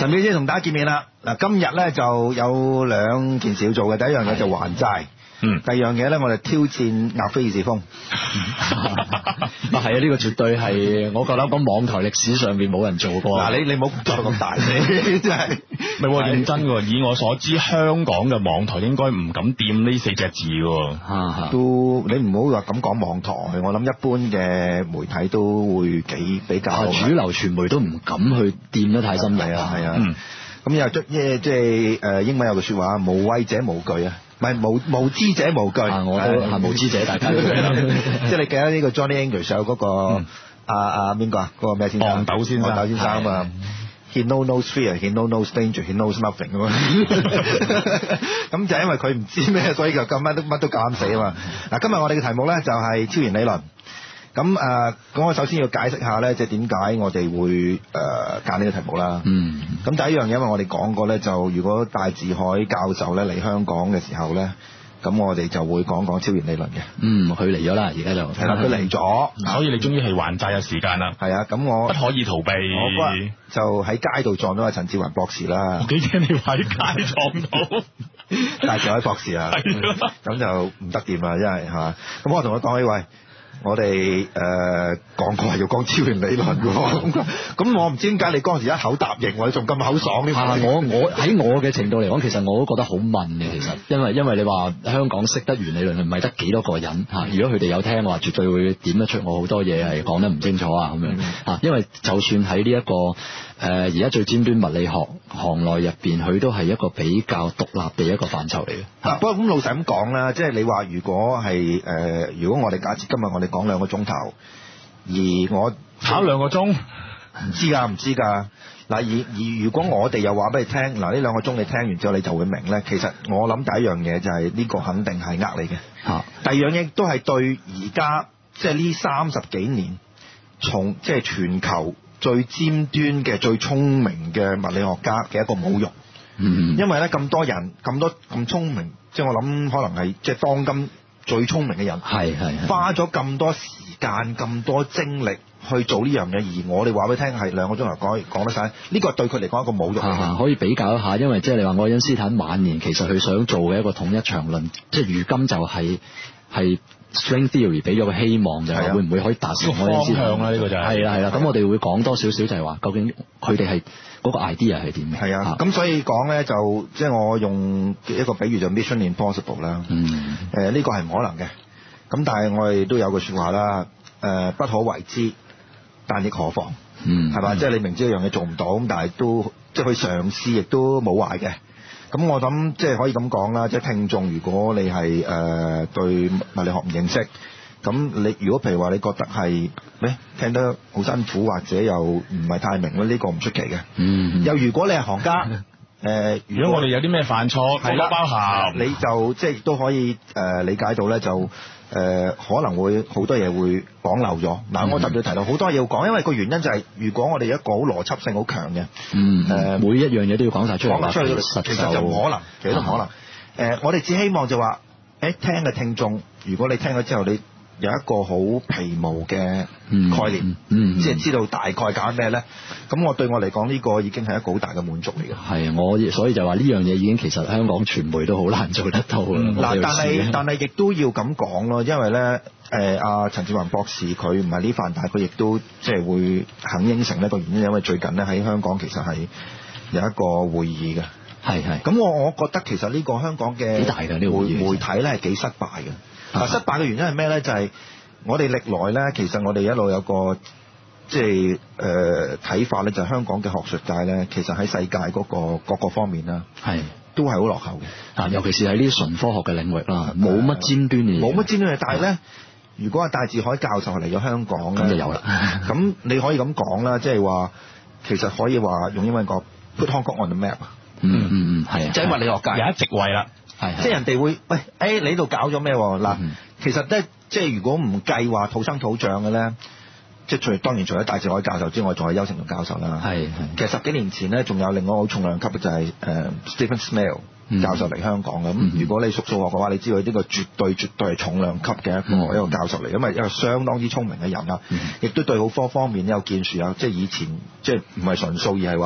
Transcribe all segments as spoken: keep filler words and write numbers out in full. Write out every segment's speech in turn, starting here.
陳表姐同大家見面啦。嗱，今日咧就有兩件事要做嘅，第一樣嘢就還債。嗯，第二樣嘢咧，我哋挑戰亞非爾士風。 啊，係啊，呢個絕對係我覺得講網台歷史上面冇人做過。 嗱，你你唔好作到咁大聲，真係。 唔係喎，認真喎。以我所知，香港嘅網台應該唔敢掂呢四隻字喎。 都你唔好話咁講網台，我諗一般嘅媒體都會幾比較。 主流傳媒都唔敢去掂得太深入啊， 係啊。咁又即即係誒英文有句説話，無畏者無懼啊。唔係無無知者無懼， 啊、我都係、啊、無知者，大家都即係你記得呢個 Johnny English 有嗰、那個阿阿邊個啊？嗰、那個咩先生？ 憨豆先生， 憨豆先生啊嘛。He knows no fear, he knows no danger, he knows nothing 咁啊。咁就因為佢唔知咩，所以就咁乜都乜都敢死啊嘛。嗱，今日我哋嘅題目咧就係超弦理論。咁誒，咁、呃、我首先要解釋下咧，即係點解我哋會誒揀呢個題目啦。嗯。咁第一樣嘢，因為我哋講過咧，就如果戴志海教授咧嚟香港嘅時候咧，咁我哋就會講講超弦理論嘅。嗯，佢嚟咗啦，而家就係啦，佢嚟咗， 所以你終於係還債嘅時間啦。 係啊，咁我不可以逃避。 我就喺街度撞到阿陳志雲博士啦。 我幾驚你話喺街撞到戴志海博士啊，咁就唔得掂啊，真係嚇。咁我同佢講起喂。我哋誒、呃、講過係要講超弦理論嘅喎，咁我唔知點解你嗰陣時一口答應，你仲咁口爽呢？ 啊！我我喺我嘅程度嚟講，其實我都覺得好問嘅，其實，因為因為你話香港識得弦理論唔係得幾多個人嚇，如果佢哋有聽嘅話，絕對會點得出我好多嘢係講得唔清楚啊咁樣嚇，因為就算喺呢一個誒而家最尖端物理學行內入邊，佢都係一個比較獨立嘅一個範疇嚟嘅。 嗱，不過咁老實咁講啦，即係你話如果係誒、呃，如果我哋假設今日我哋講兩個鐘頭，而我炒兩個鐘， 唔知㗎，唔知㗎。嗱，而而如果我哋又話俾你聽，嗱呢兩個鐘你聽完之後，你就會明咧。其實我諗第一樣嘢就係呢個肯定係呃你嘅。嚇。第二樣嘢都係對而家即係呢三十幾年，從即係全球最尖端嘅最聰明嘅物理學家嘅一個侮辱。嗯。因為咧咁多人咁多咁聰明，即係我諗可能係即係當今最聰明嘅人，係係花咗咁多時間、咁多精力去做呢樣嘢，而我哋話俾你聽係兩個鐘頭講講得晒，呢個對佢嚟講一個侮辱。 啊、可以比較一下，因為即係你話愛因斯坦晚年其實佢想做嘅一個統一場論，即係如今就係、是、係 string theory 俾咗個希望，就係、是、會唔會可以達成愛因斯坦啦？呢、這個就係係啦係啦。咁我哋會講多少少就係話，究竟佢哋係嗰個 idea 係點嘅？係啊。咁所以講咧就即係我用一個比喻就 Mission Impossible 啦。嗯。誒、呃、呢、這個係唔可能嘅。咁但係我哋都有句説話啦，誒、呃、不可為之，但亦何妨？嗯，係嘛？即係你明知一樣嘢做唔到，咁但係都即係去嘗試，亦都冇壞嘅。咁我諗即係可以咁講啦，即係聽眾，如果你係誒、呃、對物理學唔認識，咁你如果譬如話你覺得係咩聽得好辛苦，或者又唔係太明咧，呢、這個唔出奇嘅。嗯。又如果你係行家。誒、呃，如果我哋有啲咩犯錯，係啦，包含你就即係亦都可以誒、呃、理解到咧，就誒、呃、可能會好多嘢會講漏咗。嗱、嗯，我特別提到好多嘢要講，因為個原因就係、是，如果我哋一個好邏輯性好強嘅，嗯，誒、呃，每一樣嘢都要講晒出嚟，講出嚟，其實就唔可能，其實都唔可能。誒、呃，我哋只希望就話，誒，聽嘅聽眾，如果你聽咗之後，你有一個好皮毛嘅概念，嗯嗯嗯、即係知道大概揀咩咧。咁我對我嚟講，呢、這個已經係一個好大嘅滿足嚟嘅。係我所以就話呢樣嘢已經其實香港傳媒都好難做得到啦。嗱、嗯，但係但係亦都要咁講咯，因為咧誒阿陳志雲博士佢唔係呢範，但係佢亦都即係會肯應承呢個原因，因為最近咧喺香港其實係有一個會議嘅。係係。咁我我覺得其實呢個香港嘅幾大嘅呢個會議媒體咧係幾失敗嘅。嗱，失敗嘅原因係咩咧？就係、是、我哋歷來咧，其實我哋一路有個即係誒睇法咧，就係、是、香港嘅學術界咧，其實喺世界嗰個各個方面啦，係都係好落後嘅。啊，尤其是喺呢啲純科學嘅領域啦，冇乜尖端嘅嘢，冇乜尖端嘅。但係咧，如果阿戴志海教授嚟咗香港咧，咁就有啦。咁你可以咁講啦，即係話其實可以話用英文講 put Hong Kong on the map。嗯嗯嗯，係啊，即係物理學界有一席位啦。即係人哋會喂，誒、欸、你呢度搞咗咩？嗱、嗯，其實咧，即係如果唔計話土生土長嘅咧，即係除當然除咗戴志海教授之外，仲係邱成龍教授啦。係係。其實十幾年前咧，仲有另外好重量級嘅就係、是、誒、呃、Stephen Smale 教授嚟香港嘅。咁、嗯、如果你熟數學嘅話，你知道呢個絕對絕對係重量級嘅一個、嗯、一個教授嚟，因為一個相當之聰明嘅人啦，亦、嗯、都對好多方面有建樹啊。即係以前即係唔係純數，而係話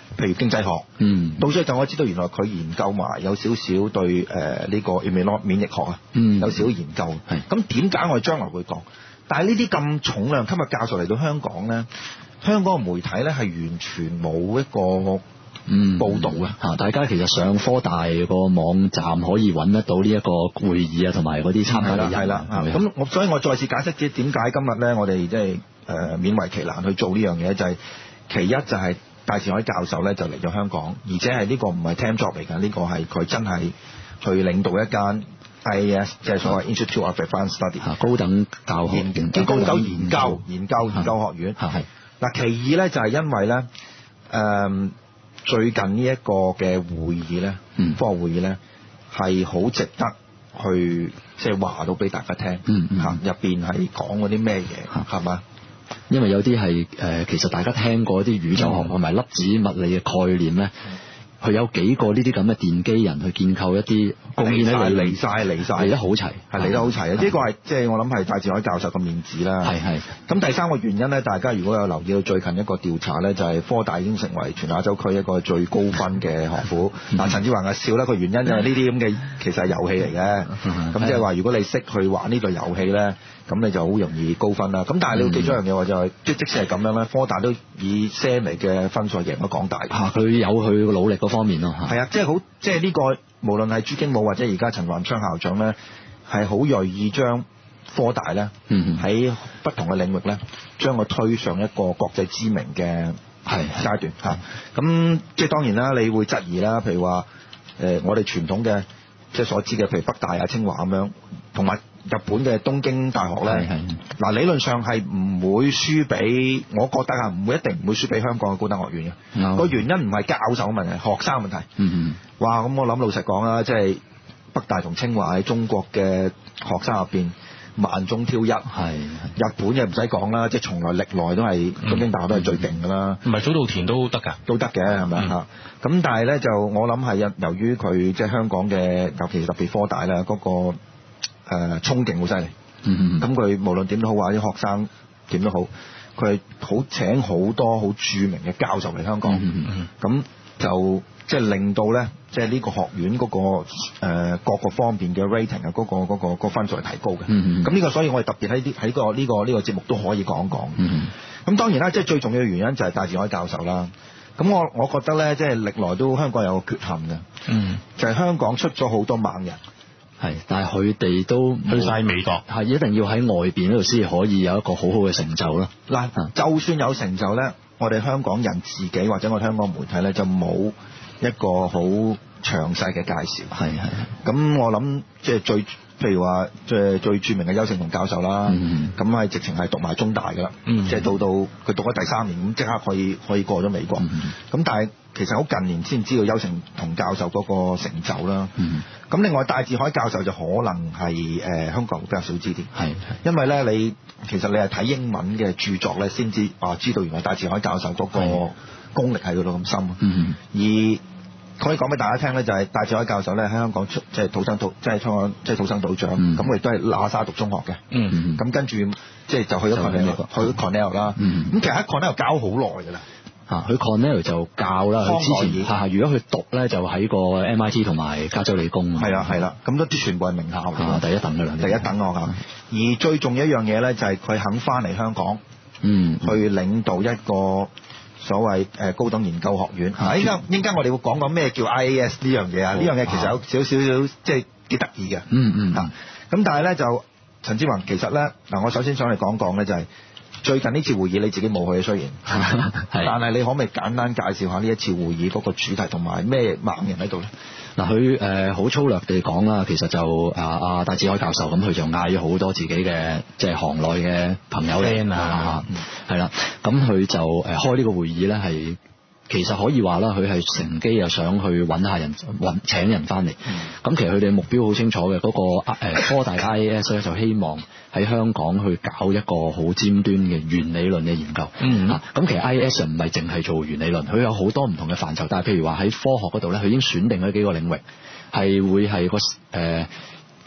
譬如經濟學， 嗯， 到最近我知道原來佢研究埋有少少對誒呢個 immune 免疫學啊， 嗯， 有少少研究。 係咁點解我哋將來會講？但係呢啲咁重量級嘅教授嚟到香港咧，香港嘅媒體咧係完全冇一個嗯報導嘅嚇。大家其實上科大個網站可以揾得到呢一個會議啊，同埋嗰啲參加嘅人。 係啦，咁我所以我再次解釋啲點解今日咧我哋即係誒勉為其難去做呢樣嘢，就係、是、其一就係戴志海教授咧就嚟咗香港，而且係呢個唔係 time job 嚟㗎，呢、這個係佢真係去領導一間 I A S 即係所謂 Institute of Advanced Study 高等教學研高等研究研究研究學院。 係嗱，其二咧就係因為咧誒、呃、最近呢一個嘅會議咧， 嗯、 科學會議咧係好值得去即係話到俾大家聽， 嗯嗯嚇入邊係講嗰啲咩嘢係嘛？ 因為有啲係誒，其實大家聽過一啲宇宙學同埋粒子物理嘅概念咧。佢有幾個呢啲咁嘅電機人去建構一啲貢獻喺嚟晒嚟晒嚟得好齊， 係嚟得好齊啊！呢個係即係我諗係戴志海教授嘅面子啦。 係係。 咁第三個原因咧，大家如果有留意到最近一個調查咧，就係、是、科大已經成為全亞洲區一個最高分嘅學府。嗱、嗯，陳志宏啊笑啦，個原因就係呢啲咁嘅其實係遊戲嚟嘅。咁即係話，如果你識去玩呢類遊戲咧，咁你就好容易高分啦。咁但係你要記住一樣嘢喎，就係即即使係咁樣咧，科大都以些微嘅分數贏咗港大。 嚇，佢有佢個努力嗰方面咯。 係啊，即係好，即係呢個無論係朱經武或者而家陳環昌校長咧，係好鋭意將科大咧喺不同嘅領域咧，將佢推上一個國際知名嘅係階段嚇。咁即係當然啦，你會質疑啦，譬如話誒、呃，我哋傳統嘅即係所知嘅，譬如北大啊、清華咁樣，同埋日本嘅東京大學咧，嗱理論上係唔會輸俾，我覺得啊，唔會一定唔會輸俾香港嘅高等學院嘅。個、嗯、原因唔係教授嘅問題，學生問題。嗯嗯。哇！咁我諗老實講啦，即係北大同清華喺中國嘅學生入邊萬中挑一。係。日本嘅唔使講啦，即係從來歷來都係東京大學都係最勁㗎啦。 唔係早稻田都得㗎， 都得嘅係咪啊？咁、嗯、但係咧就我諗係由由於佢即係香港嘅，尤其是特別科大啦嗰、那個。誒、呃、衝勁好犀利，咁、嗯、佢無論點都好，或者學生點都好，佢係好請好多好著名嘅教授嚟香港，咁、嗯嗯、就即係、就是、令到咧，即係呢個學院嗰、那個、呃、各個方面嘅 rating 啊，嗰、那個嗰、那個那個分數係提高嘅。咁、嗯、呢個所以我哋特別喺啲喺個呢、這個呢、這個節目都可以講講。咁、嗯、當然啦，即、就、係、是、最重要嘅原因就係戴志海教授啦。咁我我覺得咧，即、就、係、是、歷來都香港有個缺陷嘅、嗯，就係、是、香港出咗好多猛人。 係，但係佢哋都去晒美國， 係一定要喺外邊嗰度先可以有一個好好嘅成就咯。 嗱，就算有成就咧，我哋香港人自己或者我哋香港媒體咧就冇一個好詳細嘅介紹。係係。咁我諗即係最，譬如話即係最著名嘅邱聖雄教授啦，咁、嗯、係直情係讀埋中大㗎啦，即、嗯、係、就是、到到佢讀咗第三年，咁即刻可以可以過咗美國。咁、嗯、但係其實好近年先知道邱聖雄教授嗰個成就啦。咁、嗯、另外戴志海教授就可能係誒、呃、香港比較少知啲，係因為咧你其實你係睇英文嘅著作咧先知啊，知道原來戴志海教授嗰個功力喺嗰度咁深。嗯，而可以講俾大家聽咧，就係戴志海教授咧喺香港出即係土生土即係香即係土生土長，咁佢亦都係喇沙讀中學嘅。嗯，咁跟住即係就去咗 Cornell 去咗 Cornell 啦。嗯，咁其實喺 Cornell 教好耐㗎啦。 嚇，佢 Cornell 就教啦。佢之前嚇，如果佢讀咧就喺個 M I T 同埋加州理工。係啊係啦，咁都啲全部係名校嚟，第一等㗎啦，第一等學校。而最重要一樣嘢咧，就係佢肯翻嚟香港，嗯，去領導一個所謂誒高等研究學院。啊，依家依家我哋會講講咩叫 I A S 呢樣嘢啊？呢樣嘢其實有少少少即係幾得意嘅。嗯嗯。嚇，咁但係咧就陳志宏其實咧嗱，我首先想嚟講講咧就係、是。最近呢次會議你自己冇去雖然，但係你可唔可以簡單介紹下呢一次會議嗰個主題同埋咩猛人喺度咧？嗱，佢誒好粗略地講啦，其實就啊啊戴志海教授咁，佢就嗌咗好多自己嘅即係行內嘅朋友嚟啊，係啦，咁佢就誒開呢個會議咧係。其實可以話啦，佢係乘機又想去揾下人揾請人翻嚟。咁、嗯、其實佢哋嘅目標好清楚嘅，嗰、嗰個誒科大 I A S 咧就希望喺香港去搞一個好尖端嘅原理論嘅研究。嗯，咁、啊、其實 I A S 唔係淨係做原理論，佢有好多唔同嘅範疇。但係譬如話喺科學嗰度咧，佢已經選定咗幾個領域，係會係個誒。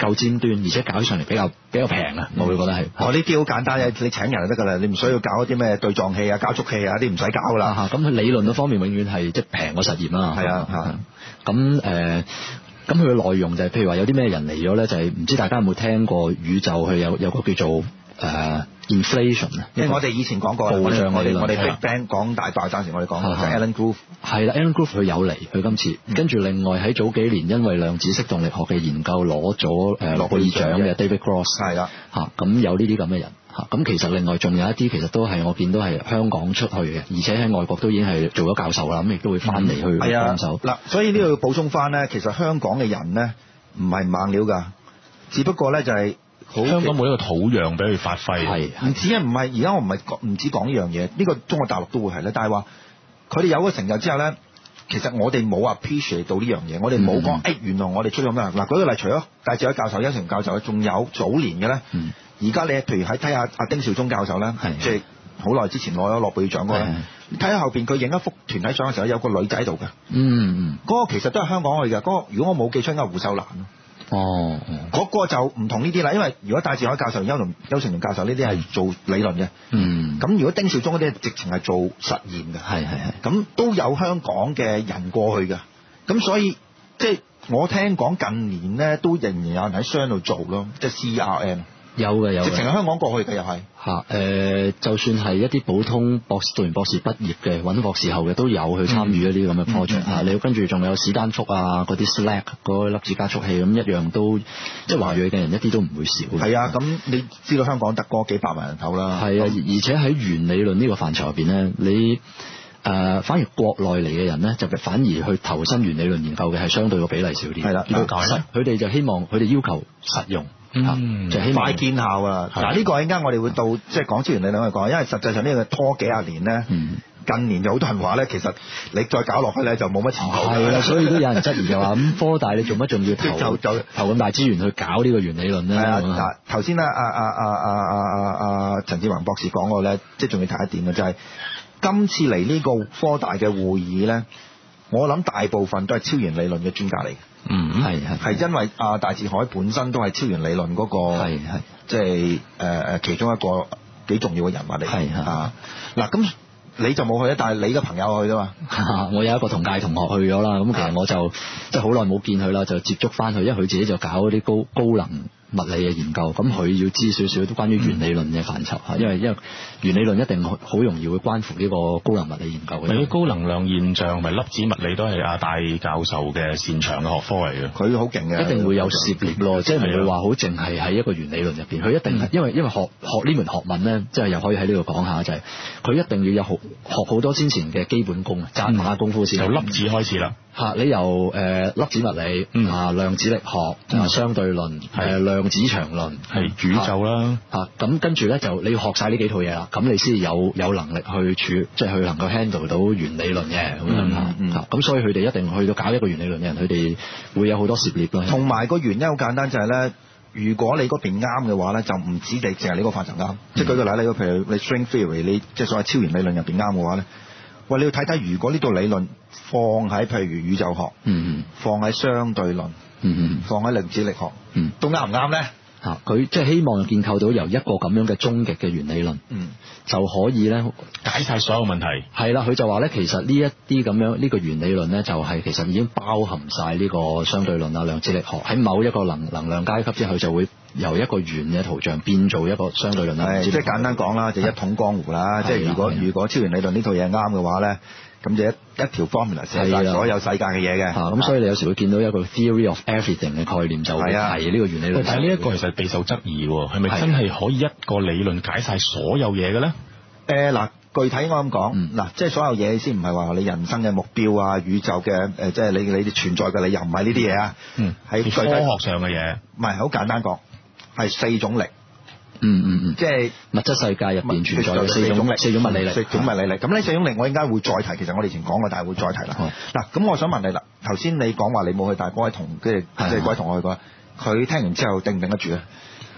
夠尖端，而且搞起上嚟比較比較平啊，我會覺得係。 哦，呢啲好簡單嘅，你請人就得㗎啦，你唔需要搞一啲咩對撞器啊、加速器啊啲唔使搞㗎啦。 咁佢理論嗰方面永遠係即係平過實驗啦。 係啊， 咁誒。咁佢嘅內容就係、是，譬如話有啲咩人嚟咗咧，就係、是、唔知大家有冇聽過宇宙佢有有個叫做誒、uh, inflation 啊， 因為我哋以前講過， 暴漲我哋我哋 Big 係 Bang 講大爆炸時，我哋講過就係 Alan Groove， 係啦 ，Alan Groove 佢有嚟，佢今次，跟住、嗯、另外喺早幾年因為量子式動力學嘅研究攞咗誒諾貝爾獎嘅 David Gross， 係啦，嚇咁有呢啲咁嘅人。咁其實另外仲有一啲，其實都係我見到係香港出去嘅，而且喺外國都已經係做咗教授啦，咁亦都會翻嚟去幫手。嗱、嗯，所以呢度要補充翻咧，其實香港嘅人咧唔係猛料㗎，只不過咧就係好香港冇一個土壤俾佢發揮。係唔止啊，唔係而家我唔係唔止講呢樣嘢，呢、呢個中國大陸都會係咧，但係話佢哋有個成就之後咧，其實我哋冇 appreciate 到呢樣嘢，我哋冇講誒原來我哋出咗咩嗱，舉個例，除咗戴志偉教授、邱成教授，仲有早年嘅咧。嗯而家你譬如喺睇下阿丁肇中教授咧，即係好耐之前攞咗諾貝爾獎嗰個咧，睇下後邊佢影一幅團體相嘅時候，有個女仔喺度嘅。嗯嗯，嗰個其實都係香港去嘅。嗰、嗰個如果我冇記錯，應該係胡秀蘭。哦，嗰、嗰個就唔同呢啲啦，因為如果戴志偉教授、邱同邱成龍教授呢啲係做理論嘅。嗯。咁如果丁肇中嗰啲直情係做實驗嘅。係係係。咁都有香港嘅人過去嘅。咁所以即係我聽講近年咧都仍然有人喺商度做咯，即係 C R M。有嘅有嘅，直情係香港過去嘅又係嚇誒，就算係一啲普通博士讀完博士畢業嘅，揾博士後嘅都有去參與一啲咁嘅 project 嚇。你跟住仲有史丹福啊，嗰啲 S L A C 嗰粒子加速器咁一樣都，即係華裔嘅人一啲都唔會少。係啊，咁你知道香港得嗰幾百萬人口啦。係啊，而且喺原理論呢個範疇入邊咧，你誒、呃、反而國內嚟嘅人咧，就反而去投身原理論研究嘅係相對個比例少啲。係啦，點解咧？佢哋就希望佢哋要求實用。嗯，就希望快見效啊！嗱，呢個陣間我哋會到即係講資源理論去講，因為實際上呢個拖幾廿年咧，嗯、近年就好多人話咧，其實你再搞落去咧就冇乜前途。係啦，所以都有人質疑就話咁科大你做乜仲要投就就投咁大資源去搞呢個原理論咧？係啊，嗱頭先咧，阿阿阿阿阿阿阿陳志宏博士講過咧，即係仲要提一點嘅就係、是、今次嚟呢個科大嘅會議咧，我諗大部分都係超弦理論嘅專家嚟嘅。嗯，係係係因為阿戴志海本身都係超弦理論嗰、那個係係即係誒誒其中一個幾重要嘅人物嚟。係啊，嗱咁你就冇去啊，但係你嘅朋友去啫嘛。我有一個同屆同學去咗啦，咁其實我就即係好耐冇見佢啦，就接觸翻佢，因為佢自己就搞嗰啲高高能物理嘅研究，咁佢要知少少都關於原理論嘅範疇嚇，因為因為原理論一定好容易會關乎呢個高能物理研究嘅。啲高能量現象，咪粒子物理都係阿戴教授嘅擅長嘅學科嚟嘅。佢好勁嘅，一定會有涉獵咯，即係唔會話好淨係喺一個原理論入邊。佢一定係、嗯、因為因為學學呢門學問咧，即係又可以喺呢度講下，就係、是、佢一定要有學學好多先前嘅基本功，扎馬功夫先。由粒子開始啦。嚇！你由誒、呃、粒子物理、嗯、啊量子力學、嗯、啊相對論、誒、嗯、量子場論係宇宙啦嚇，咁跟住咧就你要學晒呢幾套嘢啦，咁你先有有能力去處，即係去能夠 handle 到原理論嘅咁樣嚇。咁、嗯嗯、所以佢哋一定去到搞一個原理論嘅人，佢哋會有好多涉獵咯。同埋個原因好簡單，就係、是、咧，如果你嗰邊啱嘅話咧，就唔止你淨係呢個範疇啱。即係舉個例，你譬如你 string theory，你即係所謂超弦理論入邊啱嘅話咧。喂，你要睇睇，如果呢度理論放喺譬如宇宙學，嗯嗯，放喺相對論，嗯嗯，放喺量子力學，嗯，都啱唔啱咧？嚇，佢即係希望建構到由一個咁樣嘅終極嘅原理論，嗯，就可以咧解晒所有問題。係啦，佢就話咧，其實呢一啲咁樣呢個原理論咧，就係其實已經包含晒呢個相對論啊、量子力學喺某一個能能量階級之後，就會由一個圓嘅圖像變做一個相對論啦。係，即係簡單講啦，就一統江湖啦。即係如果如果超弦理論呢套嘢啱嘅話咧，咁就一一條 formula 寫晒所有世界嘅嘢嘅。咁所以你有時會見到一個 theory of everything 嘅概念，就係呢個原理論。但係呢一個其實備受質疑喎，係咪真係可以一個理論解晒所有嘢嘅咧？誒嗱，具體我咁講，嗱、嗯，即係所有嘢先唔係話你人生嘅目標啊、宇宙嘅誒、呃，即係你你哋存在嘅理由，唔係呢啲嘢啊。嗯，係科學上嘅嘢，唔係好簡單講，係四種力。嗯嗯嗯，即係物質世界入邊存在嘅四種力，四種物理力，四種物理力。咁呢四種力我應該會再提，其實我哋以前講過，但係會再提啦。嗱，咁我想問你啦，頭先你講話你冇去，但係嗰位同即係即係嗰位同學去過，佢聽完之後頂唔頂得住咧？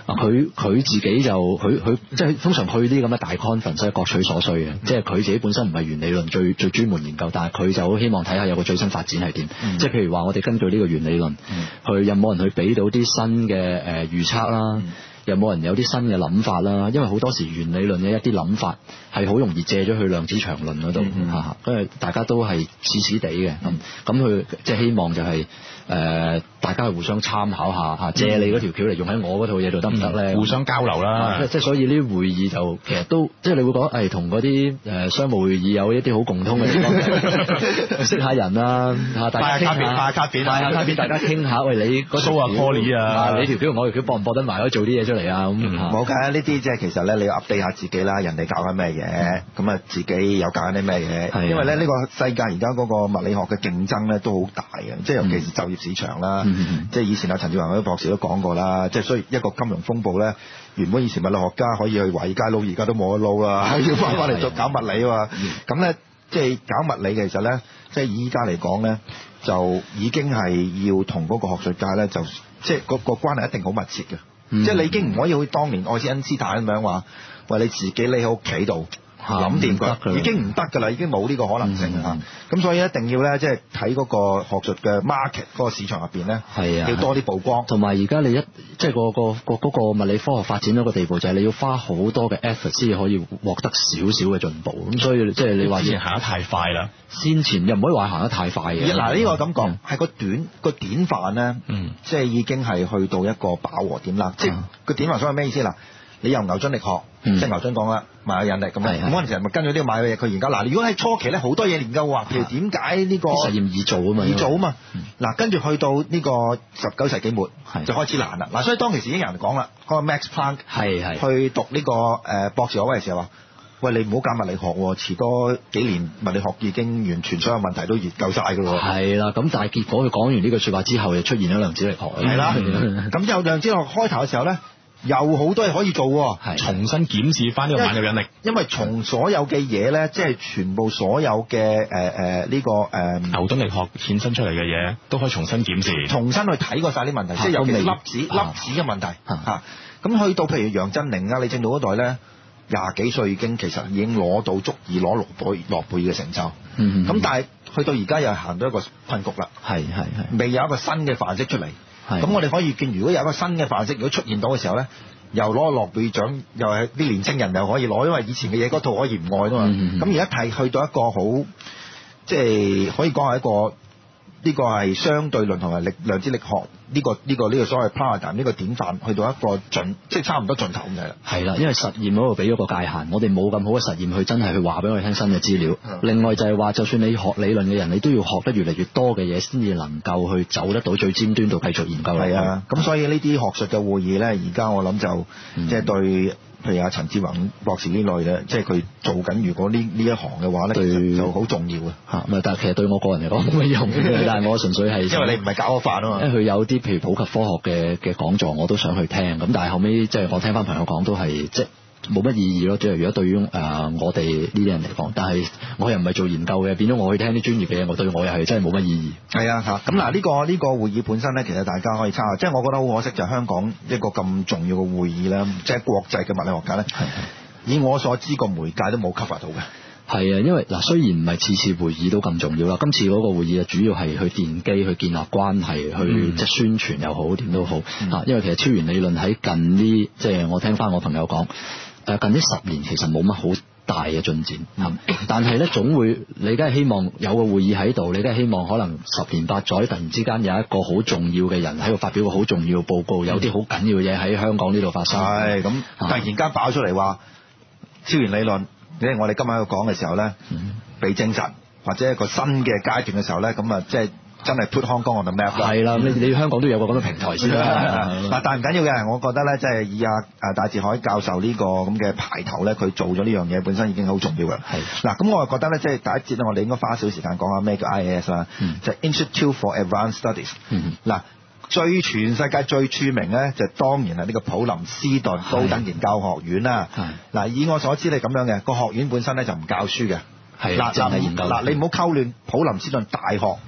啊，佢佢自己就佢佢即係通常去啲咁嘅大 conference 各取所需嘅，嗯、即係佢自己本身唔係原理論最最專門研究，但係佢就好希望睇下有個最新發展係點。嗯、即係譬如話，我哋根據呢個原理論，嗯、去有冇人去俾到啲新嘅誒預測啦？嗯、有冇人有啲新嘅諗法啦？因為好多時原理論嘅一啲諗法係好容易借咗去量子場論嗰度，嚇，因為大家都係似似地嘅咁，咁佢即係希望就係、是。誒、呃，大家互相參考下嚇，借你嗰條橋嚟用喺我嗰套嘢度得唔得咧？ 互相交流啦， 即係所以呢啲會議就其實都即係你會覺得誒，同嗰啲誒商務會議有一啲好共通嘅地方，識下人啦嚇，大家傾下， 派下卡片， 派下卡片，大家傾下，喂你嗰條橋 call 啊， 你條橋同我條橋搏唔搏得埋，可以做啲嘢出嚟啊咁嚇。 冇㗎，呢啲即係其實咧，你要 update 下自己啦，人哋搞緊咩嘢，咁啊自己又搞緊啲咩嘢，因為咧呢個世界而家嗰個物理學嘅競爭咧都好大嘅，即係尤其是就業市場啦。嗯、即係以前阿陳志宏嗰啲博士都講過啦，即係所以一個金融風暴咧，原本以前物理學家可以去華爾街撈，而家都冇得撈啦，要翻返嚟做搞物理啊嘛。咁咧、嗯，即係搞物理其實咧，即係依家嚟講咧，就已經係要同嗰個學術界咧，就即係個個關係一定好密切嘅。嗯、即係你已經唔可以好似當年愛因斯坦咁樣話，喂你自己匿喺屋企度。諗掂佢已經唔得㗎啦，已經冇呢個可能性啊！咁、嗯、所以一定要咧，即係睇嗰個學術嘅 market 嗰個市場入邊咧，係啊，要多啲曝光。同埋而家你一即係、嗰個、嗰個個嗰、嗰個物理科學發展到個地步，就係你要花好多嘅 effort 先至可以獲得少少嘅進步。咁所以即係你話之前行得太快啦，先前又唔可以話行得太快嘅。嗱呢個感覺係個短個典範咧，嗯，即係已經係去到一個飽和點啦。即係個典範所謂咩意思啦？你由牛津力學，嗯、即係牛津講啦，萬有引力咁樣，咁嗰陣時咪跟咗呢個萬有引力佢研究。嗱，如果喺初期咧，好多嘢研究話，譬如點解呢個實驗易做啊嘛，易做啊嘛。嗱、嗯，跟住去到呢個十九世紀末是就開始難啦。嗱，所以當其時已經有人講啦，嗰、那個 Max Planck 係去讀呢、這個誒、呃、博士學位嘅時候話，喂，你唔好教物理學喎，遲多幾年物理學已經完全所有問題都研究晒㗎喎。係啦，咁但係結果佢講完呢句説話之後，就出現咗量子力學。係啦，咁有量子力學開頭嘅時候咧。有好多嘢可以做喎，重新檢視翻呢個萬有引力。因為從所有嘅嘢咧，即係全部所有嘅誒誒呢個誒、呃、牛頓力學衍生出嚟嘅嘢，都可以重新檢視，重新去睇過晒啲問題，即係尤其是粒子粒子嘅問題嚇。咁、啊、去到譬如楊振寧啊、李政道嗰代咧，廿幾歲已經其實已經攞到足以攞諾貝諾貝嘅成就。咁、嗯嗯、但係去到而家又行到一個困局啦，係係係，未有一個新嘅範式出嚟。咁我哋可以見，如果有一個新嘅範式，如果出現到嘅時候咧，又攞諾貝獎，又係啲年青人又可以攞，因為以前嘅嘢嗰套可以唔愛啊嘛。咁而家係去到一個好，即係可以講係一個呢、這個係相對論同埋力量子力學呢、這個呢、這個呢、這個所謂 paradigm 呢個典範，去到一個盡，即係差唔多盡頭咁滯啦。係啦，因為實驗嗰度俾咗個界限，我哋冇咁好嘅實驗去真係去話俾我哋聽新嘅資料。嗯、另外就係話，就算你學理論嘅人，你都要學得越嚟越多嘅嘢，先至能夠去走得到最尖端度繼續研究。係啊，咁所以呢啲學術嘅會議咧，而家我諗就即係、嗯、對。譬如阿陳志宏博士呢類咧，即係佢做緊如果呢呢一行嘅話咧，對就好重要嘅嚇。唔係，但係其實對我個人嚟講冇乜用嘅。但係我純粹係因為你唔係搞我飯啊嘛。因為佢有啲譬如普及科學嘅嘅講座，我都想去聽。咁但係後尾即係我聽翻朋友講，都係即係冇乜意義咯。即係如果對於誒、呃、我哋呢啲人嚟講，但係我又唔係做研究嘅，變咗我去聽啲專業嘅嘢，我對我又係真係冇乜意義。係啊嚇。咁嗱呢個呢、這個會議本身咧，其實大家可以參考。即係我覺得好可惜就係香港一個咁重要嘅會議咧，即係國際嘅物理學家咧，以我所知個媒介都冇 cover 到嘅。係啊，因為嗱雖然唔係次次會議都咁重要啦，今次嗰個會議啊主要係去奠基、去建立關係、去、嗯、即係宣傳又好點都好嚇。嗯、因為其實超弦理論喺近呢，即係我聽翻我朋友講。誒近呢十年其實冇乜好大嘅進展，嗯、但係咧總會你梗係希望有個會議喺度，你梗係希望可能十年八載突然之間有一個好重要嘅人喺度發表個好重要嘅報告，嗯、有啲好緊要嘅嘢喺香港呢度發生。係咁、嗯、突然間爆出嚟話超弦理論，即係我哋今日喺度講嘅時候咧，嗯、被證實或者一個新嘅階段嘅時候咧，咁啊即係。真係 put Hong Kong on the map 啦，係啦，你你香港都有個咁嘅平台先啦。嗱，但係唔緊要嘅，我覺得咧，即係以阿阿戴志海教授呢個咁嘅排頭咧，佢做咗呢樣嘢本身已經好重要嘅。係嗱，咁我就覺得咧，即係第一節咧，我哋應該花少時間講下咩叫 I A S 啦，就係 Institute for Advanced Studies。嗱，最全世界最著名咧，就當然係呢個普林斯頓高等研究學院啦。嗱，以我所知你咁樣嘅個學院本身咧就唔教書嘅。係嗱嗱嗱，你唔好溝亂普林斯頓大學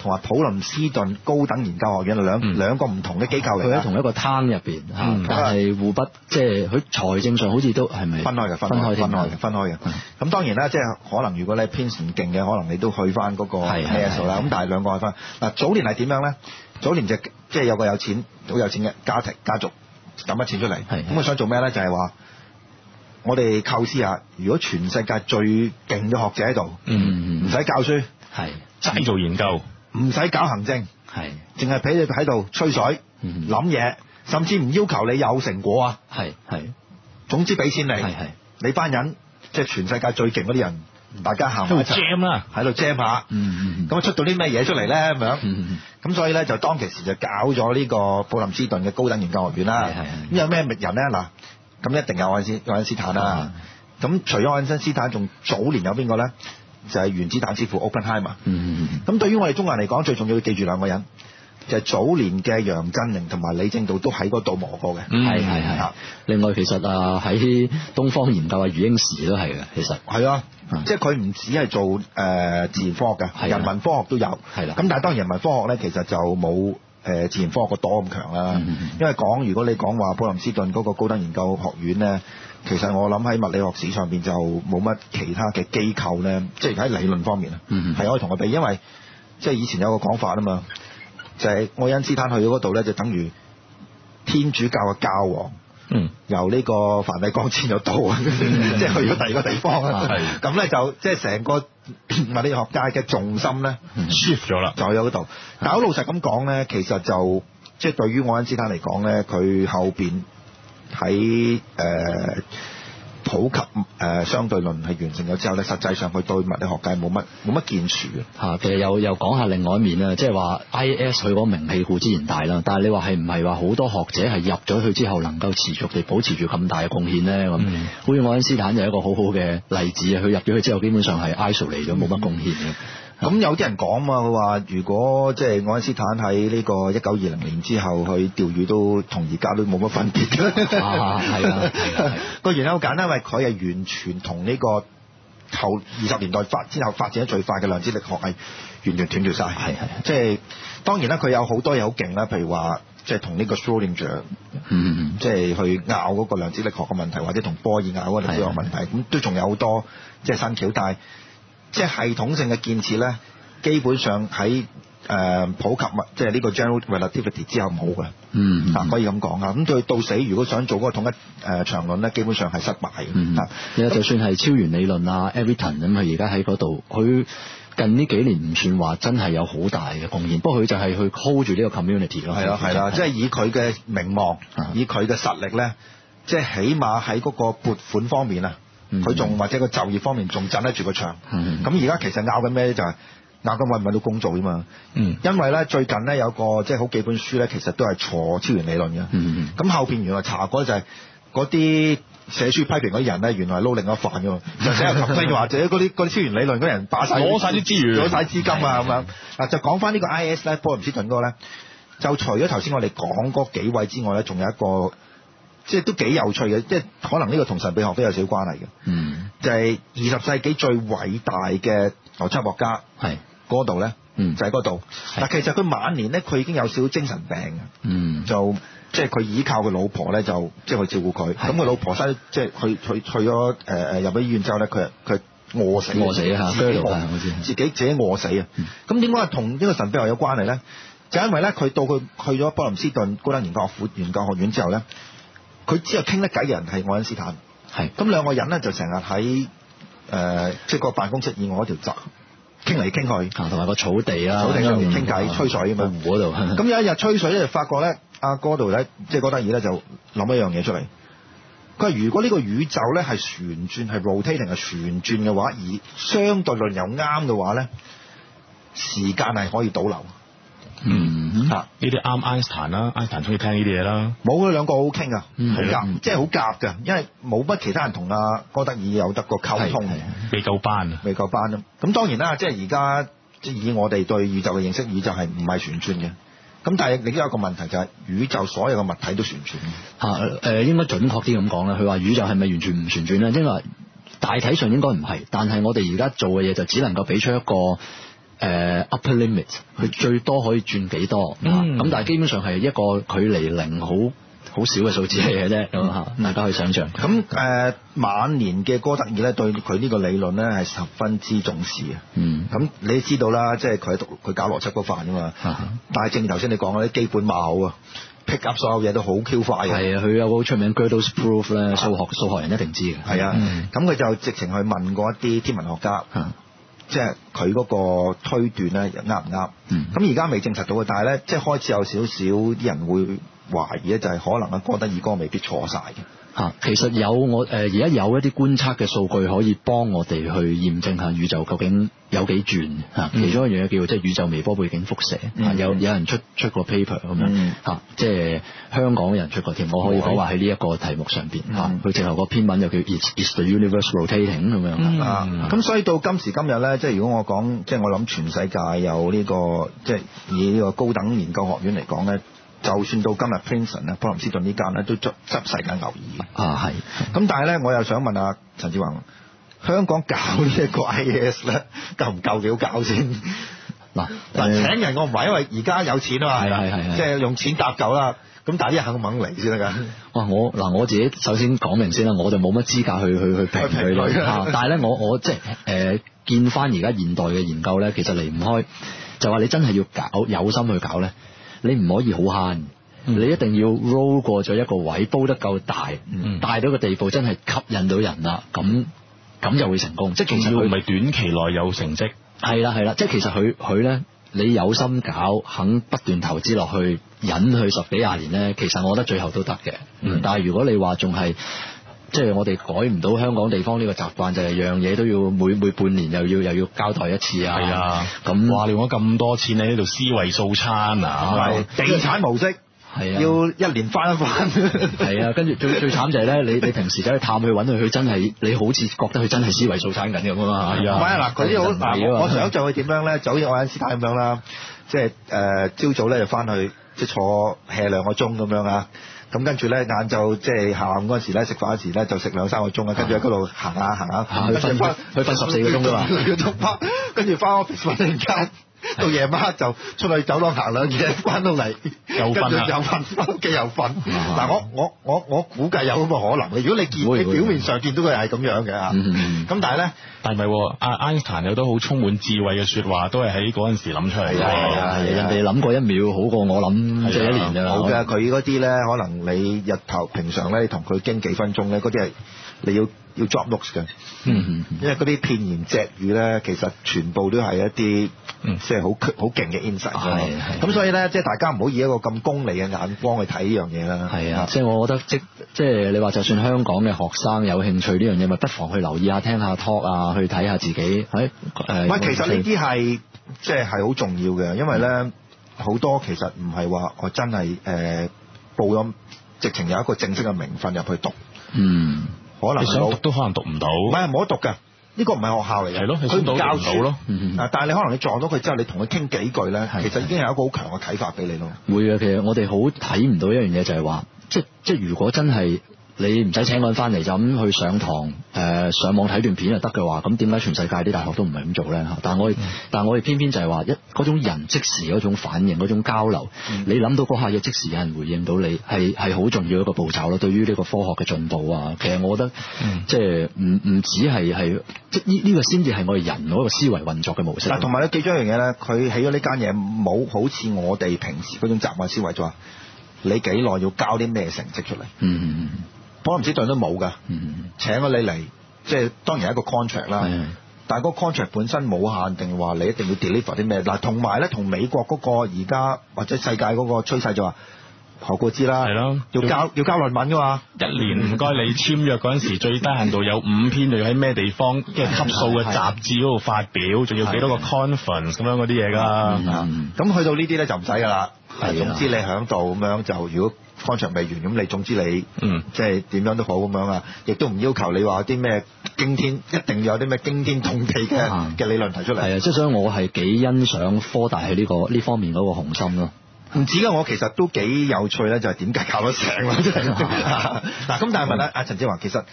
同埋普林斯頓高等研究學院兩、嗯、兩個唔同嘅機構嚟， 佢喺同一個攤入邊嚇，嗯、但係互不即係佢財政上好似都係咪分開嘅？分開分開嘅分開嘅。咁、嗯、當然啦，即係可能如果你偏唔勁嘅，可能你都去翻嗰個咩數啦。咁但係兩個係分嗱，早年係點樣咧？早年就即係有個有錢好有錢嘅家庭家族抌筆錢出嚟，咁佢想做咩咧？就係、是、話我哋構思下，如果全世界最勁嘅學者喺度，唔使、嗯、教書， 係齋做研究， 唔使搞行政，係淨係俾你喺度吹水諗嘢、嗯，甚至唔要求你有成果啊，係係，總之俾錢你，係係，你班人即係全世界最勁嗰啲人。大家行埋一齊 jam 啦，喺度 jam 下，咁啊出到啲咩嘢出嚟咧咁樣，咁、嗯、所以咧就當其時就搞咗呢個普林斯頓嘅高等研究學院啦。咁有咩人咧？嗱，咁一定有愛因愛因斯坦啦。咁、嗯、除咗愛因斯坦，仲早年有邊個咧？就係、是、原子彈之父 Oppenheimer。咁、嗯、對於我哋中國人嚟講，最重要要記住兩個人。就係、是、早年嘅楊振寧同埋李政道都喺嗰度磨過嘅，係係係。 另外其實啊喺東方研究啊余英時都係嘅，其實係啊，即係佢唔止係做誒、呃、自然科學嘅，人文科學都有，係啦。咁但係當然人文科學咧，其實就冇誒、呃、自然科學個朵咁強啦。嗯嗯因為講如果你講話普林斯頓嗰個高等研究學院咧，其實我諗喺物理學史上邊就冇乜其他嘅機構咧，即係喺理論方面啊，係、嗯、可以同佢比，因為即係以前有個講法啊嘛。就係、是、愛因斯坦去到嗰度咧，就等於天主教嘅教皇，嗯，由呢個梵蒂岡遷咗到，嗯、即係去咗第二個地方啊。係咁咧，就即係成個物理學界嘅重心咧 shift 咗啦，就喺嗰度。但係好老實咁講咧，其實就即係對於愛因斯坦嚟講咧，佢後邊喺誒普及誒、呃、相對論係完成咗之後咧，實際上佢對物理學界冇乜冇乜建樹嘅嚇。其實又又講下另外一面啦，即係話 I S 佢嗰個名氣固然大啦，但係你話係唔係話好多學者係入咗去之後能夠持續地保持住咁大嘅貢獻咧？咁、嗯，好似愛因斯坦就係一個好好嘅例子啊！佢入咗去之後，基本上係 isolate 咗，冇乜貢獻嘅。咁、嗯、有啲人講嘛，佢話如果即係愛因斯坦喺呢個一九二零年之後去釣魚，都同而家都冇乜分別嘅。啊，係啊，個原因好簡單，因為佢係完全同呢個後二十年代發之後發展得最快嘅量子力學係完全斷絕晒。係係，即係當然啦，佢有好多嘢好勁啦，譬如話即係同呢個 Schrödinger，嗯，即係去拗嗰個量子力學嘅問題，或者同波爾拗嗰個量子力學問題，咁都仲有好多即係新橋，但係即係系統性嘅建設咧，基本上喺誒、呃、普及物，即係呢個 general relativity 之後冇嘅。嗯，啊可以咁講啊。咁對到死，如果想做嗰個統一誒場論咧，基本上係失敗嘅。嗯，啊，就算係超弦理論啊 Everyton 咁，佢而家喺嗰度，佢近呢幾年唔算話真係有好大嘅貢獻，不過佢就係去 hold 住呢個 community 咯。係啦係啦，即係以佢嘅名望，以佢嘅實力咧，即係起碼喺嗰個撥款方面啊。佢、嗯、仲或者個就業方面仲鎮得住個場，咁而家其實拗緊咩咧？就係拗緊揾唔揾到工做啫嘛。嗯，因為咧最近咧有個即係好幾本書咧，其實都係錯超弦理論嘅。嗯，咁後邊原來查過就係嗰啲寫書批評嗰啲人咧，原來係撈另一飯嘅，就寫入頭或者嗰啲嗰啲超弦理論嗰啲人把晒攞晒啲資源，攞晒資金啊咁樣。嗱就講翻呢個 I S 咧，普林斯頓嗰個咧，就除咗頭先我哋講嗰幾位之外咧，仲有一個。即係都幾有趣嘅，即係可能呢個同神秘學都有少少關係嘅。嗯，就係二十世紀最偉大嘅邏輯學家，係嗰度咧，嗯，就喺嗰度。但其實佢晚年咧，佢已經有少少精神病嘅。嗯，就即係佢依靠佢老婆咧，就即係去照顧佢。咁佢老婆生即係去去去咗誒誒入咗醫院之後咧，佢佢餓死，餓死啊！自己自己自己餓死啊！咁點解同呢個神秘學有關係咧？就因為咧，佢到佢去咗普林斯頓高等研究學研究學院之後咧。佢之後傾得偈嘅人係愛因斯坦，係咁兩個人咧就成日喺誒即係個辦公室以外嗰條閘傾嚟傾去，同埋個草地啊，草地上面傾偈、嗯、吹水咁樣湖嗰度。咁有一日吹水咧，就發覺咧阿哥度咧即係覺得意咧就諗一樣嘢出嚟。佢話如果呢個宇宙咧係旋轉係 rotating 係旋轉嘅話，而相對論又啱嘅話咧，時間係可以倒流。嗯，嚇呢啲啱 Einstein 啦 ，Einstein 中意聽呢啲嘢啦。冇佢兩個好傾噶，好夾，即係好夾㗎，因為冇乜其他人同阿哥德爾有得個溝通，未夠班啊，未夠班啊。咁當然啦，即係而家即係以我哋對宇宙嘅認識，宇宙係唔係旋轉嘅。咁但係亦都有一個問題就係、是、宇宙所有嘅物體都旋轉嚇。誒、啊呃、應該準確啲咁講啦。佢話宇宙係咪完全唔旋轉咧？因為大體上應該唔係，但係我哋而家做嘅嘢就只能夠俾出一個誒 upper limit，佢最多可以轉幾多？咁、嗯、但係基本上係一個距離零好好少嘅數字嚟嘅啫，咁嚇、嗯、大家可以想象。咁誒、 呃、晚年嘅哥德爾咧對佢呢個理論咧係十分之重視嘅。嗯，咁你知道啦，即係佢喺讀佢搞邏輯嗰範㗎嘛。嗯、但係正如頭先你講嗰啲基本貌啊 ，pick up 所有嘢都好 Q 快嘅。係啊， 佢有個好出名 Gödel's proof 咧，數學數學人一定知嘅。 係啊，咁佢、嗯、就直情去問過一啲天文學家。嗯即係佢嗰個推斷咧，啱唔啱？咁而家未證實到嘅，但係咧，即係開始有少少啲人會懷疑咧，就係可能啊哥德爾哥未必錯晒嘅。 嚇，其實有我誒而家有一啲觀察嘅數據可以幫我哋去驗證下宇宙究竟有幾轉嚇。嗯、其中一樣嘢叫即係宇宙微波背景輻射，嗯、有有人出出過 paper 咁樣嚇，即係香港人出過添。我可以講話喺呢一個題目上邊嚇，佢直頭個篇文就叫 Is Is the Universe Rotating 咁樣、嗯、啊。 咁所以到今時今日咧，即係如果我講，即係我諗全世界有呢、呢個即係以呢個高等研究學院嚟講咧。就算到今日 Princeton 咧，普林斯頓呢間咧都執執世界牛耳啊，係。咁但係咧，我又想問阿陳志宏，香港搞呢一個 I A S 咧，夠唔夠料搞先？嗱嗱，請人我唔係因為而家有錢啊嘛，係係係，即係用錢搭救啦。咁但係啲人肯唔肯嚟先得㗎？ 哇！我嗱我自己首先講明先啦，我就冇乜資格去去去評佢啦。但係咧，我我即係誒、呃、見翻而家現代嘅研究咧，其實離唔開就話你真係要搞有心去搞咧。你唔可以好慳，嗯、你一定要 roll 過咗一個位，煲得夠大，嗯、大到個地步真係吸引到人啦，咁咁就會成功。即係其實佢唔係短期內有成績。 係啦係啦，即係其實佢佢咧，你有心搞，肯不斷投資落去，忍佢十幾廿年咧，其實我覺得最後都得嘅。嗯、但係如果你話仲係，即係我哋改唔到香港地方呢個習慣，就係、是、樣嘢都要每每半年又要又要交代一次啊！係啊，咁話你用咗咁多錢喺呢度思維素餐啊， 係地產模式係啊，要一年翻一番。 係啊，跟住最最慘就係咧，你你平時走去探佢揾佢，佢真係你好似覺得佢真係思維素餐緊咁啊嘛！係啊， 唔係啊嗱，佢啲好嗱，我想像佢點樣咧，就好似愛因斯坦咁樣啦，即係誒朝早咧就翻去即係坐 hea 兩個鐘咁樣啊。咁跟住咧，晏晝即係下午嗰陣時咧，食飯嗰時咧就食兩三個鐘啊，跟住喺嗰度行下行下， 去瞓去瞓十四個鐘㗎嘛， 跟住翻 office 瞓陣間，到夜晚就出去走廊行兩嘢，翻到嚟又瞓啦， 又瞓，翻屋企又瞓。嗱，我我我我估計有咁嘅可能嘅。如果你見你表面上見到佢係咁樣嘅嚇，咁但係咧， 但係唔係阿愛因斯坦有都好充滿智慧嘅説話，都係喺嗰陣時諗出嚟嘅。 係啊，人哋諗過一秒好過我諗即係一年㗎啦。 好嘅，佢嗰啲咧，可能你日頭平常咧，你同佢傾幾分鐘咧，嗰啲係你要要 drop notes 嘅。嗯，因為嗰啲片言隻語咧，其實全部都係一啲即係好好勁嘅 insight。係咁所以咧，即係大家唔好以一個咁功利嘅眼光去睇呢樣嘢啦。 係啊，即係我覺得即即係你話，就算香港嘅學生有興趣呢樣嘢，咪不妨去留意下、聽下 talk 啊，去睇下自己喺誒。 喂，其實呢啲係即係係好重要嘅，因為咧好多其實唔係話我真係誒報咗直情有一個正式嘅名分入去讀。嗯。可能你想讀都可能讀唔到， 唔係冇得讀㗎。呢、呢個唔係學校嚟嘅， 係咯， 佢唔教書咯。 嗯、但係你可能你撞到佢之後，你同佢傾幾句咧，的其實已經有一個好強嘅啟發俾你咯。 會啊，其實我哋好睇唔到一樣嘢，就係話，即即如果真係你唔使請個人翻嚟，就咁去上堂，誒、呃、上網睇段片就得嘅話，咁點解全世界啲大學都唔係咁做咧？嚇！但係我哋，嗯、但係我哋偏偏就係話一嗰種人即時嗰種反應、嗰種交流，嗯、你諗到嗰下嘢即時有人回應到你，係係好重要一個步驟咯。對於呢個科學嘅進步啊，其實我覺得，嗯、即係唔唔止係係即呢呢個先至係我哋人嗰個思維運作嘅模式。 但同埋你記住一樣嘢咧，佢起咗呢間嘢冇好似我哋平時嗰種習慣思維，就話你幾耐要交啲咩成績出嚟。嗯嗯嗯。普林斯頓都冇㗎，嗯、請咗你嚟，即係當然係一個 contract 啦。的但係嗰個 contract 本身冇限定話你一定要 deliver 啲咩。嗱，同埋咧，同美國嗰個而家或者世界嗰個趨勢就話，學過知啦，係咯，要交要交論文㗎嘛。 一年唔該你簽約嗰陣時，最低限度有五篇，就要喺咩地方即係級數嘅雜誌嗰度發表，仲要幾多個 conference 咁樣嗰啲嘢㗎。 咁去到呢啲咧就唔使㗎啦。係，總之你喺度咁樣就如果。contract未完，咁你總之你，嗯，即係點樣都好咁樣啊，亦都唔要求你話啲咩驚天，一定要有啲咩驚天動地嘅嘅理論提出嚟。 係啊，即係所以我係幾欣賞科大喺呢個呢方面嗰個雄心咯。 唔止㗎，我其實都幾有趣咧，就係點解搞得成啦，真係。嗱，咁但係問下阿陳志宏，其實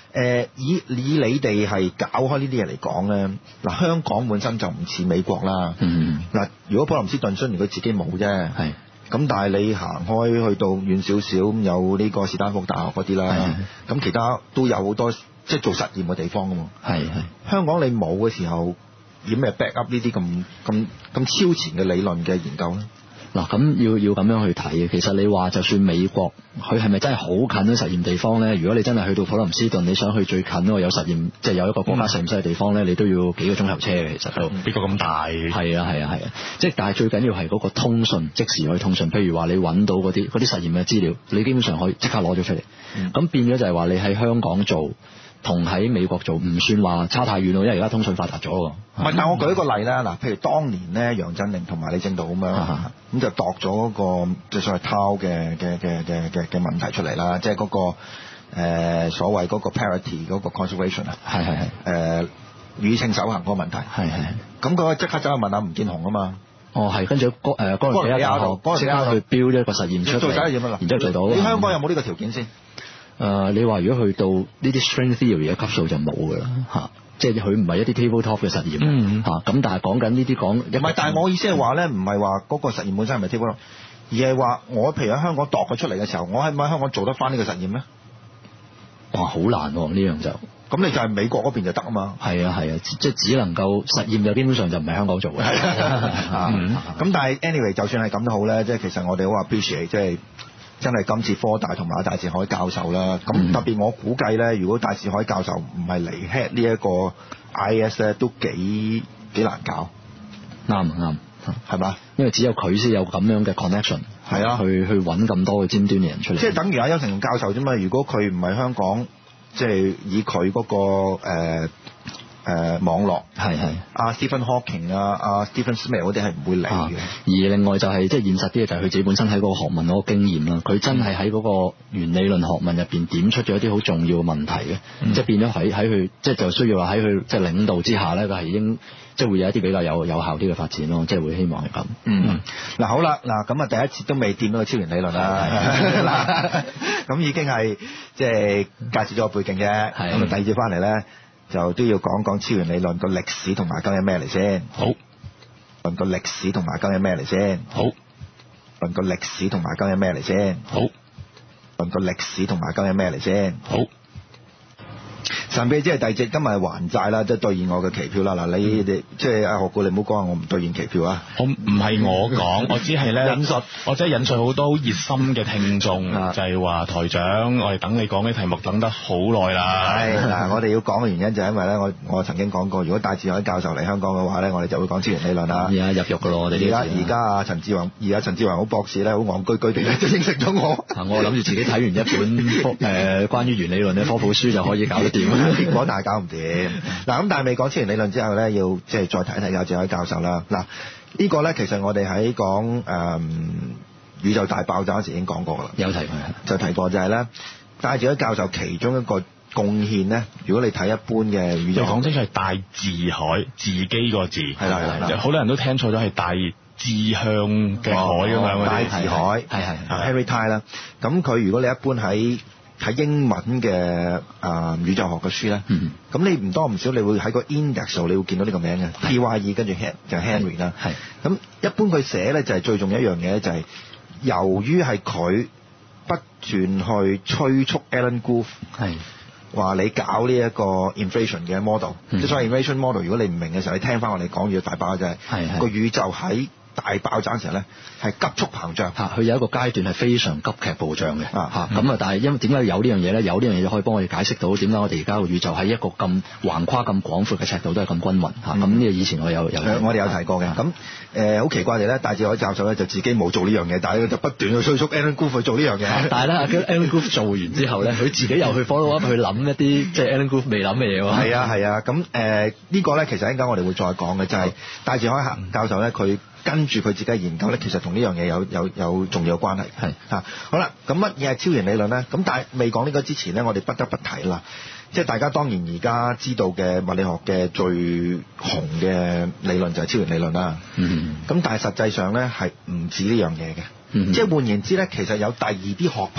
誒以以你哋係搞開呢啲嘢嚟講咧，嗱香港本身就唔似美國啦。 嗯嗱，如果普林斯頓雖然佢自己冇啫， 係咁但係你行開去到遠少少，咁有呢個斯坦福大學嗰啲啦，咁其他都有好多即係做實驗嘅地方噶嘛。 係係。 香港你冇嘅時候，點咩 back up 呢啲咁咁咁超前嘅理論嘅研究咧？ 嗱，咁要要咁樣去睇嘅。其實你話就算美國，佢係咪真係好近嘅實驗地方咧？如果你真係去到普林斯頓，你想去最近嗰個有實驗，即係有一個國家實驗室嘅地方咧，你都要幾個鐘頭車嘅。其實都邊個咁大？ 係啊係啊係啊！即係但係最緊要係嗰個通訊，即時可以通訊。譬如話你揾到嗰啲嗰啲實驗嘅資料，你基本上可以即刻攞咗出嚟。咁、嗯、變咗就係話你喺香港做，同喺美國做唔算話差太遠咯，因為而家通訊發達咗喎。 唔係，但係我舉一個例啦，嗱，譬如當年咧，楊振寧同埋李政道咁樣，咁就度咗嗰個即係所謂濤嘅嘅嘅嘅嘅嘅問題出嚟啦，即係嗰個、呃、所謂嗰個 parity 嗰個 conservation 啊， 係係係誒宇稱守恒嗰個問題， 係係。 咁佢即刻走去問下吳建雄啊嘛。 哦，係，跟住哥誒哥倫比亞大學即刻去標咗一個實驗出嚟， 做實驗啊， 然之後做到。 你香港有冇呢個條件先？ 誒、呃，你話如果去到呢啲 string theory 嘅級數就冇㗎啦嚇，即係佢唔係一啲 tabletop 嘅實驗嚇，咁、嗯啊、但係講緊呢啲講，唔係， 但係我意思係話咧，唔係話嗰個實驗本身係咪 tabletop，而係話我譬如喺香港度佢出嚟嘅時候，我係咪喺香港做得翻呢個實驗咧？ 哇，好難喎、啊、呢樣就， 咁你就係美國嗰邊就得啊嘛。係啊係啊，即係只能夠實驗就基本上就唔係香港做嘅。 咁但係 anyway 就算係咁都好咧，即係其實我哋好 appreciate 即係。真係今次科大同埋戴志海教授啦，咁、嗯、特別我估計咧，如果戴志海教授唔係嚟 head 呢一個 I S 咧，都幾幾難搞。 啱啱係嘛？ 因為只有佢先有咁樣嘅 connection，係啊，去去揾咁多嘅尖端嘅人出嚟。 即係等於阿邱成教授啫嘛。如果佢唔係香港，即係以佢嗰、嗰個誒。呃誒、呃、網絡係係阿 Stephen Hawking 啊、阿 Stephen Smith 嗰啲係唔會嚟嘅、啊。而另外就係即係現實啲嘅就係佢自己本身喺嗰個學問嗰個經驗啦。佢真係喺嗰個原理論學問入邊點出咗一啲好重要嘅問題嘅、嗯，即係變咗喺喺佢即係就需要話喺佢即係領導之下咧，佢係已經即係會有一啲比較有有效啲嘅發展咯。即係會希望係咁。 嗯，嗱、嗯、好啦，嗱咁啊第一節都未掂到個超弦理論啦，嗱咁已經係即係介紹咗個背景嘅。咁啊第二節翻嚟咧。就都要講講超弦理論個歷史同埋究竟咩嚟先？好，論個歷史同埋究竟咩嚟先？好，論個歷史同埋究竟咩嚟先？好，論個歷史同埋究竟咩嚟先？好。神秘之係第二節，今日係還債啦，即係兌現我嘅期票啦。嗱，你哋即係阿何故，你唔好講我唔兌現期票啊！ 我唔係我講，我只係咧引述，我即係引述好多好熱心嘅聽眾，就係話台長，我哋等你講啲題目等得好耐啦。係嗱，我哋要講嘅原因就係因為咧，我我曾經講過，如果戴志海教授嚟香港嘅話咧，我哋就會講超弦理論啦。 而家入獄噶咯，我哋而家而家阿陳志宏，而家陳志宏好博士咧，好戇居居地咧就應承咗我。 我諗住自己睇完一本科誒、呃、關於原理論嘅科普書就可以搞得掂。 結果大搞唔掂。嗱咁，但係未講超弦理論之後咧，要即係再睇睇戴志海教授啦。嗱，呢個咧其實我哋喺講誒宇宙大爆炸嗰時已經講過噶啦， 有提過， 就提過就係咧戴志海教授其中一個貢獻咧，如果你睇一般嘅宇宙， 講清楚係大志海，自己個字係啦係啦， 好多人都聽錯咗係大志向嘅海咁樣， 大志海係係 Henry Tai 啦。咁佢如果你一般喺睇英文嘅誒、呃、宇宙學嘅書咧，咁、嗯、你唔多唔少，你會喺個 index 度，你會見到呢個名嘅 T Y E 跟住 Hen 就 Henry 啦。係咁一般佢寫咧就係、是、最重要一樣嘢就係、是、由於係佢不斷去催促 Alan Guth 係話你搞呢一個 inflation 嘅 model，即係所謂 inflation model。如果你唔明嘅時候，你聽翻我哋講宇宙大爆炸就係個宇宙喺大爆炸嘅時候咧，係急速膨脹嚇， 佢有一個階段係非常急劇暴漲嘅嚇。咁啊，但係因為點解有呢樣嘢咧？有呢樣嘢就可以幫我哋解釋到點解我哋而家個宇宙喺一個咁橫跨咁廣闊嘅尺度都係咁均勻嚇。咁呢個以前我有有我哋有提過嘅。咁誒好奇怪地咧，戴志海教授咧就自己冇做呢樣嘢，但係佢就不斷去催促 Alan Guth 去做呢樣嘢。 但係咧，Alan Guth 做完之後咧，佢自己又去 follow up 去諗一啲即係 Alan Guth 未諗嘅嘢喎。 係啊係啊，咁誒呢個咧其實一陣間我哋會再講嘅，就係戴志海教授咧佢。跟住佢自己嘅研究咧，其實同呢樣嘢有有有重要嘅關係。係嚇，好啦，咁乜嘢係超弦理論咧？咁但係未講呢個之前咧，我哋不得不提啦。即係大家當然而家知道嘅物理學嘅最紅嘅理論就係超弦理論啦。嗯。咁但係實際上咧係唔止呢樣嘢嘅。嗯。即係換言之咧，其實有第二啲學派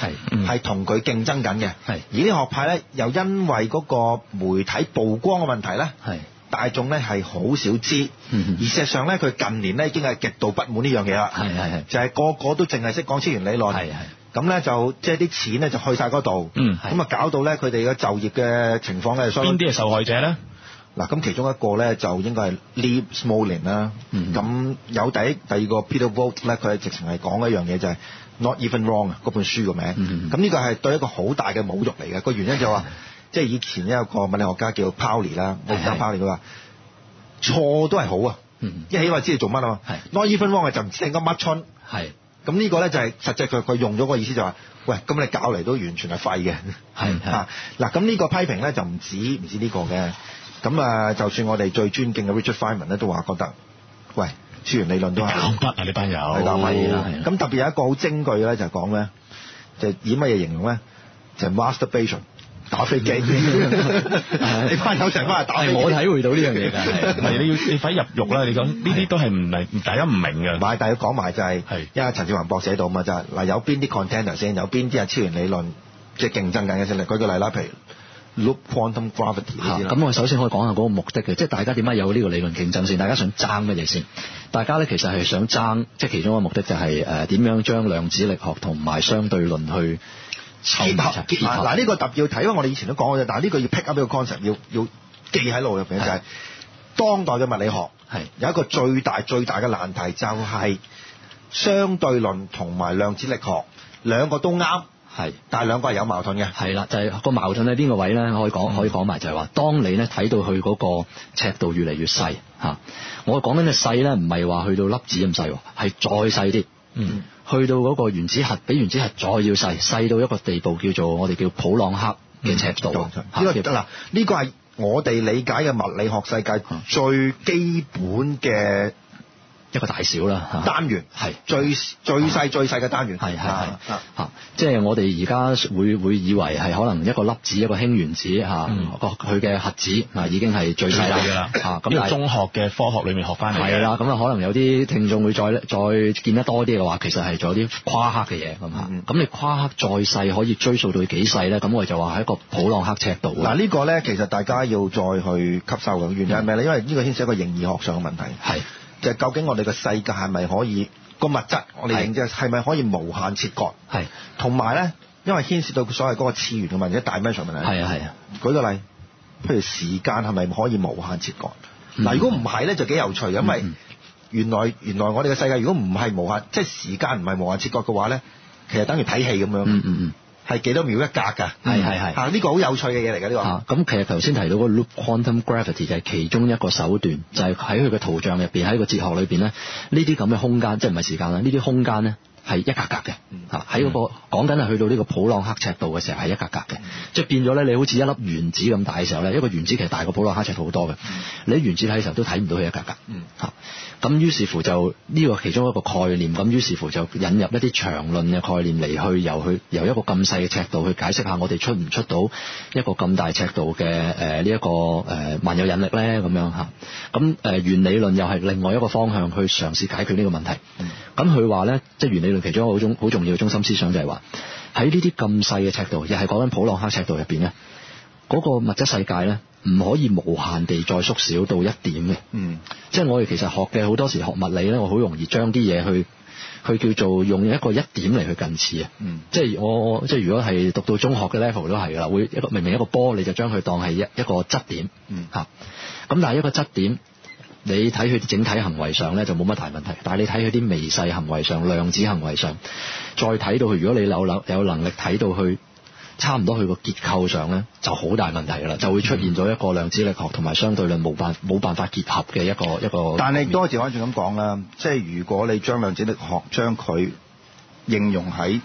係係同佢競爭緊嘅。 係而啲學派咧又因為嗰個媒體曝光嘅問題咧， 係大眾咧係好少知， 嗯而事實上咧佢近年咧已經係極度不滿呢樣嘢啦。 係係係就係個個都淨係識講超弦理論。 係係咁咧就即係啲錢咧就去晒嗰度。 嗯咁啊搞到咧佢哋嘅就業嘅情況咧， 邊啲係受害者咧？ 嗱，咁其中一個咧就應該係 Lee Smolin 啦。咁、 嗯、 有第一第二個 Peter Vogt 咧，佢係直情係講一樣嘢就係 Not Even Wrong 啊，嗰本書個名。咁呢、嗯、個係對一個好大嘅侮辱嚟嘅。個原因就話、是，即係以前有一個物理學家叫 Pauli 啦，我唔得 Pauli 佢話錯都係好啊， 嗯、 一起碼知你做乜啊嘛。Not Even Wrong 就唔知你應該乜春。 係。 咁呢個咧就係實際佢佢用咗個意思就話、是，喂，咁你搞嚟都完全係廢嘅。 係係。 嗱，咁呢個批評咧就唔止唔止呢個嘅。咁啊，就算我哋最尊敬嘅 Richard Feynman 咧，都話覺得，喂，超弦理論都係搞乜啊？呢班友係搞乜嘢啦？咁特別有一個好精句咧，就係講咧，就係以乜嘢形容咧？就係 masturbation 打飛機。你班友成班係打飛機。 我體會到呢樣嘢㗎，係。 係你要你快入獄啦！你講呢啲都係唔係大家唔明嘅。 唔係，但係要講埋就係、是，因為陳志宏博寫到嘛，就係、是、嗱有邊啲 contender 先，有邊啲係超弦理論即係競爭緊嘅先。嚟舉個例啦，譬如。Loop quantum gravity 呢啲啦。咁我首先可以講下嗰個目的嘅，即係大家點解有呢個理論競爭先？大家想爭乜嘢先？大家咧其實係想爭，即係其中一個目的就係誒點樣將量子力學同埋相對論去結合結合。嗱呢個特別要睇，因為我哋以前都講過嘅，但係呢個要 pick up 呢個 concept，要要記喺腦入邊就係、是、當代嘅物理學係有一個最大最大嘅難題，就係相對論同埋量子力學兩個都啱。係，但係兩個係有矛盾嘅。係啦，就係、是、個矛盾喺邊個位咧？可以講、嗯，可以講埋就係話，當你咧睇到佢嗰個尺度越嚟越細嚇，我講緊嘅細咧，唔係話去到粒子咁細，係再細啲。嗯，去到嗰個原子核，比原子核再要細，細到一個地步，叫做我哋叫普朗克嘅尺度。呢、嗯、個得啦，呢個係我哋理解嘅物理學世界最基本嘅。一個大小啦，單元係最最細最細嘅單元，係係係嚇，即係我哋而家會會以為係可能一個粒子一個氫原子嚇，個佢嘅核子啊已經係最細啦嚇。咁喺中學嘅科學裏面學翻嚟係啦，咁啊可能有啲聽眾會再再見得多啲嘅話，其實係仲有啲夸克嘅嘢咁嚇。咁你夸克再細可以追溯到幾細咧？咁我哋就話係一個普朗克尺度。嗱呢個咧其實大家要再去吸收嘅原因係咩咧？因為呢個牽涉一個形而學上嘅問題。係。就係究竟我哋嘅世界係咪可以個物質，我哋認知係咪可以無限切割？係，同埋咧，因為牽涉到所謂嗰個次元嘅問題、大 dimension 問題。係啊係啊。舉個例，譬如時間係咪可以無限切割？嗱、嗯，如果唔係咧，就幾有趣，因為原來原來我哋嘅世界如果唔係無限，即係時間唔係無限切割嘅話咧，其實等於睇戲咁樣。嗯嗯嗯。係幾多秒一格㗎？係係係。嚇，呢個好有趣嘅嘢嚟㗎呢個。嚇，咁其實頭先提到個 loop quantum gravity 就係其中一個手段，就係喺佢嘅圖像入邊，喺個哲學裏邊咧，呢啲咁嘅空間，即係唔係時間啦，呢啲空間咧係一格格嘅。嚇，喺嗰個講緊係去到呢個普朗克尺度嘅時候係一格格嘅，即係變咗咧，你好似一粒原子咁大嘅時候咧，一個原子其實大過普朗克尺度好多嘅。你喺原子睇嘅時候都睇唔到佢一格格。嚇。咁於是乎就呢個其中一個概念，咁於是乎就引入一啲長論嘅概念嚟去由去由一個咁細嘅尺度去解釋下我哋出唔出到一個咁大尺度嘅誒呢一個誒萬有引力咧咁樣嚇。咁誒弦理論又係另外一個方向去嘗試解決呢個問題。咁佢話咧，即係弦理論其中一個好重好重要嘅中心思想就係話喺呢啲咁細嘅尺度，又係講緊普朗克尺度入邊咧，嗰個物質世界咧，唔可以無限地再縮小到一點嘅。嗯，即係我哋其實學嘅好多時學物理咧，我好容易將啲嘢去去叫做用一個一點嚟去近似啊。嗯，即係我即係如果係讀到中學嘅 level 都係噶啦，會一個明明一個波，你就將佢當係一一個質點。嗯，嚇。咁但係一個質點，你睇佢整體行為上咧就冇乜大問題，但係你睇佢啲微細行為上、量子行為上，再睇到佢，如果你有能有能力睇到佢。差唔多佢個結構上咧就好大問題㗎啦，就會出現咗一個量子力學同埋相對論冇辦冇辦法結合嘅一個一個。但係多謝我仲咁講啦，即係如果你將量子力學將佢應用喺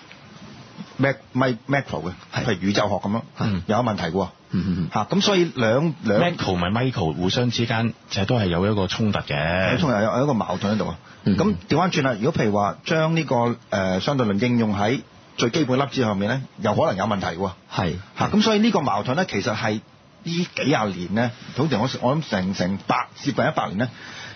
mac macro 嘅，譬如宇宙學咁樣，嗯、有問題嘅喎。嗯嗯嚇，咁所以兩兩 macro 同埋 micro 互相之間其實都係有一個衝突嘅，衝突有有一個矛盾喺度啊。咁調翻轉啦，如果譬如話將呢個誒、呃、相對論應用喺最基本粒子上面咧，又可能有問題喎。係嚇，咁所以呢個矛盾咧，其實係呢幾廿年咧，好似我我諗成成百接近一百年咧，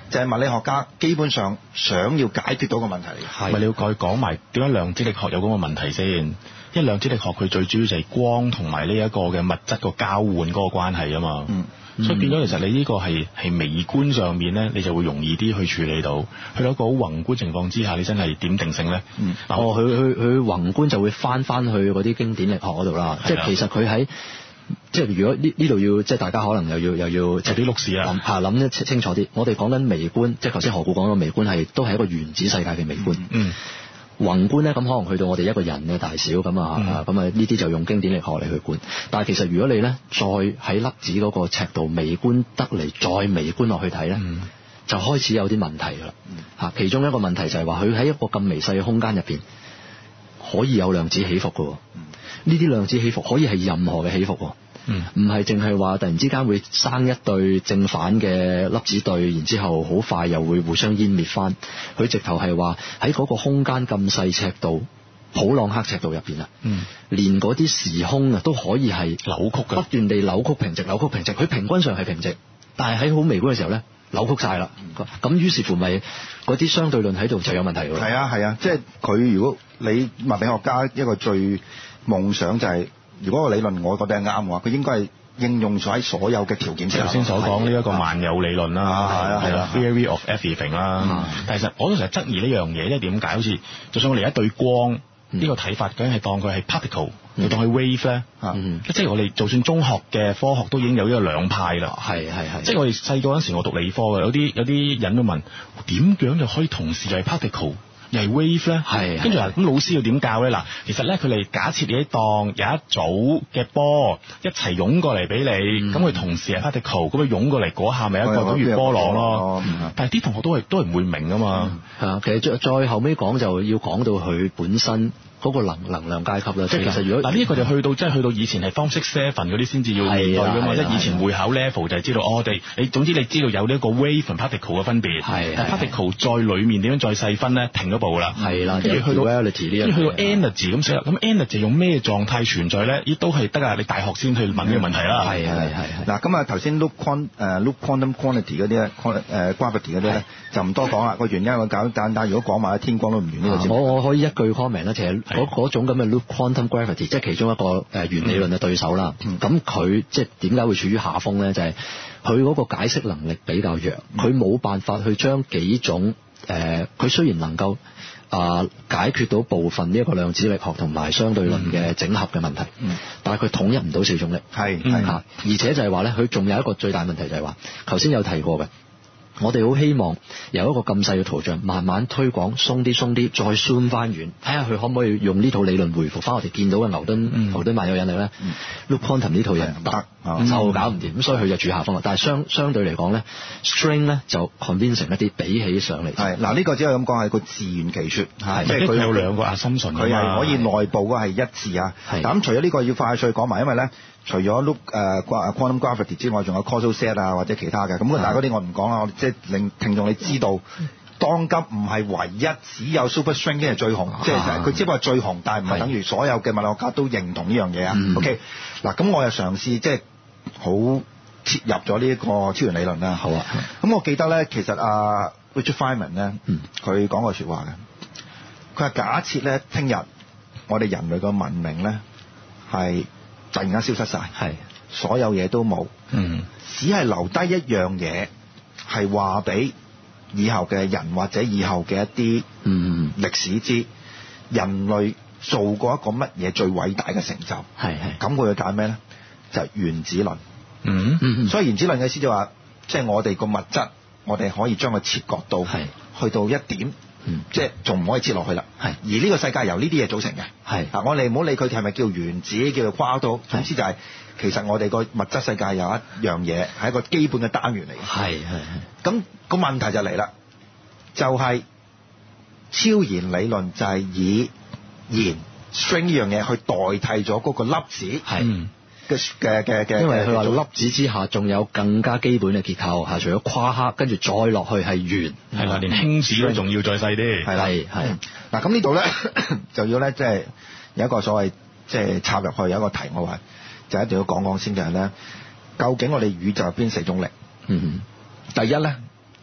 就係物理學家基本上想要解決到個問題嚟嘅。 咪你要再講埋點解量子力學有咁嘅問題先？因為量子力學佢最主要就係光同埋呢一個嘅物質個交換嗰個關係啊嘛。嗯。所以變咗，其實你呢個係係微觀上面咧，你就會容易啲去處理到。去到一個好宏觀情況之下，你真係點定性咧？ 嗯。哦，佢佢佢宏觀就會翻翻去嗰啲經典力學嗰度啦。即係其實佢喺即係如果呢呢度要即係大家可能又要又要即係啲碌事啊，嚇諗得清楚啲。我哋講緊微觀，即係頭先何故講嘅微觀係都係一個原子世界嘅微觀。嗯。宏觀咧，咁可能去到我哋一個人嘅大小咁啊，咁啊呢啲就用經典力學嚟去觀。但係其實如果你咧再喺粒子嗰個尺度微觀得嚟，再微觀落去睇咧，嗯、就開始有啲問題㗎啦。嚇、嗯，其中一個問題就係話佢喺一個咁微細嘅空間入邊，可以有量子起伏㗎。呢啲、嗯、量子起伏可以係任何嘅起伏。唔係淨係話突然之間會生一對正反嘅粒子對，然之後好快又會互相湮滅翻。佢直頭係話喺嗰個空間咁細尺度，普朗克尺度入邊啊，嗯、連嗰啲時空啊都可以係扭曲嘅，不斷地扭曲平直，扭曲平直。佢平均上係平直，但係喺好微觀嘅時候咧扭曲晒啦。咁、嗯、於是乎咪嗰啲相對論喺度就有問題㗎。 係啊係啊，即係佢如果你物理學家一個最夢想就係、是。如果個理論我覺得係啱嘅話，佢應該係應用咗喺所有嘅條件之下。頭先所講呢一個萬有理論啦，係啊係啦 ，theory of everything 啦。但係其實我都成日質疑呢樣嘢，因為點解好似就算我哋一對光呢個睇法，究竟係當佢係 particle，定當佢 wave 咧？即係我哋就算中學嘅科學都已經有呢個兩派啦。係係係。即係我哋細個嗰陣時，我讀理科嘅，有啲有啲人都問點樣就可以同時就係 particle？又係 wave 咧，係跟住啊，咁老師要點教咧？嗱，其實咧佢哋假設你當有一組嘅波一齊湧過嚟俾你，咁佢、嗯、同時係 particle，咁佢湧過嚟嗰下咪一個等於波浪咯。嗯、但係啲同學都係都係唔會明噶嘛。係啊、嗯，其實再再後尾講就要講到佢本身嗰個能能量階級啦。即係其實如果嗱呢一個就去到即係去到以前係 form six seven 嗰啲先至要面對噶嘛。即係以前會考 level 就係知道我哋你總之你知道有呢一個 wave 同 particle 嘅分別。係但 particle 再裡面點樣再細分咧？停咗步啦。係啦，跟住去到 reality 呢樣，跟住去到 energy 咁寫啦。咁 energy 用咩狀態存在咧？亦都係得啊！你大學先去問呢個問題啦。係係係。嗱咁啊頭先 loop quant 誒 loop quantum quantity 嗰啲咧，誒 gravity 嗰啲咧就唔多講啦。個原因我搞簡單，如果講埋天光都唔完呢個節目。我我可以一句 comment 咧，其實嗰嗰種咁嘅 loop quantum gravity，即係其中一個誒原理論嘅對手啦。咁佢即係點解會處於下風咧？就係佢嗰個解釋能力比較弱，佢冇辦法去將幾種誒，佢雖然能夠啊解決到部分呢一個量子力學同埋相對論嘅整合嘅問題，嗯、但係佢統一唔到四重力。係係嚇，而且就係話咧，佢仲有一個最大問題就係話，頭先有提過嘅。我哋好希望由一個咁細嘅圖像慢慢推廣，鬆啲鬆啲，再 zoom 翻遠，睇下佢可唔可以用呢套理論回復翻我哋見到嘅牛頓、嗯、牛頓萬有引力咧。Loop quantum 呢套嘢唔得，就搞唔掂，咁所以佢就住下風啦。但係相相對嚟講咧 string 咧就 convincing 一啲，比起上嚟係嗱呢個只係咁講係個自圓其說，係即係佢有兩個 assumption，佢係可以內部嘅係一致啊。咁的除咗呢個要快脆講埋，因為咧。除咗 loop 誒 quantum gravity 之外，仲有 causal set 啊或者其他嘅，咁但係嗰啲我唔講啦，我即係令聽眾你知道，當今唔係唯一只有 superstring 先係最紅，即係佢只不過係最紅，但係唔係等於所有嘅物理學家都認同呢樣嘢啊。嗯、OK，嗱咁我又嘗試即係好切入咗呢一個超弦理論啦。好啊，咁我記得咧，其實阿、uh, Richard Feynman 咧，佢講過説話嘅，佢話假設咧，聽日我哋人類嘅文明咧係突然間消失晒，係是所有嘢都冇，嗯，只係留低一樣嘢，係話俾以後嘅人或者以後嘅一啲嗯歷史知，人類做過一個乜嘢最偉大嘅成就，係係，咁佢要揀咩咧？就係、是、原子論，嗯嗯，所以原子論嘅意思就話，即、就、係、是、我哋個物質，我哋可以將佢切割到係是去到一點。嗯，即係仲唔可以切落去啦，係。而呢個世界由呢啲嘢組成嘅，係。嗱，我哋唔好理佢係咪叫原子，叫做跨度，總之就係其實我哋個物質世界有一樣嘢係一個基本嘅單元嚟嘅，係係係。咁個問題就嚟啦，就係超弦理論就係以弦 string 呢樣嘢去代替咗嗰個粒子，係。嘅嘅嘅嘅，因為佢話粒子之下仲有更加基本嘅結構嚇，除咗夸克，跟住再落去係弦，係啦，連輕子都仲要再細啲，係啦，係。嗱咁呢度咧就要咧即係有一個所謂即係插入去有一個題我話，就一定要講講先就係咧，究竟我哋宇宙入邊四種力，嗯，第一咧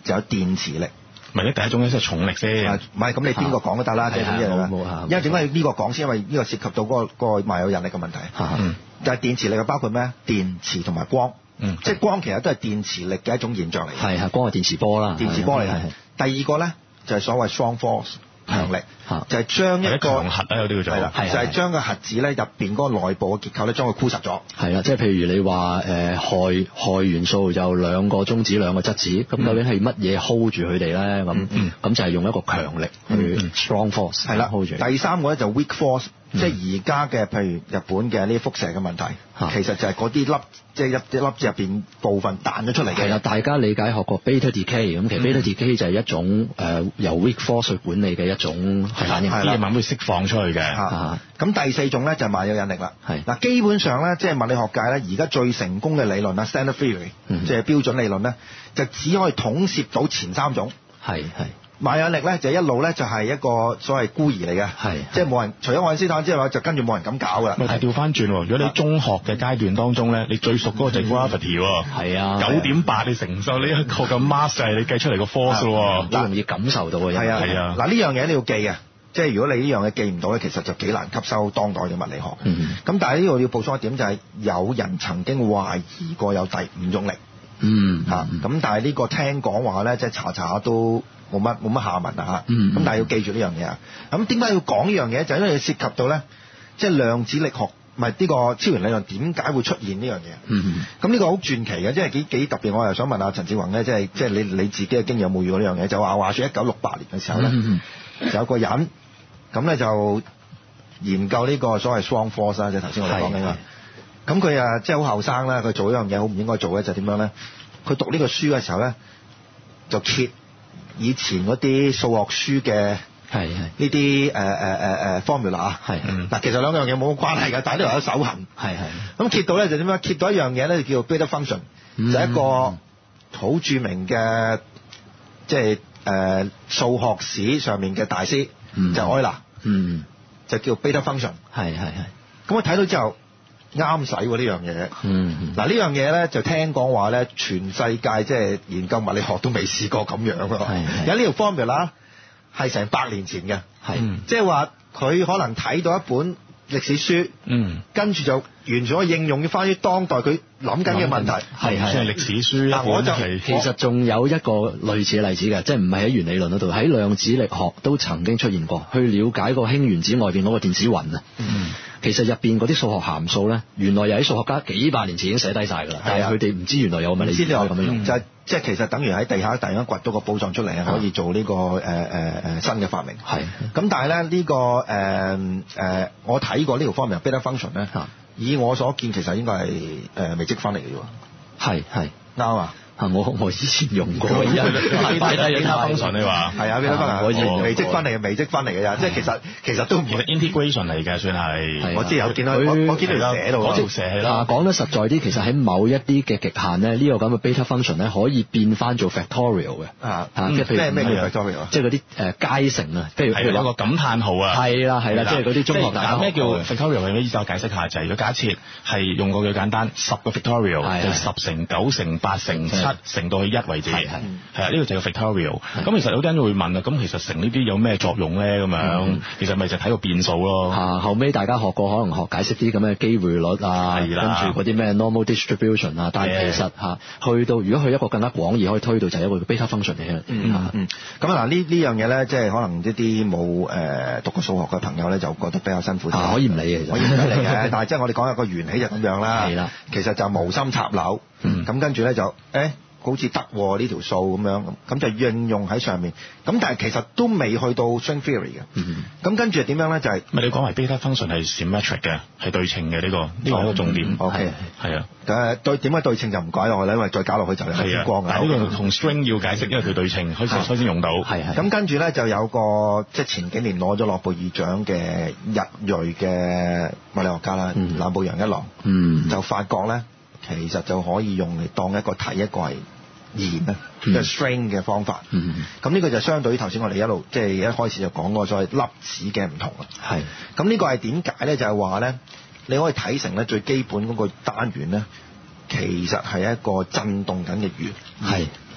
就有電磁力。 咪咧第一種咧即係重力先。 唔係咁，你邊個講都得啦，即係點樣？因為點解要呢個講先？因為呢個涉及到嗰、嗰個嗰個萬有引力嘅問題。嗯。就係電磁力嘅包括咩？電磁同埋光。嗯。即係光其實都係電磁力嘅一種現象嚟。 係係光係電磁波啦。 電磁波嚟嘅。第二個咧就係所謂 strong force。強力就係將一個強核啊，有啲叫做係就係將個核子咧入邊嗰個內部嘅結構咧，將佢箍實咗。 係啦，即係譬如你話誒氦氦元素有兩個中子兩個質子，咁、嗯、究竟係乜嘢 hold 住佢哋咧？咁咁、嗯嗯、就係用一個強力去、嗯、strong force 係啦 hold 住。 第三個咧就 weak force，、嗯、即係而家嘅譬如日本嘅呢啲輻射嘅問題，嗯、其實就係嗰啲粒即係一啲粒子入邊部分彈咗出嚟嘅。係啦，大家理解學過 beta decay， 咁其實 beta decay 就係一種誒、呃、由 weak force 去管理嘅一種反應，啲嘢慢慢會釋放出去嘅。咁、 嗯、第四種咧就係萬有引力啦。係嗱，基本上咧即係物理學界咧而家最成功嘅理論啦 ，standard theory，、嗯、即係標準理論咧，就只可以統攝到前三種。係係。萬有引力咧就一路咧就係一個所謂孤兒嚟嘅，係即係冇人除咗愛因斯坦之外，就跟住冇人咁搞噶啦。 咪係調翻轉喎，如果你中學嘅階段當中咧，你最熟嗰個就係 gravity 喎，係啊，九點八你承受呢一個咁 mass 係你計出嚟個 force 咯， 好容易感受到嘅。 係啊係啊，嗱呢樣嘢你要記嘅，即係如果你呢樣嘢記唔到咧，其實就幾難吸收當代嘅物理學。咁、嗯、但係呢度要補充一點就係、是、有人曾經懷疑過有第五種力。嗯嚇，咁、嗯、但係呢個聽講話咧，即係查查下都冇乜冇乜下文啊嚇。咁、嗯、但係要記住呢樣嘢啊。咁點解要講呢樣嘢？就係、因為涉及到咧，即係量子力學，唔係呢個超弦理論點解會出現呢樣嘢？嗯咁呢個好傳奇嘅，即係幾幾特別。我又想問下陳志宏咧，即係即係你你自己嘅經驗有冇遇過呢樣嘢？就話話説一九六八年嘅時候咧，嗯、就有個人咁咧就研究呢個所謂 strong force 啊，即係頭先我哋講緊啦。咁佢啊，即係好後生啦，佢做一樣嘢好唔應該做嘅就點樣咧？佢讀呢個書嘅時候咧，就揭以前嗰啲數學書嘅係係呢啲誒誒誒誒 formula 啊，係嗱，其實兩樣嘢冇關係嘅，但係呢度有手痕，係係咁揭到咧就點樣？揭到一樣嘢咧，就叫做 beta function，、嗯、就係、一個好著名嘅即係誒數學史上面嘅大師，嗯、就係愛拿，嗯，就叫 beta function，係係係。咁我睇到之後。啱使喎呢樣嘢，嗯，嗱呢樣嘢咧就聽講話咧，全世界即係研究物理學都未試過咁樣咯。有呢條 formula 係成百年前嘅，係，即係話佢可能睇到一本歷史書，嗯，跟住就完全可以應用翻於當代佢諗緊嘅問題，係係係歷史書。嗱我就其實仲有一個類似嘅例子嘅，即係唔係喺原理論嗰度，喺量子力學都曾經出現過，去了解個氫原子外邊嗰個電子雲啊。嗯。其實入邊嗰啲數學函數咧，原來又喺數學家幾百年前已經寫低晒㗎啦，但係佢哋唔知原來有咁嘅理論咁樣用，就係即係其實等於喺地下突然間掘到個寶藏出嚟，可以做呢、這個誒誒誒新嘅發明。係。咁但係咧呢、這個誒誒、呃呃，我睇過呢條方面 beta function 咧，以我所見其實應該係誒微積分嚟嘅喎。係係啱啊！我我以前用過，而家擺低咗 beta function 你話係啊 beta function 我以前微積分嚟嘅，微積分嚟嘅咋，即係其實其實都唔係 integration 嚟嘅，算係。我知有見到佢，我見到寫到嗰條寫係啦。講得實在啲，其實喺某一啲嘅極限咧，呢、這個咁嘅 beta function 咧，可以變翻做 factorial 嘅。啊啊，即係譬如咩咩叫 factorial 啊？即係嗰啲誒階乘啊，譬如譬如有個感嘆號啊。係啦係啦，即係嗰啲中學大咩叫 factorial 係咩意思？我解釋下就係，如果假設係用個最簡單十個 factorial，就十乘九乘八乘七乘到去一為止，係係係啊，呢個就係個 factorial。咁其實有啲人會問啊，咁其實乘呢啲有咩作用咧？咁樣、嗯、其實咪就睇個變數咯。嚇，後尾大家學過，可能學解釋啲咁嘅機會率啊，跟住嗰啲咩 normal distribution 啊。但係其實嚇去到，如果去一個更加廣義可以推到，就係一個 beta function 嚟嘅。嗯嗯。咁啊嗱，呢呢樣嘢咧，即係可能一啲冇誒讀過數學嘅朋友咧，就覺得比較辛苦啲、啊。可以唔理嘅，可以唔理嘅。但係即係我哋講一個緣起就咁樣啦。係啦。其實就無心插柳。嗯。咁跟住咧就誒。欸好似得呢條數咁樣，咁就應用喺上面。咁但係其實都未去到 string theory 嘅。咁、嗯、跟住點樣咧？就係、是、咪你講埋 beta function 係 symmetric 嘅，係對稱嘅呢、這個，呢、這個係一個重點。O K，係啊。誒對點解對稱就唔改落去咧？因為再搞落去就係天光啊。呢、這個同 string 要解釋，因為佢對稱，可以首先用到。係係。咁跟住咧就有個即係前幾年攞咗諾貝爾獎嘅日裔嘅物理學家啦，南、嗯、部洋一郎，嗯，就發覺咧。其實就可以用嚟當一個睇一個係弦啊，即係 string 嘅方法。咁、嗯、呢個就相對於頭先我哋一路即係一開始就講過所謂粒子嘅唔同啊。係。咁呢個係點解咧？就係話咧，你可以睇成咧最基本嗰個單元咧，其實係一個震動緊嘅弦。係。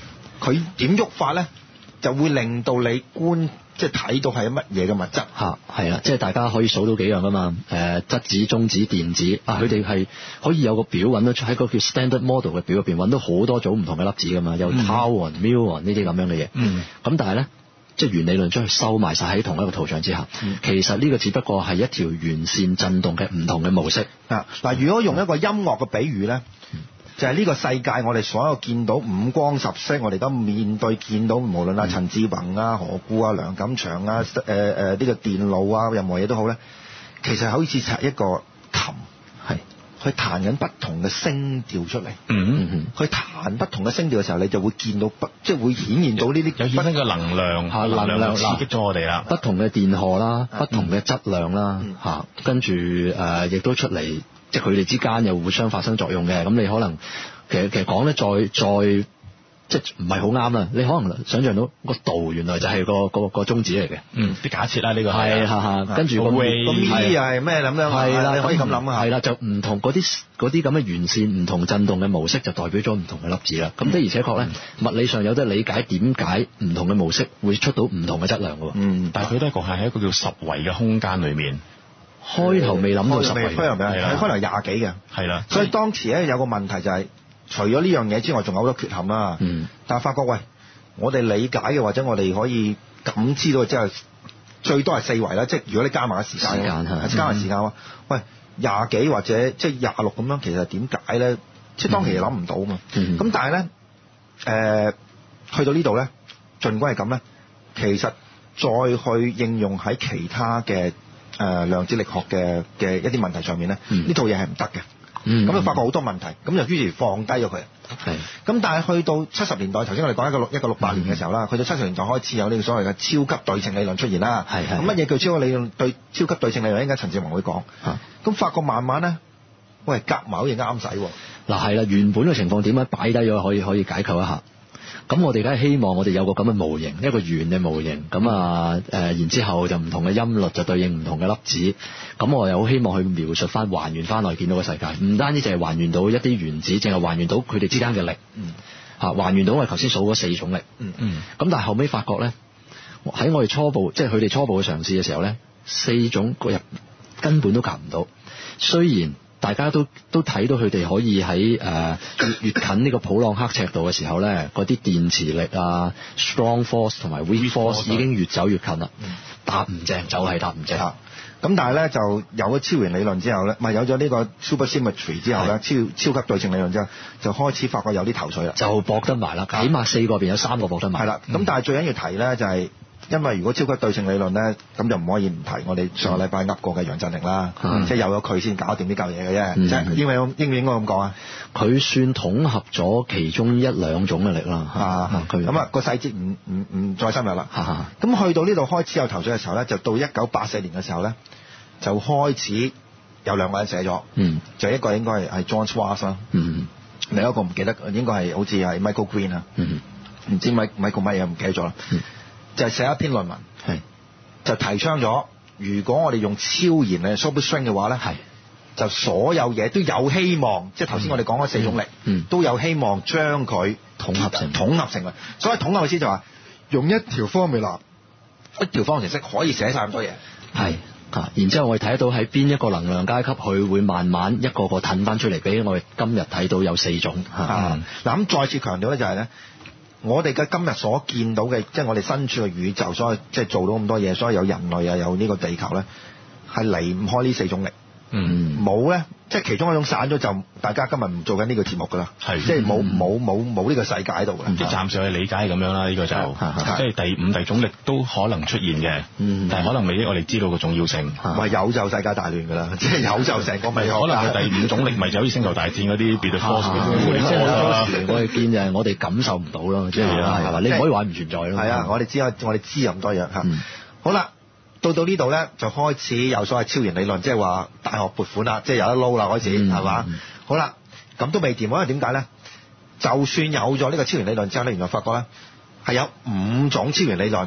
佢點喐法咧，就會令到你觀即係睇到係乜嘢嘅物質嚇，係啦，即係大家可以數到幾樣噶嘛，誒質子、中子、電子啊，佢哋係可以有個表揾得出，喺個叫 standard model 嘅表入邊揾到好多組唔同嘅粒子噶嘛，有 tau、muon 呢啲咁樣嘅嘢。嗯。咁但係咧，即係原理論將佢收埋晒喺同一個圖像之下，嗯、其實呢個只不過係一條弦線振動嘅唔同嘅模式。 啊，嗱，如果用一個音樂嘅比喻咧。嗯就係呢個世界，我哋所有見到五光十色，我哋都面對見到，無論啊陳志宏啊、何故啊、梁錦祥啊、誒誒呢個電腦啊，任何嘢都好咧，其實好似係一個琴，係去彈緊不同嘅聲調出嚟。嗯嗯，去彈不同嘅聲調嘅時候，你就會見到不，即係會顯現到呢啲有衍生嘅能量， 嚇能量刺激咗我哋啦。 不同嘅電荷啦，不同嘅質量啦，嚇跟住誒亦都出嚟。即係佢哋之間又互相發生作用嘅，咁你可能其實其實講咧，再再即係唔係好啱啊！你可能想象到個道原來就係個個個中子嚟嘅， 嗯，啲假設啦，呢個係嚇嚇，跟住個個咪又係咩咁樣？ 係啦， 你可以咁諗啊， 係啦，就唔同嗰啲嗰啲咁嘅弦線唔同振動嘅模式，就代表咗唔同嘅粒子啦。咁的而且確咧，物理上有得理解點解唔同嘅模式會出到唔同嘅質量嘅喎。嗯， 但係佢都係局限喺一個叫十維嘅空間裏面。 開頭未諗到十維， 開頭未係開頭廿幾嘅， 係啦。 所以當時咧有個問題就係、是，除咗呢樣嘢之外，仲有好多缺陷啦。嗯。但係發覺喂，我哋理解嘅或者我哋可以感知到，即係最多係四維啦。即係如果你加埋個時間，時間加埋時間喎。嗯、喂，廿幾或者即係廿六咁樣，其實點解咧？即係當期諗唔到啊嘛。咁、嗯、但係咧，誒、呃，去到呢度咧，儘管係咁咧，其實再去應用喺其他嘅。誒、呃、量子力學嘅嘅一啲問題上面咧，呢、嗯、套嘢係唔得嘅。咁、嗯、就發覺好多問題，咁就於是放低咗佢。係。咁但係去到七十年代，頭先我哋講一個六一個六八年嘅時候啦，去到七十年代開始有呢個所謂嘅超級對稱理論出現啦。係係。咁乜嘢叫超級理論對超級對稱理論？應該陳志宏會講。嚇。咁發覺慢慢咧，喂夾埋好似啱使喎。嗱係啦，原本嘅情況點樣擺低咗可以可以解構一下。咁我哋梗係希望我哋有個咁嘅模型，一個圓嘅模型，咁啊誒，然之後就唔同嘅音律就對應唔同嘅粒子，咁我又好希望去描述翻還原翻我哋見到嘅世界，唔單止淨係還原到一啲原子，淨係還原到佢哋之間嘅力，嗯，嚇還原到我哋頭先數嗰四種力，嗯嗯，咁但係後尾發覺咧，喺我哋初步即係佢哋初步嘅嘗試嘅時候咧，四種個入根本都夾唔到，雖然。大家都都睇到佢哋可以喺誒、呃、越越近呢個普朗克尺度嘅時候咧，嗰啲電磁力啊、strong force 同埋 weak force 已經越走越近啦，搭唔正就係搭唔正。咁但係咧就有咗超弦理論之後咧，唔係有咗呢個 supersymmetry 之後咧，超超級對稱理論之後，就開始發覺有啲頭緒啦，就駁得埋啦，起碼四個入邊有三個駁得埋。係啦，咁、嗯、但係最緊要提咧就係、是。因為如果超級對稱理論咧，咁就唔可以唔提我哋上個禮拜噏過嘅楊振寧啦，嗯、即係有咗佢先搞掂呢嚿嘢嘅啫。即係應唔應應唔應該咁講啊？佢算統合咗其中一兩種嘅力啦。啊，咁啊個細節唔唔唔再深入啦。咁、啊、去到呢度開始有頭緒嘅時候咧，就到一九八四年嘅時候咧，就開始有兩個人寫咗。嗯，就一個應該係係 John Schwarz 啦。嗯，另一個唔記得，應該係好似係 Michael Green 啊。嗯，唔知 Michael Michael 乜嘢唔記得咗啦。嗯。就係寫一篇論文，係就提倡咗，如果我哋用超弦嘅 super string 嘅話咧，係就所有嘢都有希望，即係頭先我哋講嗰四種力，嗯，都有希望將佢統合成統合成嘅。所謂統合嘅意思就話用一條 formula，一條方程式可以寫晒咁多嘢，係啊。然之後我哋睇得到喺邊一個能量階級，佢會慢慢一個個褪翻出嚟，俾我哋今日睇到有四種。啊，嗱咁再次強調咧就係咧。我哋嘅今日所見到嘅，即係我哋身處嘅宇宙，所以即係做到咁多嘢，所以有人類啊，有呢個地球咧，係離唔開呢四種力。嗯，冇咧，即係其中一種散咗，就大家今日唔做緊呢個節目噶啦。係，即係冇冇冇冇呢個世界喺度嘅。即係暫時去理解係咁樣啦，呢個就即係第五第種力都可能出現嘅。嗯，但係可能未必我哋知道個重要性。咪有就世界大亂噶啦，即係有就成個咪可能係第五種力，咪就好似星球大戰嗰啲 Be the Force 嗰啲。即係好多時我哋見就係我哋感受唔到咯，即係係嘛？你唔可以話唔存在咯。係啊，我哋知啊，我哋知咁多嘢嚇。好啦。到到呢度咧，就開始有所謂超弦理論，即係話大學撥款啦，即係有得撈啦開始，係嘛？嗯、好啦，咁都未掂，因為點解咧？就算有咗呢個超弦理論之後咧，原來發覺咧係有五種超弦理論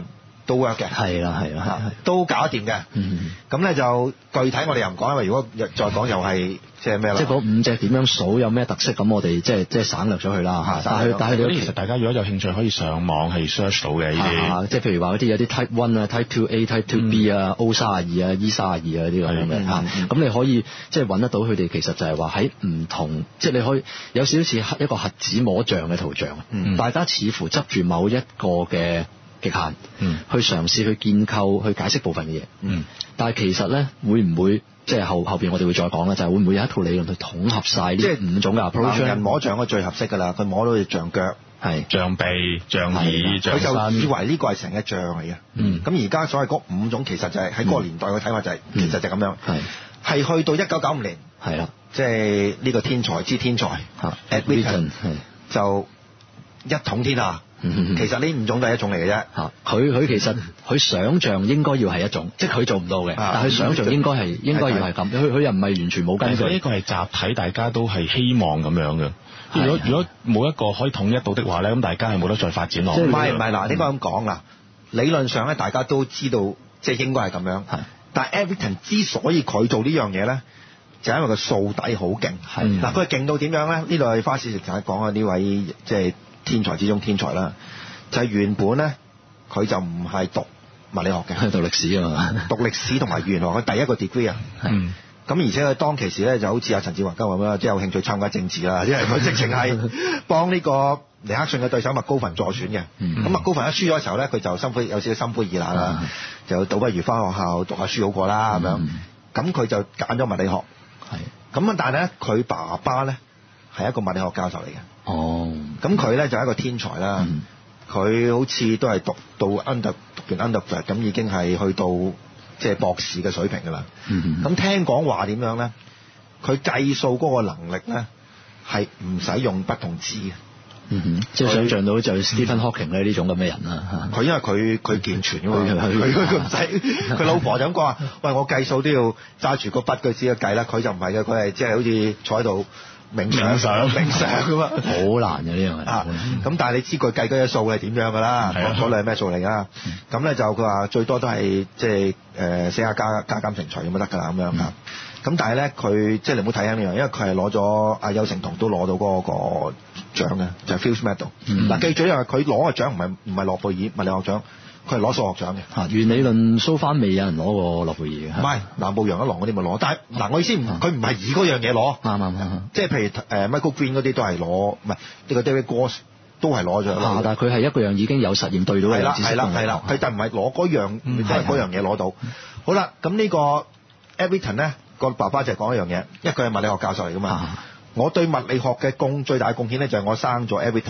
都 work 嘅。 係啦係啦， 都搞得掂嘅。咁咧就具體我哋又唔講，因為如果再講又係即係咩啦？ 即係嗰五隻點樣數有咩特色？咁我哋即係即係省略咗佢啦。但係但係你其實大家如果有興趣可以上網係 search 到嘅呢啲。 即係譬如話嗰啲有啲 Type One 啊、Type Two A、Type Two B 啊、O 三十二啊、E 三十二啊啲咁樣嘅嚇。咁你可以即係揾得到佢哋，其實就係話喺唔同，即係你可以有少少似一個核子摸象嘅圖像。大家似乎執住某一個嘅極限，嗯，去嘗試去建構、去解釋部分嘅嘢，嗯，但係其實咧，會唔會即係後後邊我哋會再講啦，就係、是、會唔會有一套理論去統合晒呢？即係五種嘅 approach。 人摸象係最合適㗎啦，佢摸到隻象腳、 係象鼻、象耳、象身， 佢就以為呢個係成隻象嚟嘅。嗯，咁而家所謂嗰五種其實就係喺嗰個年代嘅睇法就係、是嗯，其實就咁樣。係係去到一九九五年，係啦，即係呢個天才之天才 Ed Wheaton 就一統天下。其實呢五種都係一種嚟嘅啫。嚇，佢佢其實佢想像應該要係一種，即係佢做唔到嘅。但係佢想像應該係應該要係咁。佢佢又唔係完全冇根據。 呢個係集體，大家都係希望咁樣嘅。如果如果冇一個可以統一到的話咧，咁大家係冇得再發展落去。 唔係唔係嗱，應該咁講啦。理論上咧，大家都知道即係應該係咁樣。係。但係 Ed Wheaton 之所以佢做呢樣嘢咧，就係因為個數底好勁。係。嗱，佢係勁到點樣咧？呢度係花時時就係講下呢位即係天才之中天才啦，就係、是、原本咧佢就唔係讀物理學嘅， 係讀歷史啊嘛， 讀歷史同埋語言學，佢第一個 degree 啊，嗯，咁而且佢當其時咧就好似阿陳志華今日咁啦，即係有興趣參加政治啦，因為佢直情係幫呢個尼克遜嘅對手麥高芬助選嘅，咁、嗯、麥高芬一輸咗嘅時候咧，佢就心灰有少少心灰意冷啦、嗯，就倒不如翻學校讀下書好過啦咁、嗯、樣，咁佢就揀咗物理學，係，咁啊但係咧佢爸爸咧係一個物理學教授嚟嘅。哦，咁佢咧就係一個天才啦，佢、嗯、好似都係讀到 under 讀完 undergrad 咁已經係去到即係博士嘅水平㗎啦。咁、嗯、聽講話點樣咧？佢計數嗰個能力咧係唔使用不同紙嘅。嗯哼， 即係想像到就 Stephen Hawking 咧呢種咁嘅人啦。 佢因為佢佢健全㗎嘛，佢佢唔使，佢老婆就咁講話，喂，我計數都要揸住個筆佢先計啦。佢就唔係嘅，佢係即係好似坐喺度。冥想冥想咁啊， 好難嘅呢樣嘢啊！ 咁但係你知佢計嗰啲數係點樣㗎啦？嗰嗰類係咩數嚟㗎？咁咧就佢話最多都係即係誒寫下加加減乘除咁就得㗎啦咁樣啊！咁但係咧佢即係你唔好睇緊呢樣，因為佢係攞咗阿邱成桐都攞到嗰個獎嘅，就係、是、Fields Medal。嗱、嗯、記住因為佢攞嘅獎唔係唔係諾貝爾物理學獎。佢係攞數學獎嘅， 嚇原理論蘇翻未有人攞過諾貝爾嘅， 唔係南部楊一郎嗰啲咪攞，但係嗱我意思唔，佢唔係以嗰樣嘢攞， 啱啱啱， 即係譬如誒、呃、Michael Green 嗰啲都係攞，唔係呢個 David Gross 都係攞咗， 但係佢係一個樣已經有實驗對到嘅知識， 係啦係啦，佢就唔係攞嗰樣，即係嗰樣嘢攞到。好啦，咁呢個 Ed Wheaton 咧個爸爸就係講一樣嘢，因為佢係物理學教授嚟噶嘛。啊我對物理學嘅貢最大嘅貢獻咧，就係我生咗 Ed Wheaton，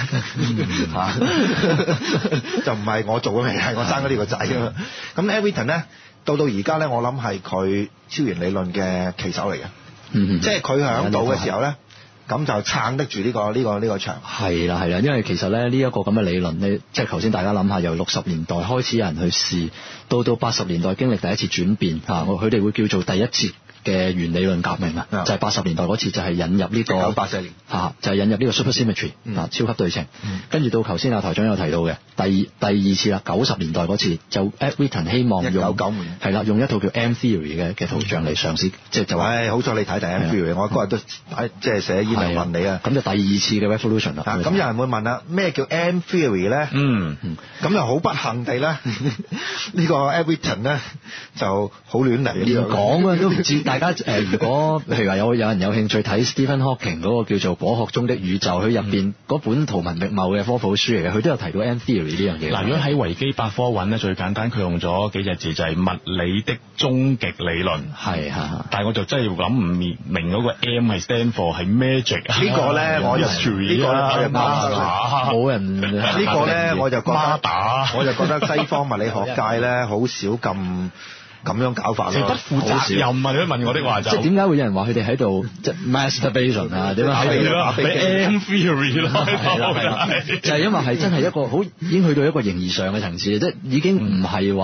就唔係我做嘅嘢，係我生咗呢個仔啊。咁 Ed Wheaton咧，到到而家咧，我諗係佢超弦理論嘅旗手嚟嘅，嗯、即係佢響度嘅時候咧，咁就撐得住呢、呢個呢、呢個呢、呢個場。係啦係啦，因為其實咧呢一個咁嘅理論咧，即係頭先大家諗下，由六十年代開始有人去試，到到八十年代經歷第一次轉變嚇，佢哋會叫做第一次嘅原理論革命啊、嗯，就係八十年代嗰次就係引入呢、呢個一九八四年嚇，就係、是、引入呢個 supersymmetry 啊、嗯，超級對稱。跟、嗯、住到頭先阿台長有提到嘅第二第二次啦，九十年代嗰次就 Ed Wheaton 希望用一九九五年係啦，用一套叫 M theory 嘅嘅圖像嚟嘗試，即係就話、是， 好彩你睇第 M theory，我嗰日都即係寫 email 問你啊。 咁就第二次嘅 revolution 啦。 咁有人會問啦，咩叫 M theory 咧？嗯，咁又好不幸地咧，呢個 Ed Wheaton 咧就好亂嚟， 連講啊都唔知。大家誒、呃，如果譬如話有有人有興趣睇 Stephen Hawking 嗰個叫做《果殼中的宇宙》，佢入邊嗰本圖文並茂嘅科普書嚟嘅，佢都有提到 M theory 呢樣嘢。 嗱，如果喺維基百科揾咧，最簡單，佢用咗幾隻字就係、是、物理的終極理論。係啊，但係我就真係諗唔明嗰個 M 係 stand for 係 magic 啊。 呢個咧我就呢個我就打冇人呢個咧我就覺得打，我就覺得西方物理學界咧好少咁。咁樣搞法咯， 不負責任啊！你都問我的話就， 即係點解會有人話佢哋喺度即係 masturbation 啊？點解俾咯？俾 M theory 咯，係啦係啦， 就係因為係真係一個好已經去到一個形而上嘅層次，即係已經唔係話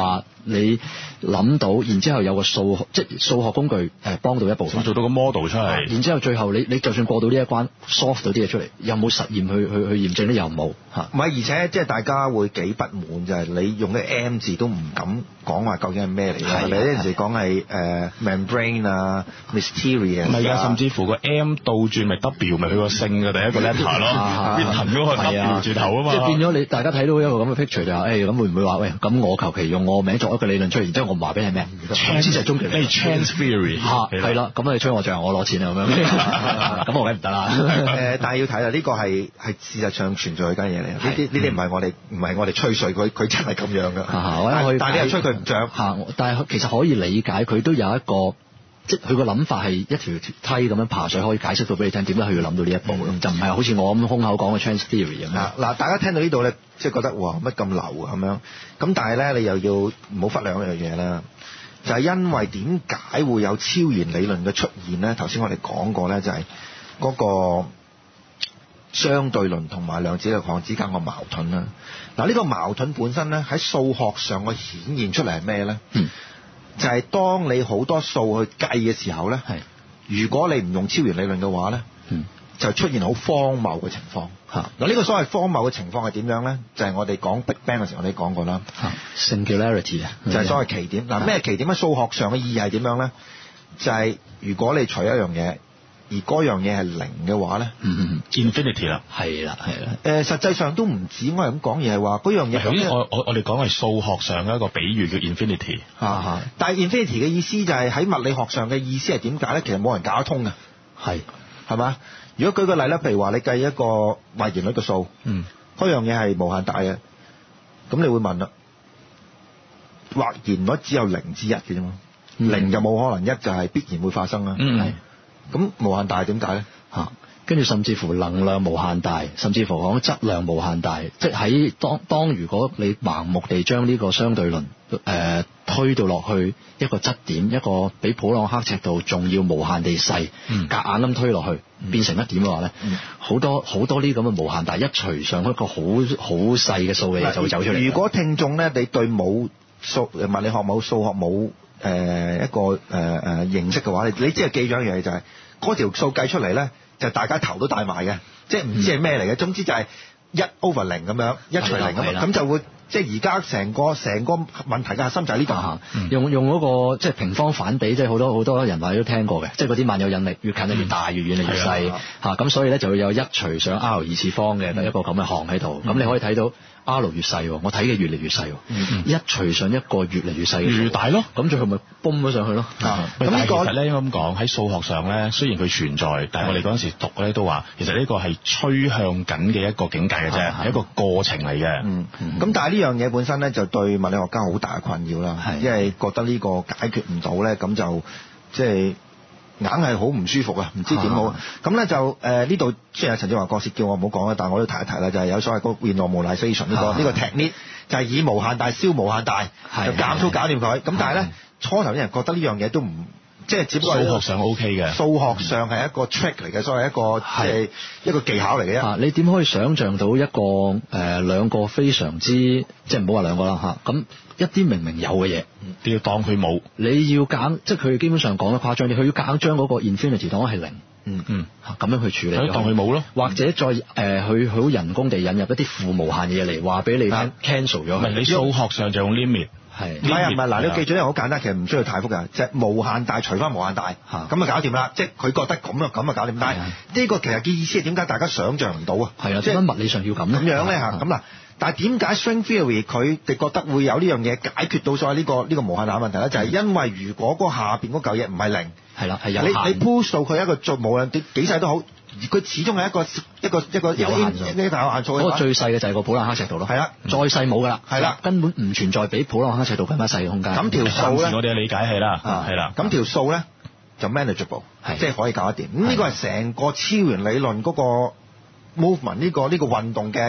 你諗到，然之後有個數學，即係數學工具誒幫到一部分， 做到個 model 出嚟。 然之後最後你你就算過到呢一關 ，solve 到啲嘢出嚟，有冇實驗去去去驗證咧？又冇嚇。 唔係，而且即係大家會幾不滿就係、是、你用嘅 M 字都唔敢講話究竟係咩嚟㗎？你有陣時講係誒 membrane 啊 mysterious 唔係㗎，甚至乎個 M 倒轉咪 W 咪佢個姓嘅第一個 letter 咯 ，written 嗰個 W 字頭啊嘛。 即係變咗你大家睇到一個咁嘅 picture 就話誒咁會唔會話喂咁我求其用我名作一個理論出嚟，然之後我唔話俾你咩？總之就係終極理論 chance theory 嚇係啦，咁你吹我脹我攞錢啊咁樣，咁我梗唔得啦。 誒，但係要睇啦，呢個係係事實上存在嘅間嘢嚟，呢啲呢啲唔係我哋唔係我哋吹水，佢佢真係咁樣㗎。但係你又吹佢唔脹嚇，但係其實可以理解佢都有一個。即係佢個諗法係一條梯咁樣爬水，可以解釋到俾你聽點解佢要諗到呢一步咯，嗯、就唔係好似我咁空口講嘅 chance theory 咁樣。 嗱，大家聽到呢度咧，即係覺得哇乜咁流啊咁樣，咁但係咧你又要唔好忽略一樣嘢啦，就係、是、因為點解會有超弦理論嘅出現咧？頭先我哋講過咧，就係、是、嗰個相對論同埋量子力學之間個矛盾啦。嗱，呢個矛盾本身咧喺數學上嘅顯現出嚟係咩咧？嗯就係當你好多數去計嘅時候咧，如果你唔用超弦理論嘅話咧，嗯、就出現好荒謬嘅情況。嗱、嗯，呢個所謂荒謬嘅情況係點樣咧？就係、是、我哋講 Big Bang 嘅時候，我哋講過啦。 Singularity 啊， 就係所謂奇點。嗱，咩奇點喺數學上嘅意義係點樣咧？就係、是、如果你除一樣嘢，而嗰樣嘢係零嘅話咧、 嗯、，infinity 啦， 係啦係啦。 誒，實際上都唔止我係咁講，而係話嗰樣嘢。 我我我哋講係數學上嘅一個比喻叫 infinity。 啊但係 infinity 嘅意思就係喺物理學上嘅意思係點解咧？其實冇人搞得通嘅。係係嘛？如果舉個例咧，譬如話你計一個或然率嘅數，嗯，嗰樣嘢係無限大嘅，咁你會問啦，或然率只有零至一嘅啫嘛，零就冇可能，一就係必然會發生啦。嗯，係。咁無限大點解咧？ 嚇，跟住甚至乎能量無限大，甚至乎講質量無限大，即係喺當當如果你盲目地將呢個相對論誒、呃、推到落去一個質點，一個比普朗克尺度仲要無限地細，嗯、夾硬咁推落去、嗯、變成一點嘅話咧，好、嗯、多好多呢咁嘅無限大一除上一個好好細嘅數嘅嘢就會走出嚟。 如果聽眾咧你對冇數物理學冇數學冇誒、呃、一個誒誒、呃、認識嘅話，你你只係記咗一樣嘢就係、是、嗰條數計出嚟咧，就大家頭都大埋嘅，即係唔知係咩嚟嘅。總之就係一 over 零咁樣，一除零咁樣，咁就會即係而家成個成個問題嘅核心就係呢度。 用用嗰、那個即係平方反比，即係好多好多人話都聽過嘅，即係嗰啲萬有引力越近就越大，越遠就越細嚇。咁所以咧就會有一除上 r 二次方嘅一個咁嘅項喺度。咁、嗯、你可以睇到。R 越細，我睇嘅越嚟越細，嗯、一除上一個越嚟越細， 越大咯， 咁最後咪崩咗上去咯。咁、啊、 呢個其實咧應該咁講，喺數學上咧，雖然佢存在，但係我哋嗰陣時讀咧都話，其實呢個係趨向緊嘅一個境界嘅啫，係、嗯、一個過程嚟嘅。咁、 嗯嗯、但係呢樣嘢本身咧，就對物理學家好大嘅困擾啦，因為覺得呢個解決唔到咧，咁就即係。硬係好唔舒服啊，唔知點好。咁咧就誒呢度雖然陳志華博士叫我唔好講啦，但係我都提一提啦，就係、是、有所謂嗰個 renormalization 呢個呢個 technique，就係以無限大消無限大，就減粗搞掂佢。咁但係咧初頭啲人覺得呢樣嘢都唔即係只不過數學上 OK 嘅， 數學上係一個 trick 嚟嘅，所謂一個即係一個技巧嚟嘅。 啊，你點可以想像到一個誒、呃、兩個非常之即係唔好話兩個啦嚇咁。一啲明明有嘅嘢， 你要當佢冇。 你要揀，即係佢基本上講得誇張啲，佢要夾硬將嗰個 infinity 當係零， 嗯嗯， 咁樣去處理。 當佢冇咯， 或者再誒，佢好人工地引入一啲負無限嘅嘢嚟話俾你聽 cancel 咗。 唔係你數學上就用 limit， 係唔係啊？唔係嗱，你要記住一樣好簡單，其實唔需要太複雜，即係無限大除翻無限大，咁就搞掂啦。即係佢覺得咁啊，咁啊搞掂。但係呢個其實嘅意思係點解大家想像唔到啊？ 係啊，即係物理上要咁咁樣咧嚇咁嗱。但係點解 string theory 佢哋覺得會有呢樣嘢解決到所謂呢個呢個無限大問題咧？就係、是、因為如果嗰下邊嗰嚿嘢唔係零， 係啦係有你你 push 到佢一個做無論幾幾細都好，佢始終係一個一個一個有限數，呢個有限數。 嗰個最細嘅就係個普朗克尺度咯。係啦，再細冇㗎啦。係啦，根本唔存在比普朗克尺度更加細嘅空間。 咁條數咧， 我哋嘅理解係啦，係啦。 咁條數咧就 manageable，即係可以搞得掂。咁呢個係成個超弦理論嗰個 movement 呢個呢個運動嘅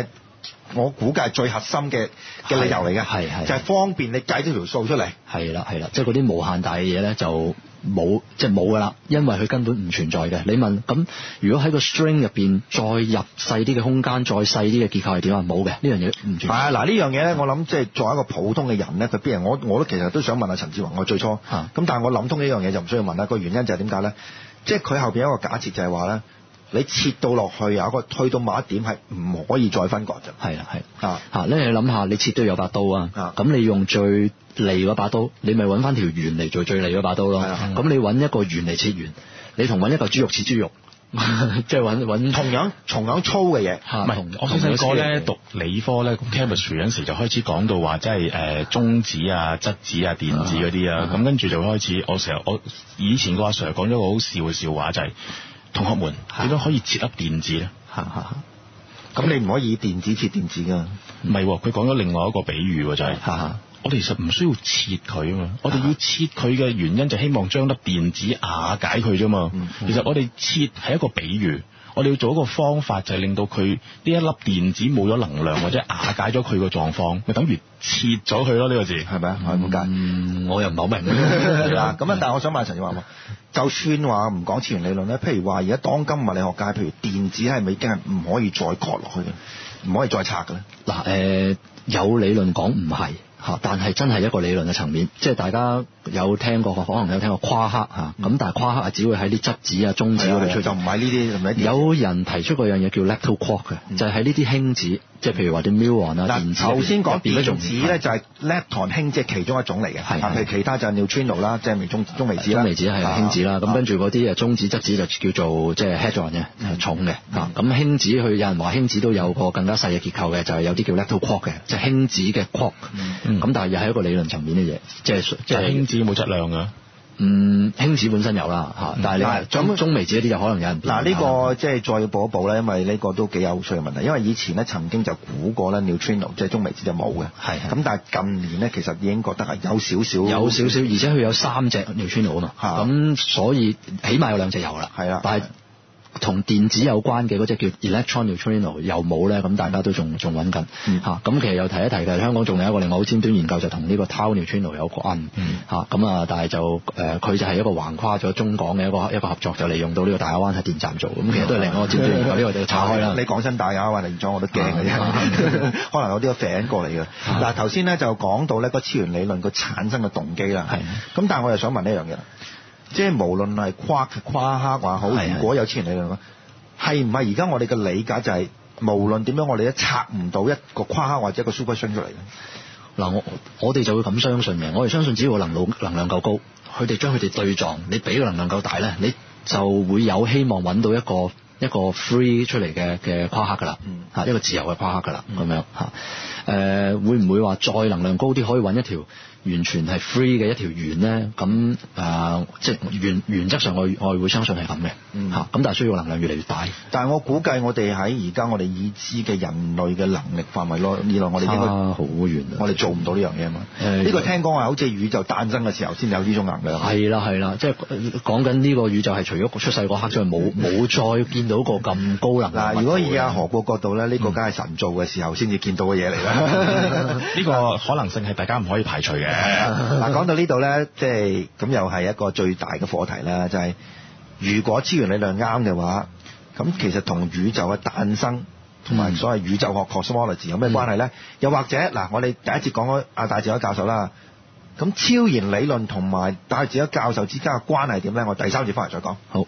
我估計係最核心嘅嘅理由嚟嘅， 係係就係方便你計咗條數出嚟。 係啦係啦，即係嗰啲無限大嘅嘢咧就冇，即係冇㗎啦，因為佢根本唔存在嘅。你問咁，如果喺個 string 入邊再入細啲嘅空間，再細啲嘅結構係點啊？冇嘅，呢樣嘢唔存在。係啊，嗱呢樣嘢咧，我諗即係作為一個普通嘅人咧，佢必然我我都其實都想問下陳志宏，我最初咁，但係我諗通呢樣嘢就唔需要問啦。個原因就係點解咧？即係佢後邊有一個假設就係話咧。你切到落去有一個推到某一點係唔可以再分割啫。係啊係啊嚇，咧你諗下，你切都有把刀啊，咁你用最利嗰把刀，你咪揾翻條圓嚟做最利嗰把刀咯。咁你揾一個圓嚟切圓，你同揾一個豬肉切豬肉，即係揾揾同樣同樣粗嘅嘢。 唔係，我細細個咧讀理科咧，chemistry 嗰陣時就開始講到話，即係誒中子啊、質子啊、電子嗰啲啊，咁跟住就開始，我成日我以前個阿 Sir 講咗個好笑嘅笑話就係。同學們點樣可以切粒電子咧？ 咁你唔可以以電子切電子㗎。 唔係，佢講咗另外一個比喻喎，就係、是、我哋其實唔需要切佢啊嘛。我哋要切佢嘅原因就希望將粒電子瓦解佢啫嘛。其實我哋切係一個比喻。我哋要做一個方法，就係令到佢呢一粒電子冇咗能量或者瓦解咗佢個狀況，咪等於切咗佢咯。呢個字係咪啊？係冇解。嗯，我又唔係好明。係啦，咁啊，但係我想問陳志宏，就算話唔講次元理論咧，譬如話而家當今物理學界，譬如電子係咪已經係唔可以再割落去嘅，唔可以再拆嘅咧？嗱，誒有理論講唔係。嚇！但係真係一個理論嘅層面，即係大家有聽過，可能有聽過夸克嚇。咁、嗯、但係夸克係只會喺啲質子啊、中子嗰度出，就唔係呢啲。係咪？有人提出過樣嘢叫 lepton quark 嘅、嗯，就係喺呢啲輕子，即係譬如話啲 muon 啊、電子。頭先講電子咧就係 lepton 輕子係其中一種嚟嘅，係譬如其他就係 neutrino 啦，即係微中中微子啦。中微子係輕子啦，咁跟住嗰啲誒中子、質子就叫做即係 hadron 嘅，係重嘅。咁、嗯嗯、輕子佢有人話輕子都有個更加細嘅結構嘅，就係、是、有啲叫 lepton quark 嘅，即係輕子嘅 quark。咁、嗯、但係又係一個理論層面嘅嘢，即係即係輕子冇質量㗎。嗯，輕子本身有啦嚇、嗯，但係你話中中微子嗰啲就可能有人嗱呢、呢個即係再要補一補咧，因為呢個都幾有趣嘅問題。因為以前咧曾經就估過咧 neutrino 即係中微子就冇嘅，係咁，但係近年咧其實已經覺得係有少少有少少，而且佢有三隻 neutrino 啊嘛，咁所以起碼有兩隻有啦，係啦，但係同電子有關嘅嗰隻叫 electron neutrino 又冇咧，咁大家都仲仲揾緊嚇。咁、嗯啊、其實又提一提嘅，香港仲有一個另外好尖端研究就同呢個 tau neutrino 有關嚇。咁、嗯、啊，但係就誒佢、呃、就係一個橫跨咗中港嘅一個一個合作，就利用到呢個大亞灣核電站做。咁、嗯、其實都係另外一個尖端研究，呢、這個就拆開啦。你講真大亞灣嚟咗我都驚嘅啫，可能有啲個反過嚟嘅。嗱頭先咧就講到呢個超弦理論個產生嘅動機啦。係。咁但係我又想問呢樣嘢。即係無論係夸夸克話好，如果有超弦理論，係唔係而家我哋嘅理解就係、是、無論點樣，我哋都拆唔到一個夸克或者一個 super string 出嚟嘅？嗱，我我哋就會咁相信嘅。我哋相信只要能量能量夠高，佢哋將佢哋對撞，你俾個能量夠大咧，你就會有希望揾到一個一個 free 出嚟嘅嘅夸克㗎啦，嚇、嗯、一個自由嘅夸克㗎啦，咁、嗯、樣嚇。誒、呃、會唔會話再能量高啲可以揾一條完全係 free 嘅一條弦咧？咁誒、呃、即係原原則上我我會相信係咁嘅嚇。咁、嗯、但係需要能量越嚟越大。但係我估計我哋喺而家我哋已知嘅人類嘅能力範圍咯，以來我哋應該好遠，我哋做唔到呢樣嘢啊嘛。呢、呃呢個聽講話好似宇宙誕生嘅時候先有呢種能量。係啦係啦，即係講緊呢個宇宙係除咗出世嗰刻之外冇冇再見到個咁高能量。嗱，如果以阿何國角度咧，呢、呢個梗係神造嘅時候先至見到嘅嘢嚟啦。呢個可能性係大家唔可以排除嘅。嗱，講到呢度咧，即係咁又係一個最大嘅課題啦，就係、是、如果超弦理論啱嘅話，咁其實同宇宙嘅誕生同埋所謂宇宙學 cosmology 有咩關係咧、嗯？又或者嗱，我哋第一節講咗阿戴志偉教授啦，咁超弦理論同埋戴志偉教授之間嘅關係點咧？我第三節翻嚟再講。好，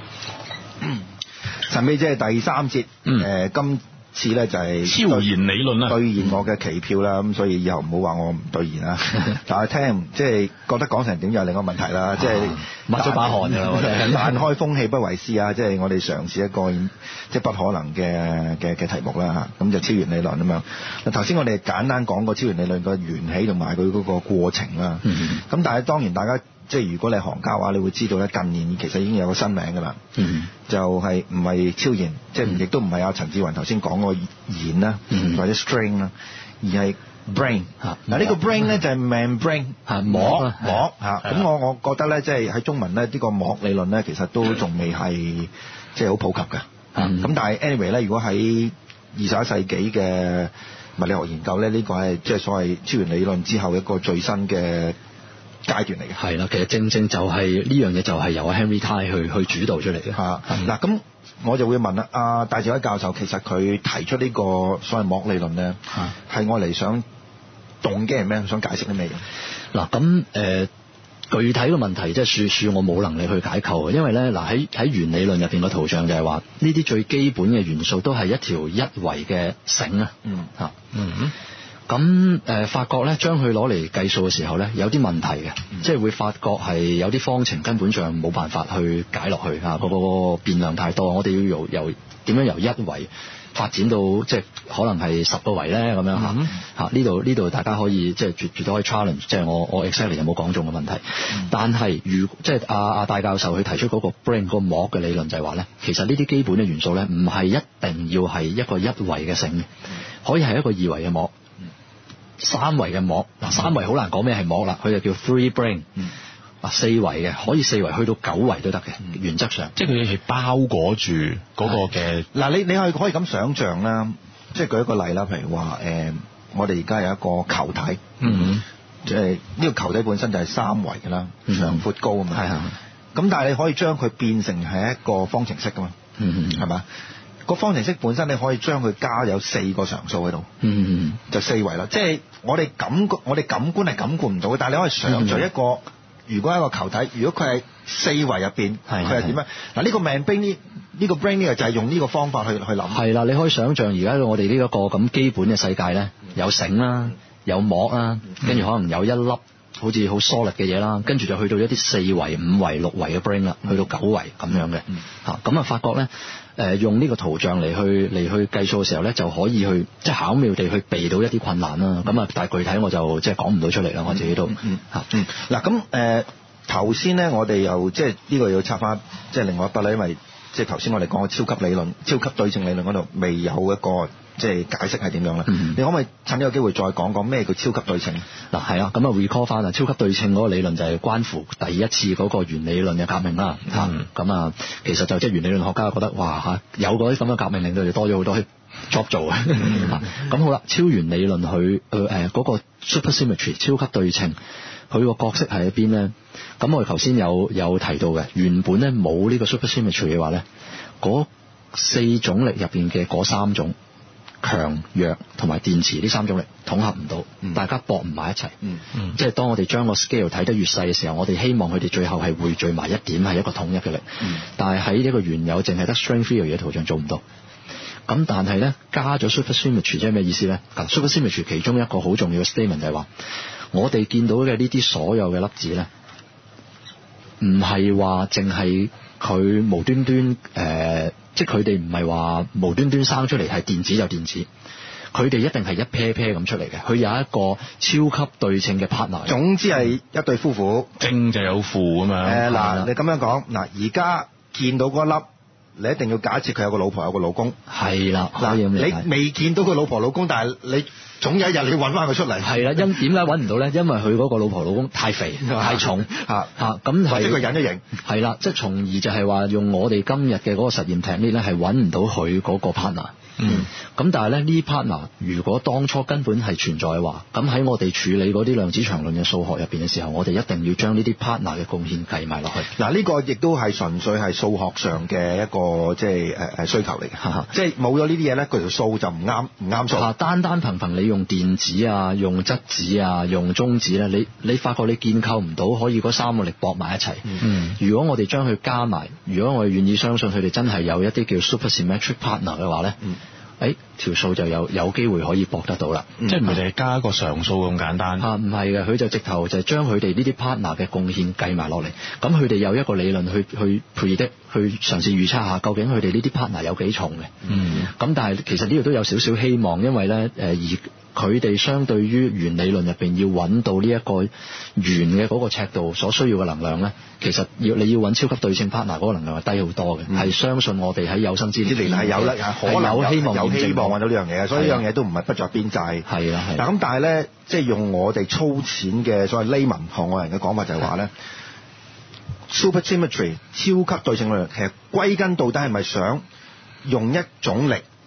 神秘即係第三節，誒、嗯呃、今次咧就係超弦理論啦，兌現我嘅期票啦，咁、嗯、所以以後唔好話我唔兌現啦。但係聽即係覺得講成點又另一個問題啦，即係抹咗把汗㗎啦，我哋但開風氣不為師啊，即係我哋嘗試一個即係不可能嘅嘅嘅題目啦嚇，咁就超弦理論咁樣。嗱頭先我哋簡單講過超弦理論個緣起同埋佢嗰個過程啦，咁、嗯、但係當然大家。即係如果你係行家嘅話，你會知道咧，近年其實已經有個新名㗎啦、嗯，就係唔係超弦，即係亦都唔係阿陳志雲頭先講個弦啦、嗯，或者 string 啦，而係 brain。嗱呢個 brain 咧就係 membrane 膜膜嚇。咁我我覺得咧，即係喺中文咧，呢個膜理論咧，其實都仲未係即係好普及㗎。咁、嗯、但係 anyway 咧，如果喺二十一世紀嘅物理學研究咧，呢、這個係即係所謂超弦理論之後一個最新嘅階段嚟嘅。 係啦，其實正正就係呢樣嘢就係由 Henry Tai 去去主導出嚟嘅。 嚇嗱，咁我就會問啦，阿戴志偉教授其實佢提出呢個所謂膜理論咧，係我嚟想動機係咩？想解釋啲咩嘢？ 嗱咁誒。具體嘅問題即係恕恕我冇能力去解構嘅，因為咧嗱喺喺弦理論入邊個圖像就係話呢啲最基本嘅元素都係一條一維嘅繩啊， 嗯嚇，嗯咁誒發覺咧將佢攞嚟計數嘅時候咧有啲問題嘅，嗯、即係會發覺係有啲方程根本上冇辦法去解落去嚇，嗰、嗰個變量太多，我哋要由由點樣由一維發展到即係可能係十個維咧咁樣嚇嚇，呢度呢度大家可以即係絕絕對可以 challenge，即係我我 exactly 有冇講中嘅問題。嗯、但係如即係阿阿戴教授佢提出嗰個 brane 個膜嘅理論就係話咧，其實呢啲基本嘅元素咧唔係一定要係一個一維嘅繩，可以係一個二維嘅膜、三維嘅膜。嗱三維好難講咩係膜啦，佢就叫 three brane。啊，四維嘅可以四維去到九維都得嘅，嗯、原則上， 即係佢係包裹住嗰個嘅。 嗱，你你可以可以咁想像啦，即係舉一個例啦，譬如話誒、呃，我哋而家有一個球體， 嗯， 即係呢個球體本身就係三維嘅啦，嗯、長闊高啊嘛，係啊，咁但係你可以將佢變成係一個方程式噶嘛，嗯係嘛？個方程式本身你可以將佢加有四個常數喺度，嗯就四維啦。即係我哋感覺，我哋感官係感覺唔到嘅，但係你可以想像一個。嗯如果一個球體，如果佢係四維入邊，佢係點樣？嗱，呢個 membrane 呢呢個 brane 呢個就係用呢個方法去去諗。係啦， 你可以想像而家我哋呢一個咁基本嘅世界咧，有繩啦，有膜啦，跟住可能有一粒好似好 solid 嘅嘢啦，跟住就去到一啲四維、五維、六維嘅 brane 啦，去到九維咁樣嘅。嚇，咁啊發覺咧。誒用呢個圖像嚟去嚟去計數嘅時候咧，就可以去即係巧妙地去避到一啲困難啦。咁啊，但係具體我就即係講唔到出嚟啦。我自己都嚇嗯嗱咁誒頭先咧，我哋又即係呢個要插翻即係另外一筆啦，因為即係頭先我哋講嘅超級理論、超級對稱理論嗰度未有一個即係解釋係點樣咧？嗯、你可唔可以趁呢個機會再講講咩叫超級對稱？ 嗱係啊，咁啊 recall 翻啊，超級對稱嗰個理論就係關乎第一次嗰個弦理論嘅革命啦。嚇咁、嗯、啊，其實就即係弦理論學家覺得哇嚇有嗰啲咁嘅革命令到佢哋多咗好多 job 做啊。咁、嗯、好啦，超弦理論佢佢誒嗰個 supersymmetry 超級對稱，佢個角色係喺邊咧？咁我哋頭先有有提到嘅，原本咧冇呢個 supersymmetry 嘅話咧，嗰四種力入邊嘅嗰三種強弱同埋電磁呢三種力統合唔到，嗯、大家駁唔埋一齊。嗯嗯、即係當我哋將個 scale 睇得越細嘅時候，我哋希望佢哋最後係匯聚埋一點，係一個統一嘅力。嗯、但係喺呢個原有淨係得 string theory 嘅圖像做唔到。咁但係咧加咗 supersymmetry 即係咩意思咧？supersymmetry 其中一個好重要嘅 statement 就係話，我哋見到嘅呢啲所有嘅粒子咧，唔係話淨係佢無端端誒。呃即係佢哋唔係話無端端生出嚟係電子就電子，佢哋一定係一 pair pair 咁出嚟嘅。佢有一個超級對稱嘅 partner。總之係一對夫婦， 正就有負啊嘛。 誒嗱、呃，你咁樣講嗱，而家見到嗰粒，你一定要假設佢有個老婆有個老公。係啦，嗱，你未見到佢老婆老公，但係你總有一日你揾翻佢出嚟。係啦，因點解揾唔到咧？因為佢嗰個老婆老公太肥太重嚇嚇，咁或者佢隱咗形。係啦，即係從而就係話用我哋今日嘅嗰個實驗 technique 咧，係揾唔到佢嗰個 partner。嗯，咁但係咧呢 partner 如果當初根本係存在嘅話，咁喺我哋處理嗰啲量子場論嘅數學入邊嘅時候，我哋一定要將呢啲 partner 嘅貢獻計埋落去。嗱，呢個亦都係純粹係數學上嘅一個即係誒誒需求嚟嘅，即係冇咗呢啲嘢咧，佢條數就唔啱唔啱數。啊，單單憑憑你用電子啊、用質子啊、用中子咧，你你發覺你建構唔到可以嗰三個力駁埋一齊。嗯，如果我哋將佢加埋，如果我哋願意相信佢哋真係有一啲叫 supersymmetric partner 嘅話咧。嗯誒條數就有有機會可以駁得到啦， 嗯、即係唔係淨係加一個常數咁簡單嚇？唔係嘅，佢就直頭就係將佢哋呢啲 partner 嘅貢獻計埋落嚟，咁佢哋有一個理論去去 predict 去嘗試預測下究竟佢哋呢啲 partner 有幾重嘅。嗯，咁但係其實呢度都有少少希望，因為咧誒而。佢哋相對於弦理論入邊要揾到呢一個弦嘅嗰個尺度所需要嘅能量咧，其實要你要揾超級對稱 partner 嗰個能量係低好多嘅，係、嗯、相信我哋喺有生之年係有啦，可能有希望有希望揾到呢樣嘢，所以呢樣嘢都唔係不着邊際。係啊係。嗱咁但係咧，即係用我哋粗淺嘅所謂 layman 行外人嘅講法就係話咧 ，supersymmetry 超級對稱理論其實歸根到底係咪想用一種力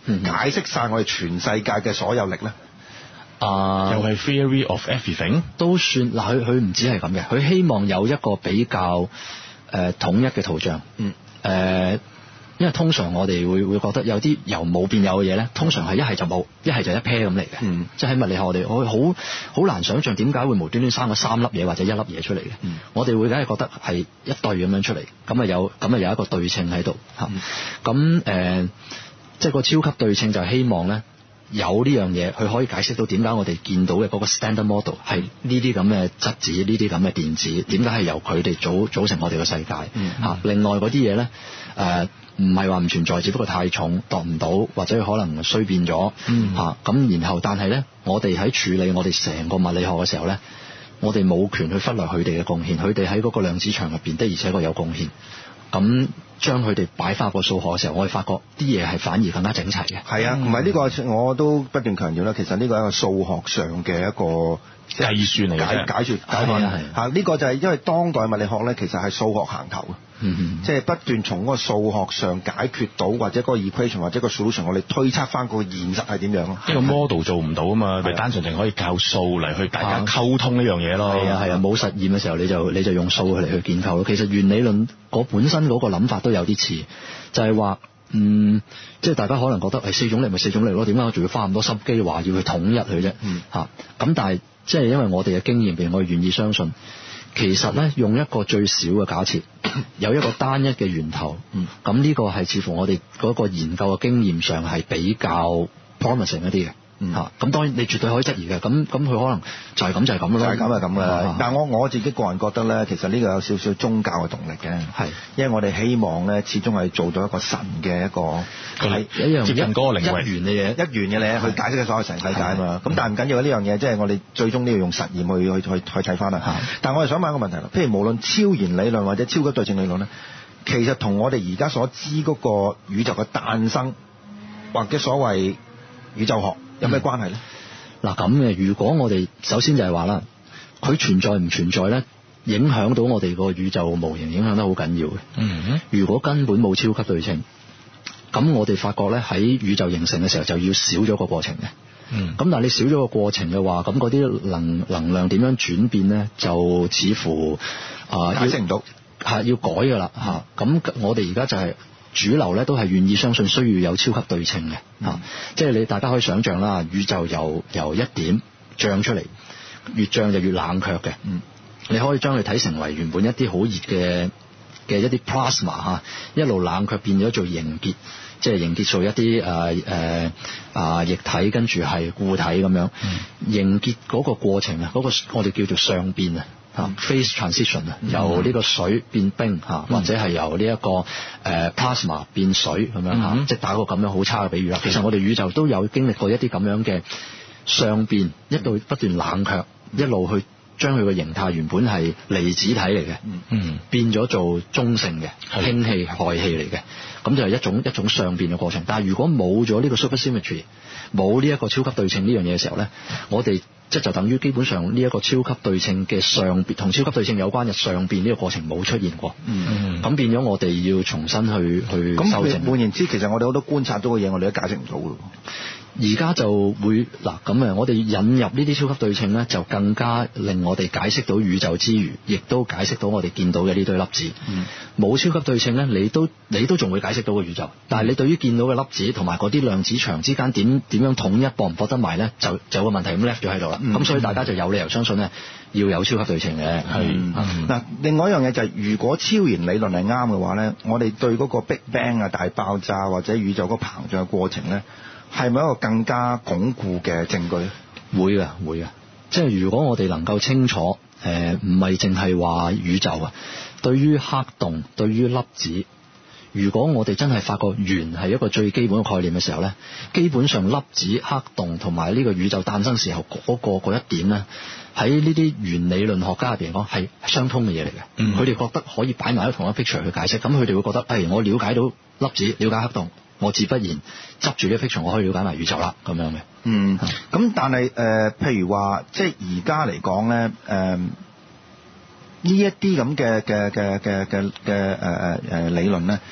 解釋晒我哋全世界嘅所有力咧？ 啊， 又係 theory of everything 都算嗱，佢佢唔止係咁嘅，佢希望有一個比較誒、呃、統一嘅圖像。 嗯。 誒、呃，因為通常我哋會會覺得有啲由冇變有嘅嘢咧，通常係一係就冇，一係就一 pair 咁嚟嘅。嗯。即係喺物理學我哋我好好難想像點解會無端端生個三粒嘢或者一粒嘢出嚟嘅。嗯。我哋會梗係覺得係一對咁樣出嚟，咁啊有咁啊有一個對稱喺度嚇。咁誒、嗯呃，即係個超級對稱就係希望咧。有呢樣嘢，佢可以解釋到點解我哋見到嘅嗰個 standard model 係呢啲咁嘅質子，呢啲咁嘅電子，點解係由佢哋組組成我哋嘅世界？嗯嗯、另外嗰啲嘢咧，誒唔係話唔存在，只不過太重度唔到，或者可能衰變咗嚇。咁、嗯啊、然後，但係咧，我哋喺處理我哋成個物理學嘅時候咧，我哋冇權去忽略佢哋嘅貢獻。佢哋喺嗰個量子場入邊的而且確有貢獻。咁將佢哋擺翻個數學嘅時候，我哋發覺啲嘢係反而更加整齊嘅。 係啊，同埋呢個我都不斷強調啦。其實呢個係一個數學上嘅一個計算嚟嘅， 解解決解法嚇。呢個就係因為當代物理學咧，其實係數學行頭嘅。嗯嗯，即係不斷從嗰個數學上解決到，或者嗰個 equation 或者個 solution，我哋推測翻個現實係點樣咯。 呢個 model 做唔到啊嘛，咪單純淨可以靠數嚟去大家溝通呢樣嘢咯。 係啊係啊，冇實驗嘅時候你就你就用數嚟去建構咯。其實原理論嗰本身嗰個諗法都有啲似，就係話嗯，即係大家可能覺得係四種力咪四種力咯，點解我仲要花咁多心機話要去統一佢啫？嗯嚇，咁但係即係因為我哋嘅經驗入邊，我哋願意相信。其實咧，用一個最少嘅假設，有一個單一嘅源頭，咁呢、嗯、個係似乎我哋嗰個研究嘅經驗上係比較 promising 一啲嘅，嚇、嗯。咁、啊、當然你絕對可以質疑嘅，咁咁佢可能就係咁就係咁咯， 就係咁係咁嘅。但係我我自己個人覺得咧，其實呢個有少少宗教嘅動力嘅，係是，因為我哋希望咧，始終係做到一個神嘅一個係一樣接近嗰個領域一元嘅嘢，一元嘅嘢去解釋所有成世界啊嘛。咁但係唔緊要呢樣嘢，即係我哋最終都要用實驗去去去去睇翻啦。是但係我係想問一個問題啦，譬如無論超弦理論或者超級對稱理論咧，其實同我哋而家所知嗰個宇宙嘅誕生或者所謂宇宙學有咩關係咧？ 嗱咁嘅，如果我哋首先就係話啦，佢存在唔存在咧，影響到我哋個宇宙模型，影響得好緊要嘅。嗯哼，如果根本冇超級對稱，咁我哋發覺咧喺宇宙形成嘅時候就要少咗個過程嘅。嗯，咁但係你少咗個過程嘅話，咁嗰啲能能量點樣轉變咧，就似乎啊、呃、 解釋唔到， 係要改噶啦嚇。咁、嗯、我哋而家就係、是。主流咧都係願意相信需要有超級對稱嘅嚇，嗯、即係你大家可以想像啦，宇宙由由一點漲出嚟，越漲就越冷卻嘅。嗯，你可以將佢睇成為原本一啲好熱嘅嘅一啲 plasma 嚇，一路冷卻變咗做凝結，即係凝結做一啲誒誒啊液體，跟住係固體咁樣。嗯、凝結嗰個過程啊，嗰、嗰個我哋叫做相變啊。啊 phase transition 啊，由呢個水變冰嚇，或者係由呢一個誒 plasma 變水咁樣嚇，即係打個咁樣好差嘅比喻啦。其實我哋宇宙都有經歷過一啲咁樣嘅相變，一路不斷冷卻，一路去將佢嘅形態原本係離子體嚟嘅，嗯，變咗做中性嘅氫氣氦氣嚟嘅，咁就係一種一種相變嘅過程。但係如果冇咗呢個 supersymmetry，冇呢一個超級對稱呢樣嘢嘅時候咧，我哋即係就等於基本上呢一個超級對稱嘅相變同超級對稱有關嘅相變呢個過程冇出現過，嗯，咁變咗我哋要重新去去修正。 換言之，其實我哋好多觀察到嘅嘢，我哋都解釋唔到嘅。 而家就會嗱咁啊，我哋引入呢啲超級對稱咧，就更加令我哋解釋到宇宙之餘，亦都解釋到我哋見到嘅呢堆粒子。冇、嗯、超級對稱咧，你都你都仲會解釋到個宇宙，但係你對於見到嘅粒子同埋嗰啲量子場之間點點樣統一駁唔駁得埋咧，就就有個問題咁 left 咗喺度啦。咁、嗯、所以大家就有理由相信咧，要有超級對稱嘅。係嗱，另外一樣嘢就係、是，如果超弦理論係啱嘅話咧，我哋對嗰個 Big Bang 啊大爆炸或者宇宙嗰個膨脹嘅過程咧，係咪一個更加鞏固嘅證據咧？ 會嘅，會嘅。即係如果我哋能夠清楚，誒唔係淨係話宇宙啊，對於黑洞、對於粒子，如果我哋真係發覺弦係一個最基本嘅概念嘅時候咧，基本上粒子、黑洞同埋呢個宇宙誕生時候嗰、嗰個嗰一點咧，喺呢啲原理論學家入邊嚟講係相通嘅嘢嚟嘅。佢哋、嗯、覺得可以擺埋喺同一 picture 去解釋，咁佢哋會覺得，誒、哎、我了解到粒子，了解黑洞。我自不然執住呢個 picture，我可以了解埋宇宙啦，咁樣嘅。嗯， 咁但係誒、呃，譬如話，即係而家嚟講咧，誒、呃、呢一啲咁嘅嘅嘅嘅嘅嘅誒誒誒理論咧，誒、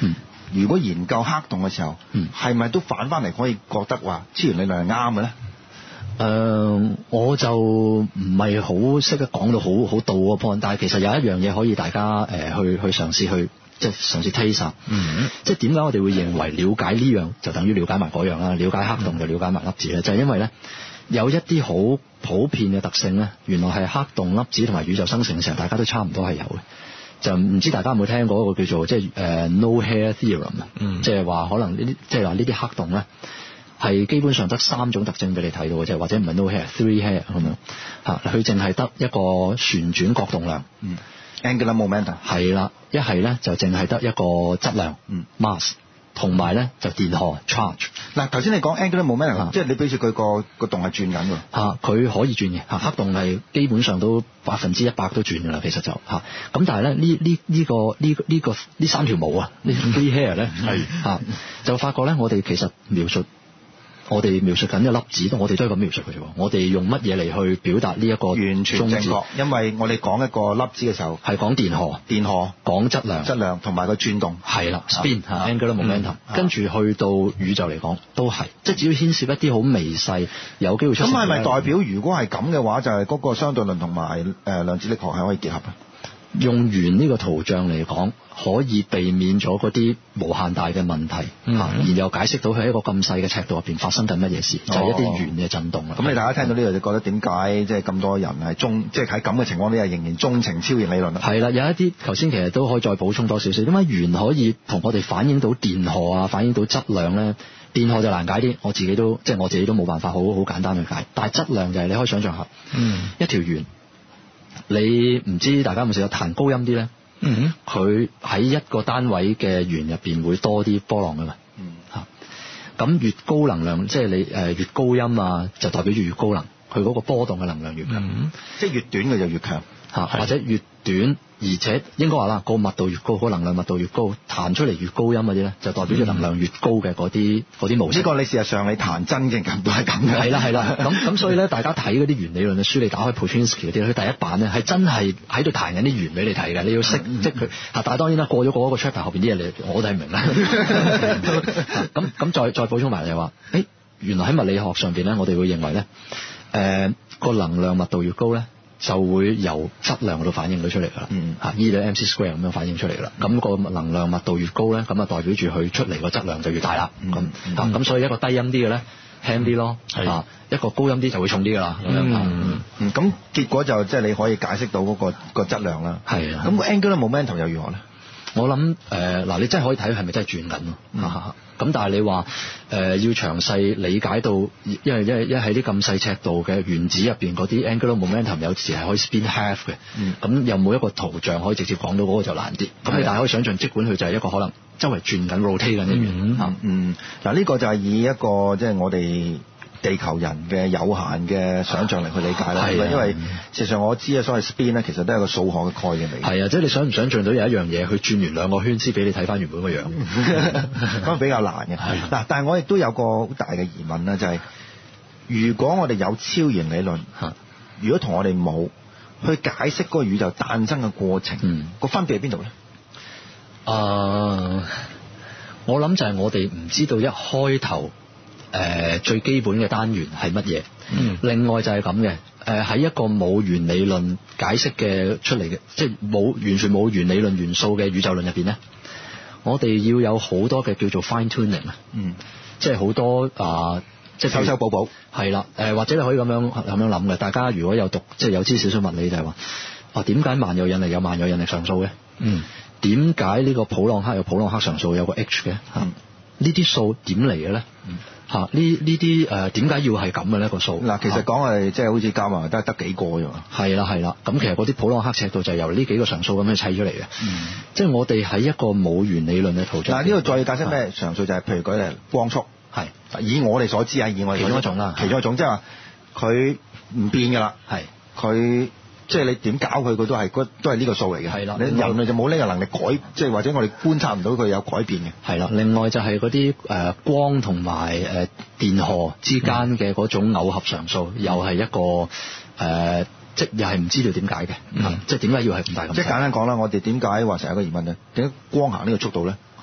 如果研究黑洞嘅時候，係咪、嗯、都反翻嚟可以覺得話超弦理論係啱嘅咧？ 誒、呃，我就唔係好識得講到好好到個 point， 但係其實有一樣嘢可以大家誒、呃、去去嘗試去即係嘗試 taste，嗯，即係點解我哋會認為了解呢樣就等於了解埋嗰樣啦？了解黑洞就了解埋粒子咧，嗯、就係因為咧有一啲好普遍嘅特性咧，原來係黑洞、粒子同埋宇宙生成嘅時候，大家都差唔多係有嘅。就唔知大家有冇聽過一個叫做即係誒 no hair theorem 啊，嗯，即係話可能呢啲即係話呢啲黑洞咧。係基本上得三種特徵俾你睇到嘅啫，或者唔係 no hair，three hair 咁樣嚇，佢淨係得一個旋轉角動量，嗯 ，angular momentum 係啦，一係咧就淨係得一個質量，嗯 ，mass， 同埋咧就電荷 charge。 嗱頭先你講 angular momentum，即係你比住佢個個洞係轉緊㗎， 嚇佢可以轉嘅嚇，黑洞係基本上都百分之一百都轉㗎啦，其實就嚇，咁但係咧呢呢呢個呢呢個呢三條毛啊，呢 three hair 咧係嚇，就發覺咧我哋其實描述。我哋描述緊一粒子，我哋都係咁描述嘅啫。我哋用乜嘢嚟去表達呢一個完全正確？因為我哋講一個粒子嘅時候， 係講電荷、 電荷講質量、 質量同埋個轉動， 係啦 ，spin 嚇 angular momentum。跟住去到宇宙嚟講，都係，即係只要牽涉一啲好微細，有機會出。咁係咪代表如果係咁嘅話，就係、是、嗰個相對論同埋誒量子力學係可以結合啊？ 用圓呢個圖像嚟講，可以避免咗嗰啲無限大嘅問題，嗯、然後解釋到喺一個咁細嘅尺度入邊發生緊乜嘢事，哦、就係一啲圓嘅震動啦。咁、哦、你大家聽到呢度就覺得點解即係咁多人係鍾，即係喺咁嘅情況底下仍然鍾情超弦理論啦？係啦，有一啲頭先其實都可以再補充多少少，點解圓可以同我哋反映到電荷啊，反映到質量咧？電荷就難解啲，我自己都即係我自己都冇辦法好好簡單去解，但係質量就係你可以想象下，嗯、一條圓。你唔知大家有冇試過彈高音啲咧？嗯，佢喺一個單位嘅圓入邊會多啲波浪噶嘛。嗯，嚇，咁越高能量，即係你誒越高音啊，就代表住越高能，佢嗰個波動嘅能量越強。嗯，即係越短嘅就越強嚇，或者越短。而且應該話啦，個密度越高，個能量密度越高，彈出嚟越高音嗰啲咧，就代表咗能量越高嘅嗰啲嗰啲模式。呢個你事實上你彈真嘅咁都係咁嘅。係啦係啦，咁咁所以咧，大家睇嗰啲原理論嘅書，你打開 Polchinski 嗰啲，佢第一版咧係真係喺度彈緊啲圓俾你睇嘅，你要識即係佢。但係當然啦，過咗嗰個 chapter 後邊啲嘢，你我都係明啦。咁咁再再補充埋就係話，誒原來喺物理學上邊咧，我哋會認為咧，誒個能量密度越高咧，就會由質量嗰度反映到出嚟㗎啦，嗯，嚇 E 等於 mc square 咁樣反映出嚟㗎啦。咁、嗯、個能量密度越高咧，咁啊代表住佢出嚟個質量就越大啦。咁咁、嗯嗯、所以一個低音啲嘅咧輕啲咯，嚇、嗯、一個高音啲就會重啲㗎啦。咁樣嗯嗯，咁結果就即係你可以解釋到嗰、那個、那個質量啦。係啊，咁個 angular momentum 又如何咧？我諗誒嗱，你真係可以睇係咪真係轉緊咯？嗯咁但係你話誒、呃、要詳細理解到，因為因為因為喺啲咁細尺度嘅原子入邊嗰啲 angular momentum 有時係可以 spin half 嘅，咁、嗯、有冇一個圖像可以直接講到嗰個就難啲。咁你、嗯、大家可以想象，即管佢就係一個可能周圍轉緊 rotate 緊嘅圓嚇。嗯，嗱呢個就係以一個即係、就是、我哋地球人嘅有限嘅想像力去理解啦。係啊，因為事實上我知啊，所謂 spin 咧其實都係一個數學嘅概念嚟。係啊，即係你想唔想像到有一樣嘢，佢轉完兩個圈先俾你睇翻原本個樣，咁比較難嘅。嗱的，但係我亦都有個好大嘅疑問啦，就係、是、如果我哋有超弦理論，的如果同我哋冇去解釋嗰個宇宙誕生嘅過程，個、嗯、分別喺邊度咧？啊、呃，我諗就係我哋唔知道一開頭。誒、呃、最基本嘅單元係乜嘢？嗯、另外就係咁嘅，誒、呃、喺一個冇原理論解釋嘅出嚟嘅，即係冇完全冇原理論元素嘅宇宙論入邊咧，我哋要有好多嘅叫做 fine tuning 啊，嗯，即係好多啊、呃，即係修修補補，係啦，誒、呃、或者你可以咁樣咁樣諗嘅。大家如果有讀即係有知少少物理就係話，啊點解萬有引力有萬有引力常數嘅？嗯，點解呢個普朗克有普朗克常數有個 h 嘅？嗯，呢啲數點嚟嘅咧？嗯。嚇！呢呢啲誒點解要係咁嘅呢個數？嗱，其實講係即係好似加埋都係得幾個啫嘛。係啦係啦，咁其實嗰啲普朗克尺度就係由呢幾個常數咁樣砌出嚟嘅。嗯，即係我哋喺一個冇原理論嘅圖像。嗱，呢度再要解釋咩常數就係譬如舉例光速，係以我哋所知啊，以我哋其中一種啦，其中一種即係話佢唔變㗎啦，係佢。即係你點搞佢，佢都係都係呢個數嚟嘅。係啦，你人類就冇呢個能力改，即係或者我哋觀察唔到佢有改變嘅。係啦，另外就係嗰啲誒光同埋誒電荷之間嘅嗰種耦合常數，嗯、又係一個誒、呃，即又係唔知道點解嘅。嗯、即係點解要係咁大咁？即係簡單講啦，我哋點解話成日有個疑問咧？點解光行呢個速度咧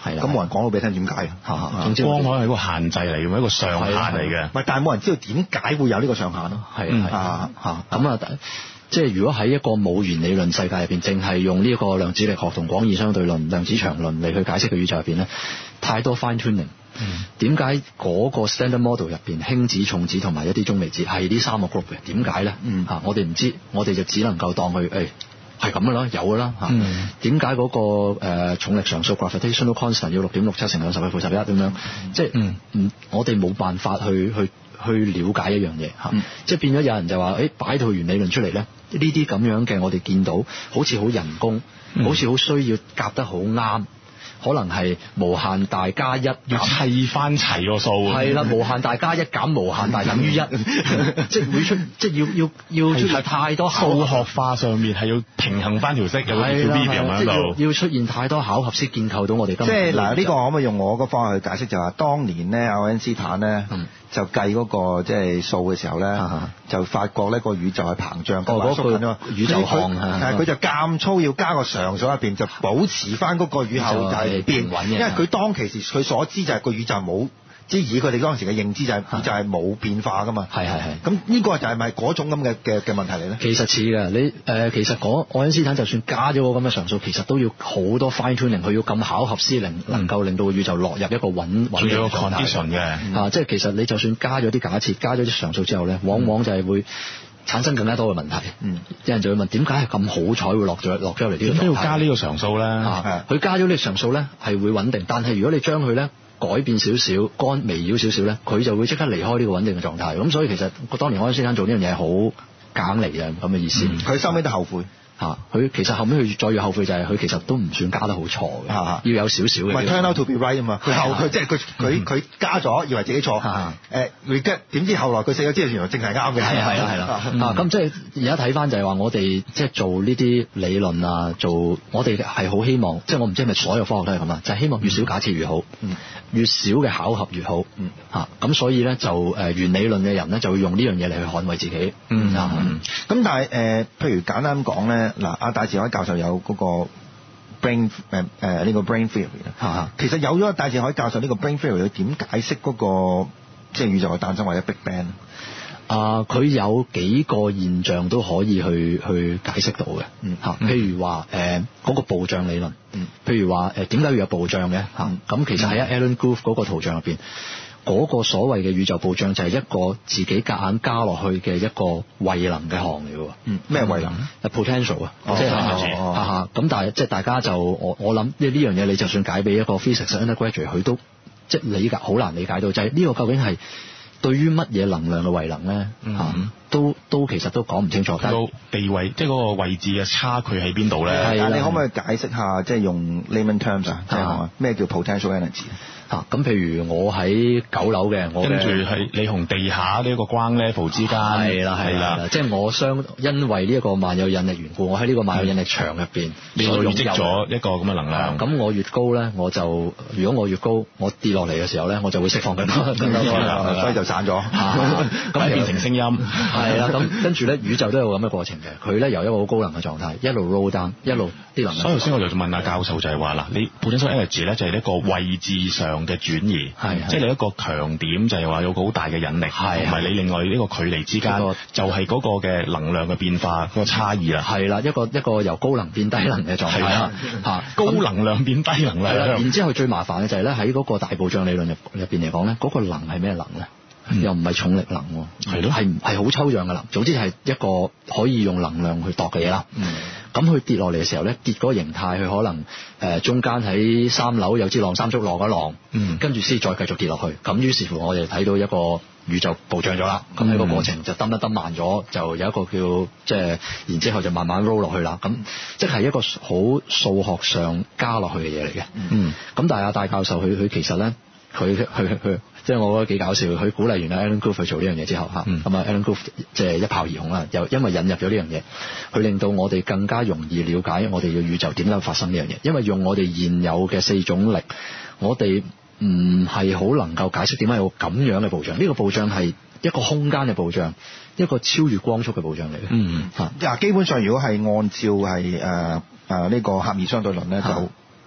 係啦， 咁冇人講到俾你聽點解啊？ 總之光可能係一個限制嚟嘅，一個上限嚟嘅。 唔係，但係冇人知道點解會有呢個上限咯。 係啊嚇咁啊，即係如果喺一個冇弦理論世界入邊，淨係用呢一個量子力學同廣義相對論、量子場論嚟去解釋嘅宇宙入邊咧，太多 fine tuning。點解嗰個 standard model 入邊輕子、重子同埋一啲中微子係呢三個 group 嘅？點解咧？嗯嚇，我哋唔知，我哋就只能夠當佢誒係咁嘅啦，有嘅啦嚇。點解嗰個、呃、重力常數 gravitational constant 要六點六七乘兩十嘅負十一咁樣？即係嗯嗯，我哋冇辦法去去去了解一樣嘢嚇。嗯、即係變咗有人就話誒擺套原理論出嚟咧，呢啲咁樣嘅我哋見到好似好人工，嗯、好似好需要夾得好啱。可能係無限大加一，要砌翻齊個數。 係啦，無限大加一減無限大等於一，即係會出，即係要要要出現太多數學化上面係要平衡翻條式，有個 equilibrium 喺度。 要出現太多巧合先建構到我哋今日。 即係嗱，呢個可唔可以用我個方法去解釋？就係話當年咧，愛因斯坦咧、嗯、就計嗰個即係數嘅時候咧，嗯、就發覺咧個宇宙係膨脹， 哦，嗰個宇宙項， 但係佢就間粗要加個常數入邊，就保持翻嗰個宇宙就變穩嘅。因為佢當其時佢所知就係個宇宙冇，即係以佢哋當時嘅認知就係宇宙係冇變化噶嘛。 係係係。 咁呢個就係咪嗰種咁嘅嘅嘅問題嚟咧？ 其實似嘅，你誒、呃、其實嗰愛因斯坦就算加咗個咁嘅常數，其實都要好多 fine tuning，佢要咁巧合先能能夠令到個宇宙落入一個穩穩定嘅狀態。 condition 嘅啊，即係其實你就算加咗啲假設，加咗啲常數之後咧，往往就係會產生更加多嘅問題。嗯，有人就會問點解係咁好彩會落咗落咗嚟呢個狀態？ 點解要加呢個常數咧？ 啊，佢加咗呢個常數咧係會穩定，但係如果你將佢咧改變少少、干微繞少少咧，佢就會即刻離開呢個穩定嘅狀態。咁所以其實當年愛因斯坦做呢樣嘢係好夾硬嚟嘅咁嘅意思。 佢收尾都後悔。 嚇！佢其實後尾佢再要後悔就係佢其實都唔算加得好錯嘅，要有少少嘅。 唔係 turn out to be right 啊嘛！佢後佢即係佢佢佢加咗，以為自己錯。誒 regret 點知後來佢死咗之後，原來正係啱嘅。 係係啦係啦。啊咁即係而家睇翻就係話我哋即係做呢啲理論啊，做我哋係好希望，即係我唔知係咪所有科學都係咁啊，就係希望越少假設越好，越少嘅巧合越好。嚇咁所以咧就誒原理論嘅人咧就會用呢樣嘢嚟去捍衛自己。嗯啊咁但係誒，譬如簡單講咧。嗱，阿戴志凱教授有嗰個 brain 誒誒呢個 brain theory 啦。其實有咗戴志凱教授呢個 brain theory，佢點解釋嗰個即係宇宙嘅誕生或者 Big Bang？ 啊，佢有幾個現象都可以去去解釋到嘅。嗯嚇，譬如話誒嗰個暴脹理論。嗯，譬如話誒點解要有暴脹嘅嚇？咁其實喺 Alan Guth 嗰個圖像入邊。嗰個所謂嘅宇宙暴脹就係一個自己夾硬加落去嘅一個慧能嘅項嚟嘅喎。嗯，咩慧能咧 ？potential 啊，即係嚇嚇。咁但係即係大家就我我諗呢呢樣嘢，你就算解俾一個 physics undergraduate，佢都即係理解好難理解到，就係呢個究竟係對於乜嘢能量嘅慧能咧？嚇，都都其實都講唔清楚。 個地位即係嗰個位置嘅差距喺邊度咧？ 係你可唔可以解釋下，即係用 layman terms 啊，即係咩叫 potential energy？ 嚇咁、啊，譬如我喺九樓嘅，我跟住係你同地下呢一個光 level 之間， 係啦係啦，即係我相因為呢一個萬有引力緣故，我喺呢個萬有引力場入邊， 你累積咗一個咁嘅能量。 咁、啊、我越高咧，我就如果我越高，我跌落嚟嘅時候咧，我就會釋放更多更多能量， 所以就散咗， 咁變成聲音。 係啦，咁跟住咧，宇宙都有咁嘅過程嘅，佢咧由一個好高能嘅狀態一路 roll down，一路啲能量。 所以頭先我就問阿教授就係話啦，你 potential energy 咧就係一個位置上嘅轉移，係即係你一個強點就係話有個好大嘅引力，同埋你另外呢個距離之間就係嗰個嘅能量嘅變化個差異啦。 係啦，一個一個由高能變低能嘅狀態啦，嚇高能量變低能量。 然之後最麻煩嘅就係咧喺嗰個大暴脹理論入入邊嚟講咧，嗰個能係咩能咧？又唔係重力能，係咯，係係好抽象嘅能。總之係一個可以用能量去度嘅嘢啦。咁佢跌落嚟嘅時候咧，跌嗰個形態，佢可能誒、呃、中間喺三樓有支浪三足落一浪，嗯、跟住先再繼續跌落去。咁於是乎我哋睇到一個宇宙暴脹咗啦。咁喺、嗯、個過程就蹬一蹬慢咗，就有一個叫即係，然之後就慢慢 roll 落去啦。咁即係一個好數學上加落去嘅嘢嚟嘅。嗯，咁但係阿戴教授佢佢其實咧，佢佢佢。即係我覺得幾搞笑，佢鼓勵完 Alan Guth 去做呢樣嘢之後嚇，咁啊 Alan Guth 即係一炮而紅啦，又因為引入咗呢樣嘢，佢令到我哋更加容易了解我哋嘅宇宙點解發生呢樣嘢。因為用我哋現有嘅四種力，我哋唔係好能夠解釋點解有咁樣嘅暴脹。呢個暴脹係一個空間嘅暴脹，一個超越光速嘅暴脹嚟嘅。嗯嚇，嗱基本上如果係按照係誒誒呢個狹義相對論咧就。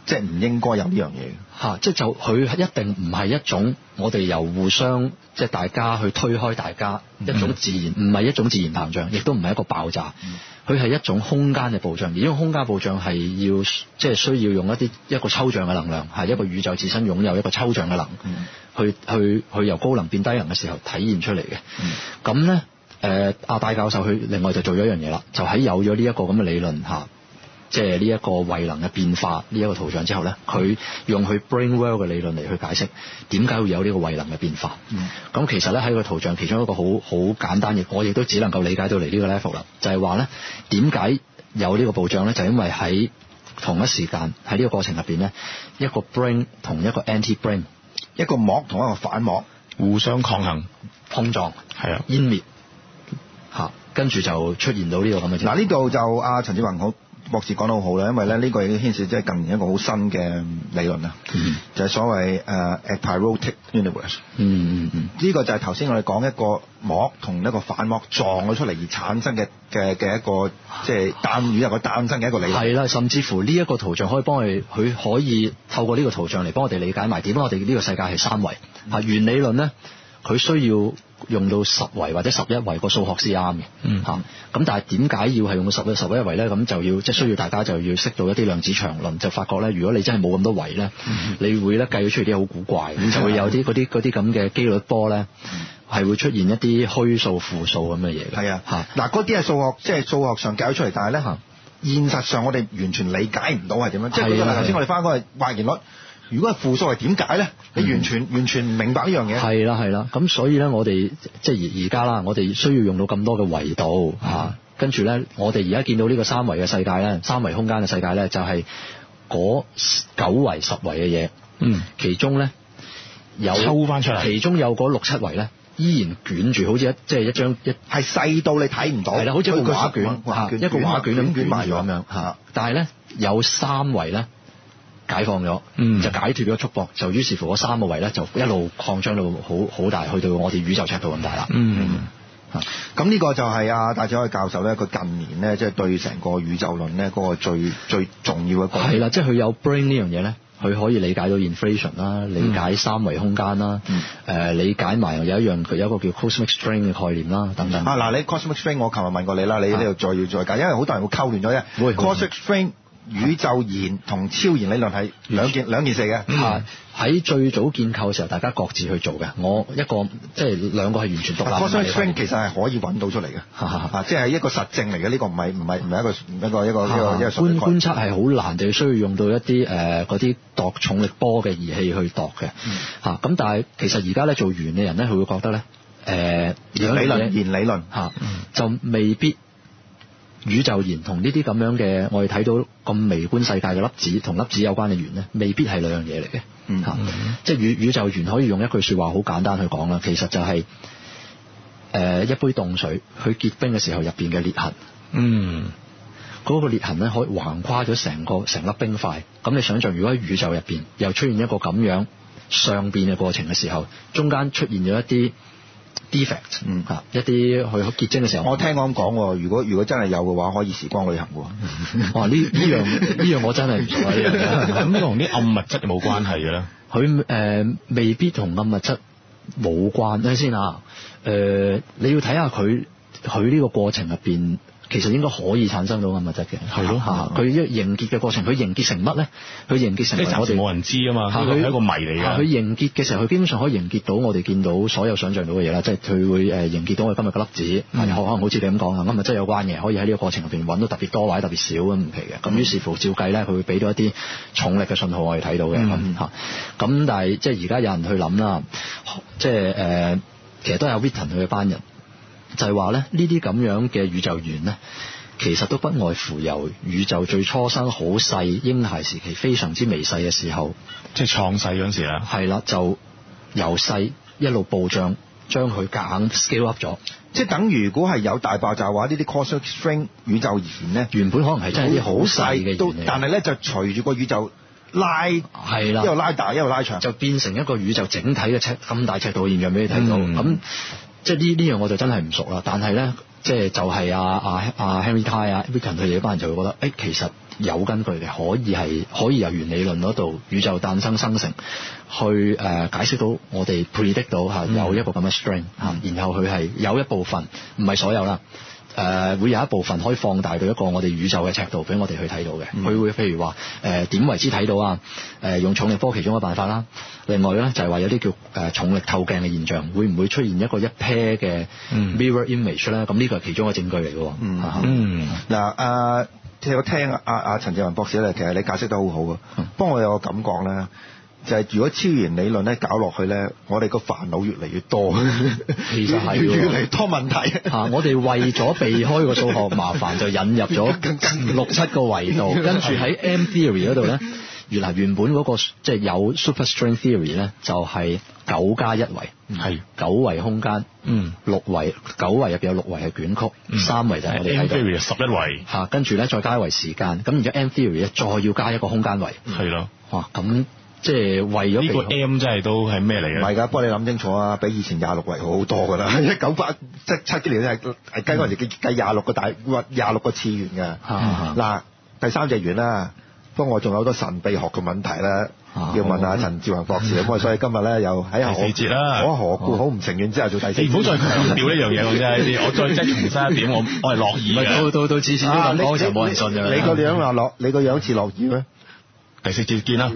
即係唔應該有呢樣嘢嚇，即係就佢一定唔係一種我哋由互相即係大家去推開大家、嗯、一種自然，唔係一種自然膨脹，亦都唔係一個爆炸，佢係、嗯、一種空間嘅暴漲，而呢種空間暴漲係要即係需要用一啲一個抽象嘅能量，係一個宇宙自身擁有一個抽象嘅能，嗯、去去去由高能變低能嘅時候體現出嚟嘅。咁咧誒阿戴教授佢另外就做咗一樣嘢啦，就喺有咗呢一個咁嘅理論下。即係呢一個慧能嘅變化呢一個圖像之後咧，佢用佢 brain world 嘅理論嚟去解釋點解會有呢個慧能嘅變化。咁、嗯、其實咧喺個圖像其中一個好好簡單嘅，我亦都只能夠理解到嚟呢個 level 啦，就係話咧點解有呢個暴漲咧，就係、因為喺同一時間喺呢個過程入邊咧，一個 brain 同一個 anti brain， 一個膜同一個反膜互相抗衡碰撞， 係啊， 湮滅嚇，跟住就出現到呢個咁嘅。 嗱呢度就阿陳志宏好。博士講得好好啦，因為咧呢個已經牽涉即係近年一個好新嘅理論啦，嗯、就係所謂誒、uh, apeirotic universe。嗯嗯嗯，呢個就係頭先我哋講一個膜同一個反膜撞咗出嚟而產生嘅嘅嘅一個即係單宇宙嘅誕生嘅一個理論。係啦，甚至乎呢一個圖像可以幫我哋，佢可以透過呢個圖像嚟幫我哋理解埋點解我哋呢個世界係三維。啊、嗯，原理論咧，佢需要用到十維或者十一維個數學先啱嘅，嗯嚇。咁但係點解要係用到十一十一維咧？咁就要即係需要大家就要識到一啲量子場論，就發覺咧，如果你真係冇咁多維咧，嗯、你會咧計咗出嚟啲好古怪，咁就會有啲嗰啲嗰啲咁嘅機率波咧，係、嗯、會出現一啲虛數負數咁嘅嘢嘅。係啊嚇， 嗱嗰啲係數學，即係數學上計咗出嚟，但係咧嚇現實上我哋完全理解唔到係點樣。即係舉個例，頭先我哋翻嗰個或然率。如果係負數係點解咧？你完全、嗯、完全唔明白呢樣嘢。係啦係啦，咁所以咧，我哋即係而而家啦，我哋需要用到咁多嘅維度嚇，跟住咧，我哋而家見到呢個三維嘅世界咧，三維空間嘅世界咧，就係、是、嗰九維十維嘅嘢。嗯，其中咧有抽翻出嚟，其中有嗰六七維咧，依然捲住，好似一即係一張一係細到你睇唔到，係啦，好似一個畫卷，畫卷一個畫卷咁捲埋咗咁樣嚇。但係咧有三維咧。解放咗，嗯、就解脫咗束縛，就於是乎嗰三個維咧就一路擴張到好好大，去到我哋宇宙尺度咁大啦。嗯，咁呢、嗯、個就係阿戴志凱教授咧，佢近年咧即係對成個宇宙論咧嗰個最最重要嘅講。係啦，即係佢有 brain 呢樣嘢咧，佢可以理解到 inflation 啦，理解三維空間啦，誒、嗯呃、理解埋有一樣佢有一個叫 cosmic string 嘅概念啦，等等。啊嗱，你 cosmic string 我琴日問過你啦，你呢度再要再解，因為好多人會溝亂咗啫。會 cosmic string。宇宙弦同超弦理論係兩件兩件事嘅。係喺最早建構嘅時候，大家各自去做嘅。我一個即係兩個係完全獨立嘅。Cosmic string 其實係可以揾到出嚟嘅，啊，即係一個實證嚟嘅。呢、這個唔係唔係唔係一個一個一個一個一個觀觀察係好難，就需要用到一啲誒嗰啲度重力波嘅儀器去度嘅。嚇咁、嗯啊，但係其實而家咧做弦嘅人咧，佢會覺得咧誒弦理論弦理論嚇、嗯、就未必。宇宙弦同呢啲咁樣嘅，我哋睇到咁微觀世界嘅粒子同粒子有關嘅弦咧，未必係兩樣嘢嚟嘅。嚇、嗯嗯，即係宇宇宙弦可以用一句説話好簡單去講啦，其實就係、是、誒、呃、一杯凍水去結冰嘅時候入邊嘅裂痕。嗯，嗰、那個裂痕咧可以橫跨咗成個成粒冰塊。咁你想象，如果喺宇宙入邊又出現一個咁樣相變嘅過程嘅時候，中間出現咗一啲defect， 嗯嚇，一啲去結晶嘅時候，我聽我咁講喎，如果如果真係有嘅話，可以時光旅行喎。哇！呢呢樣呢樣我真係唔熟啊！咁呢個同啲暗物質冇關係嘅咧？佢誒、呃、未必同暗物質冇關。睇先啊，誒、呃、你要睇下佢佢呢個過程入邊。其實應該可以產生到暗物質嘅，係咯嚇。佢一凝結嘅過程，佢凝結成乜咧？佢凝結成我哋冇人知啊嘛。佢係一個謎嚟嘅。佢凝結嘅時候，佢基本上可以凝結到我哋見到所有想像到嘅嘢啦。即係佢會誒凝結到我哋今日嘅粒子，可能好似你咁講啊，暗物質有關嘅，可以喺呢個過程入邊揾到特別多或者特別少咁唔奇嘅。咁於是乎照計咧，佢會俾到一啲重力嘅信號我哋睇到嘅咁嚇。咁但係即係而家有人去諗啦，即係誒，其實都有 Witten 佢嘅班人。就係話咧，呢啲咁樣嘅宇宙弦咧，其實都不外乎由宇宙最初生好細嬰孩時期非常之微細嘅時候，即係創世嗰陣時啦。係啦，就由細一路暴漲，將佢夾硬 scale up 咗。即係等於如果係有大爆炸嘅話，呢啲 cosmic string 宇宙弦咧，原本可能係真係啲好細嘅弦，但係咧就隨住個宇宙拉係啦，一路拉大一路拉長，就變成一個宇宙整體嘅尺咁大尺度嘅現象俾你睇到。咁、嗯即係呢呢樣我就真係唔熟啦，但係咧，即係就係阿阿阿 Henry Tai 啊 Witten 佢哋一班人就會覺得，誒、欸、其實有根據嘅，可以係可以由原理論嗰度宇宙誕生生成，去誒、呃、解釋到我哋 predict 到嚇有一個咁嘅 string 嚇，然後佢係有一部分唔係所有啦。誒、呃、會有一部分可以放大到一個我哋宇宙嘅尺度俾我哋去睇到嘅，佢、嗯、會譬如話誒點為之睇到啊？誒、呃、用重力波其中一個辦法啦。另外咧就係話有啲叫誒、呃、重力透鏡嘅現象，會唔會出現一個一 pair 嘅 mirror image 咧？咁呢個係其中一個證據嚟嘅。嗯嗯嗱啊，即係我聽阿阿陳志宏博士咧，其實你解釋得好好嘅，不過我有個感覺咧。就係如果超弦理論咧搞落去咧，我哋個煩惱越嚟越多， 其實係越嚟越多問題。 啊、我哋為咗避開個數學麻煩，就引入咗六七個維度，跟住喺 M theory 嗰度咧，原來原本嗰、那個即係有 superstring theory 咧，就係九加一維，係九維空間，嗯，六維九維入邊有六維係捲曲，嗯、三維就係我哋 M theory 十一維， 嚇、啊，跟住咧再加一維時間，咁而家 M theory 咧再要加一個空間維， 係咯， 哇咁。即係為咗呢個 M 真係都係咩嚟嘅？ 唔係㗎，不過你諗清楚啊，比以前廿六維好好多㗎啦。一九八即係七幾年係係計嗰陣時計廿六個大廿六個次元㗎。嗱、嗯，第三隻元啦，不過我仲有好多神秘學嘅問題咧，要問下陳志宏博士。咁啊，所以今日咧又喺第四節啦， 我何故好唔情願之後做第四節？ 你唔好再強調呢樣嘢喎，真係我再即係重申一點，我我係樂意嘅。 到到到次次都咁講就冇人信㗎啦。 你個樣話樂，你個樣似樂意咩？ 第四節見啦，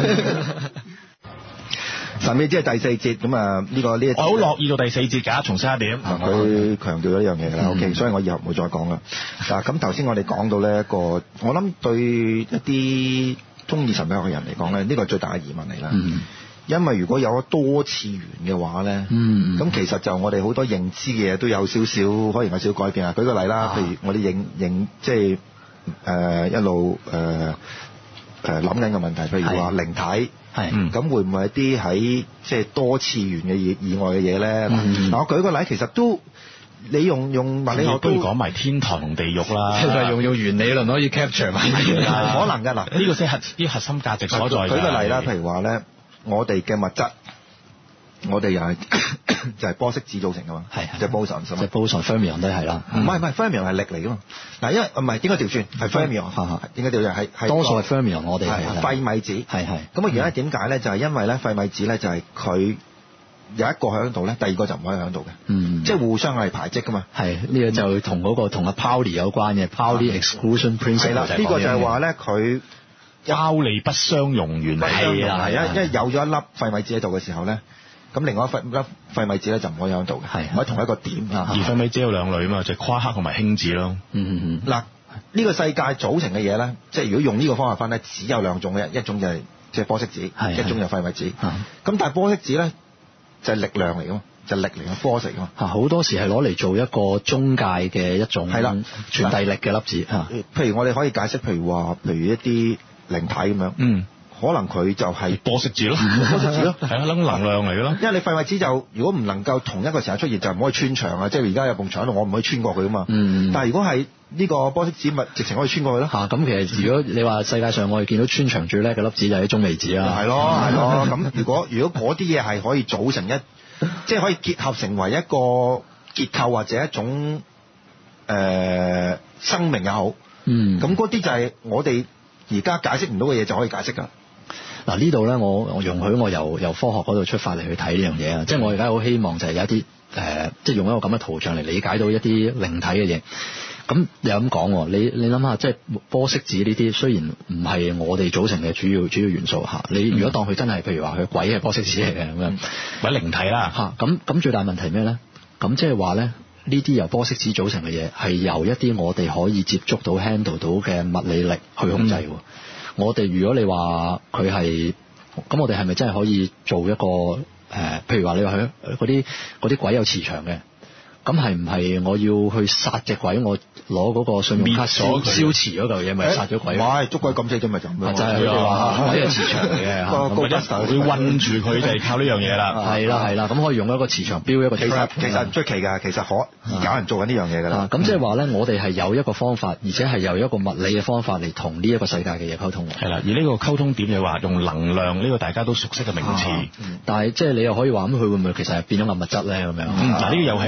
神秘之係第四節咁啊！呢個呢一節， 我好樂意到第四節㗎，重申一點。 佢強調咗呢樣嘢㗎啦。OK，所以我以後唔會再講啦。嗱，咁頭先我哋講到呢一個，我諗對一啲中意神秘學嘅人嚟講咧，呢個係最大嘅疑問嚟啦。嗯、因為如果有咗多次元嘅話咧，咁、嗯、其實就我哋好多認知嘅嘢都有少少可能有少少改變啊。舉個例啦，譬如我哋認認即係誒、呃、一路誒。呃誒諗緊嘅問題，譬如話靈體，係咁會唔會一啲喺即係多次元嘅以以外嘅嘢咧？嗱、嗯，我舉個例，其實都你用用物理學都講埋天堂同地獄啦， 其實用用原理論可以 capture 埋， 可能㗎嗱， 呢個先係啲核心價值所在。舉個例啦，譬如話咧，我哋嘅物質。我哋又係就係波色子組成噶嘛，係即係 boson，即係 boson fermion 都係啦。 唔係唔係 fermion 係力嚟噶嘛。嗱，因為唔係應該調轉係 fermion，應該調轉係係多數係 fermion，我哋係費米子。係係。咁啊，而家點解咧？就係因為咧，費米子咧就係佢有一個喺度咧，第二個就唔可以喺度嘅。嗯。即係互相係排斥噶嘛。係呢個就同嗰個同阿 Pauli 有關嘅 Pauli exclusion principle。係啦，呢個就係話咧佢拋離不相容原理。 係啊，係啊，因為有咗一粒費米子喺度嘅時候咧。咁另外一粒費米子咧就唔可以喺度嘅，唔喺同一個點啊。 而費米子有兩類啊嘛，就係夸克同埋輕子咯。 嗯嗯嗯。嗱，呢個世界組成嘅嘢咧，即係如果用呢個方法分咧，只有兩種嘅，一種就係即係波色子，一種就係費米子。咁但係波色子咧就係力量嚟噶嘛，就係力嚟嘅 force 嚟噶嘛。好多時係攞嚟做一個中介嘅一種係啦傳遞力嘅粒子啊。譬如我哋可以解釋，譬如話，譬如一啲靈體咁樣。嗯。可能佢就係波色子咯， 波色子咯， 係啊，能量嚟嘅咯。 因為你費米子就如果唔能夠同一個時間出現，就唔可以穿牆啊！即係而家有埲牆喺度，我唔可以穿過佢啊嘛。嗯。但係如果係呢個波色子，咪直情可以穿過去咯。嚇、啊！咁其實如果你話世界上我哋見到穿牆最叻嘅粒子就係中微子啦。係咯，係咯。咁如果如果嗰啲嘢係可以組成一，即係可以結合成為一個結構或者一種誒、呃、生命也好。嗯。咁嗰啲就係我哋而家解釋唔到嘅嘢就可以解釋㗎。嗱，呢度咧，我我容許我由由科學嗰度出發嚟去睇呢樣嘢啊！即係我而家好希望就係有一啲誒、呃，即係用一個咁嘅圖像嚟理解到一啲靈體嘅嘢。咁又咁講，你你諗下，即係波色子呢啲雖然唔係我哋組成嘅主要主要元素嚇，你如果當佢真係譬如話佢鬼係波色子嚟嘅咁樣，或者靈體啦嚇，咁咁最大問題咩咧？咁即係話咧，呢啲由波色子組成嘅嘢係由一啲我哋可以接觸到 handle 到嘅物理力去控制喎。嗯我哋如果你話佢係，咁我哋係咪真係可以做一個誒、呃？譬如話你話佢嗰啲嗰啲鬼有磁場嘅，咁係唔係我要去殺隻鬼？我攞嗰個信用卡消消磁嗰嚿嘢，咪殺咗鬼？唔係捉鬼咁死啫，咪就咁樣。就係佢哋話鬼有磁場嚟嘅，個個會韞住佢就係靠呢樣嘢啦。係啦係啦，咁可以用一個磁場標一個。其實其實唔出奇㗎，其實可有人做緊呢樣嘢㗎啦。咁即係話咧，我哋係有一個方法，而且係有一個物理嘅方法嚟同呢一個世界嘅嘢溝通。係啦，而呢個溝通點就話用能量呢個大家都熟悉嘅名詞。但係即係你又可以話咁，佢會唔會其實係變咗暗物質咧咁樣？嗱，呢個又係一個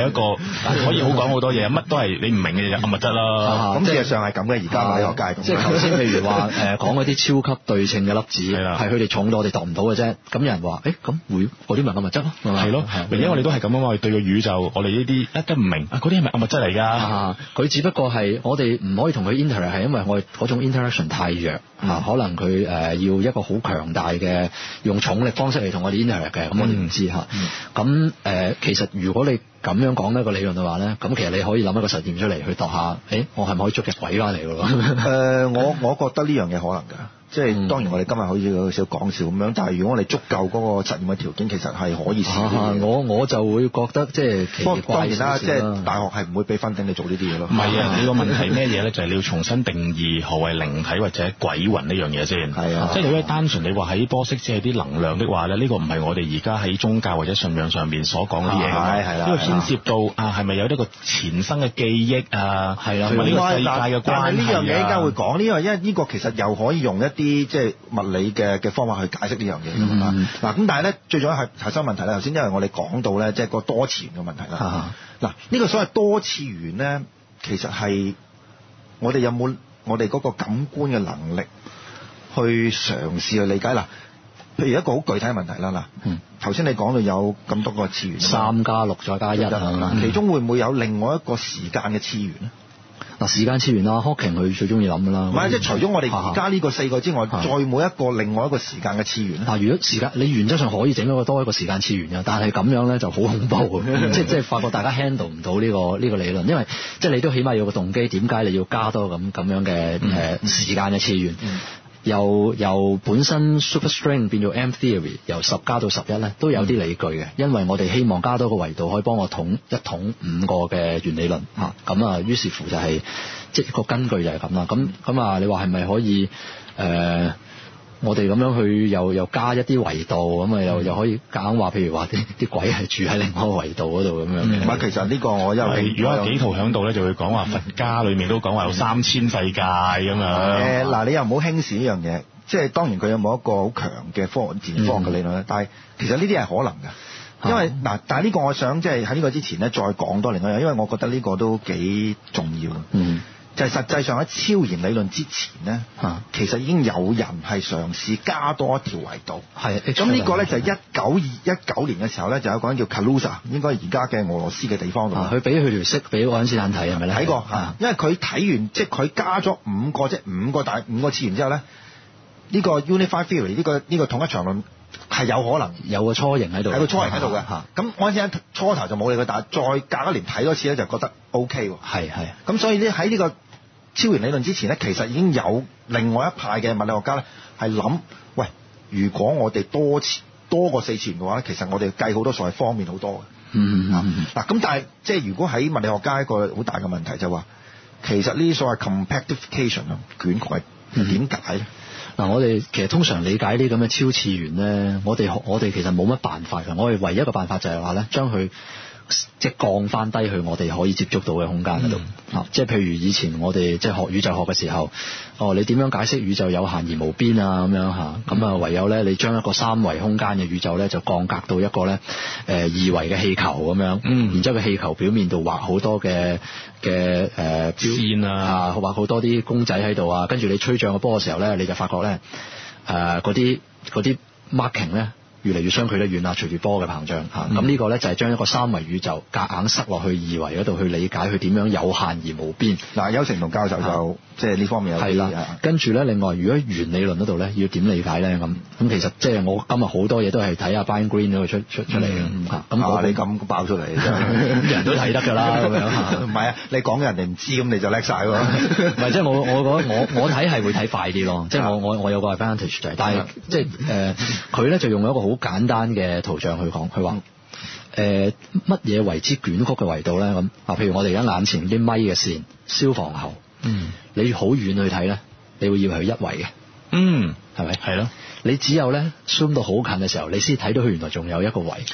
可以好講好多嘢，乜都係你唔明嘅就暗物質啦。 咁事實上係咁嘅，而家物理學界即係頭先譬如話誒講嗰啲超級對稱嘅粒子，係佢哋重到我哋度唔到嘅啫。咁有人話誒咁會嗰啲咪暗物質咯？ 係咯，而家我哋都係咁啊嘛，我哋對個宇宙，我哋呢啲一都唔明啊，嗰啲係咪暗物質嚟㗎？佢只不過係我哋唔可以同佢 interact，係因為我哋嗰種 interaction 太弱啊，嗯、可能佢誒要一個好強大嘅用重力方式嚟同我哋 interact 嘅，咁我哋唔知嚇。咁誒、嗯呃、其實如果你咁樣講一個理論嘅話咧，咁其實你可以諗一個實驗出嚟去度下，誒我係咪可以捉隻鬼翻嚟㗎咯？ 誒我我覺得呢樣嘢可能㗎。即係當然，我哋今日好似有少講笑咁樣，但係如果我哋足夠嗰個實驗嘅條件，其實係可以試嘅、啊。 我我就會覺得即係奇怪。 當然啦，即係大學係唔會俾分定你做呢啲嘢咯。 唔係啊，你個問題咩嘢咧？就係你要重新定義何謂靈體或者鬼魂呢樣嘢先。係啊，即係如果單純你話喺波色只係啲能量的話咧，呢、呢個唔係我哋而家喺宗教或者信仰上面所講嗰啲嘢。係係啦，呢個牽涉到啊，係咪有呢個前生嘅記憶啊？係啦，同埋呢個世界嘅關係啊。但係呢樣嘢應該會講呢樣，因為呢個其實又可以用一啲即係物理嘅嘅方法去解釋呢樣嘢㗎嘛。嗱咁但係咧，最重要係核心問題咧。頭先因為我哋講到咧，即係個多次元嘅問題啦。嗱呢個所謂多次元咧，其實係我哋有冇我哋嗰個感官嘅能力去嘗試去理解嗱？譬如一個好具體嘅問題啦。嗱，頭先你講到有咁多個次元， 三加六再加一啊， 其中會唔會有另外一個時間嘅次元咧？ 嗱，時間次元啦 Hawking 佢最中意諗㗎啦。 唔係，即係除咗我哋而家呢個四個之外，再冇一個另外一個時間嘅次元。 嗱，如果時間你原則上可以整一個多一個時間次元嘅，但係咁樣咧就好恐怖即係即係發覺大家 handle 唔到呢個呢個理論，因為即係你都起碼有個動機，點解你要加多咁咁樣嘅誒時間嘅次元？嗯由由本身 superstring 變做 M theory， 由十加到十一咧，都有啲理據嘅，因為我哋希望加多個維度可以幫我統一統五個嘅原理論嚇，咁啊於是乎就係、是、即係個根據就係咁啦。咁咁啊，你話係咪可以誒、呃？我哋咁樣去又又加一啲維度，咁啊又又可以夾硬話，譬如話啲啲鬼係住喺另外一個維度嗰度咁樣嘅。唔係、 嗯，其實呢個我因為如果有幾圖喺度咧，就會講話佛家裏面都講話有三千世界咁樣。 誒嗱、呃，你又唔好輕視呢樣嘢，即係當然佢有冇一個好強嘅科學自然科學嘅理論咧，嗯、但係其實呢啲係可能嘅，因為嗱、嗯，但係呢個我想即係喺呢個之前咧再講多另外一樣，因為我覺得呢個都幾重要。嗯。就係實際上喺超弦理論之前咧，啊、其實已經有人係嘗試加多一條維度。係，咁呢個咧就係一九二一九年嘅時候咧，就有個人叫 Kaluza， 應該而家嘅俄羅斯嘅地方度。佢俾佢條式俾愛因斯坦睇係咪咧？睇過嚇，因為佢睇完即係佢加咗五個即係五個大五個次元之後咧，呢、呢個 Unified Theory 呢、呢個呢、呢個統一場論係有可能有個初型喺度，有個初型喺度嘅嚇。咁愛因斯坦初頭就冇理佢，但係再隔一年睇多次咧，就覺得 OK 喎。係係。咁所以咧喺呢個超弦理論之前咧，其實已經有另外一派嘅物理學家咧，係諗，喂，如果我哋多次多過四次元嘅話咧，其實我哋計好多數係方便好多嘅。嗯嗯嗱，咁但係即係如果喺物理學家一個好大嘅問題就話，其實呢啲所謂 compactification 啊，捲曲係點解咧？嗱、嗯，我哋其實通常理解呢啲咁嘅超次元咧，我哋我哋其實冇乜辦法嘅，我哋唯一一個辦法就係話咧，將佢即係降翻低去我哋可以接觸到嘅空間嗰度，嗯、即係譬如以前我哋即係學宇宙學嘅時候，哦，你點樣解釋宇宙有限而無邊啊咁樣嚇，咁啊唯有咧你將一個三維空間嘅宇宙咧就降格到一個咧誒、呃、二維嘅氣球咁樣，嗯，然之後個氣球表面度畫好多嘅嘅誒線啊，畫好多啲公仔喺度啊，跟住你吹脹個波嘅時候咧，你就發覺咧誒嗰啲嗰啲 marking 咧。越嚟越相距得遠啦，隨住波嘅膨脹嚇，咁呢、嗯、個咧就係將一個三維宇宙夾硬塞落去二維嗰度去理解佢點樣有限而無邊。嗱，邱成同教授就即係呢方面有啲啦。跟住咧，另外如果原理論嗰度咧，要點理解咧咁？咁其實即係我今日好多嘢都係睇阿 Brian Greene 嗰度出出出嚟嘅嚇。咁啊，你咁爆出嚟，人都睇得㗎啦咁樣。唔係啊，你講人哋唔知，咁你就叻晒喎。唔係，即係我我覺得我我睇係會睇快啲咯。即係我我我有個 advantage 就係，但係即係誒佢咧就用一個好簡單嘅圖像去講，佢話誒乜嘢為之捲曲嘅維度咧？咁啊，譬如我哋而家眼前啲咪嘅線、消防喉，嗯，你好遠去睇咧，你會以為佢一維嘅，嗯，係咪？係咯，你只有咧 zoom 到好近嘅時候，你先睇到佢原來仲有一個維。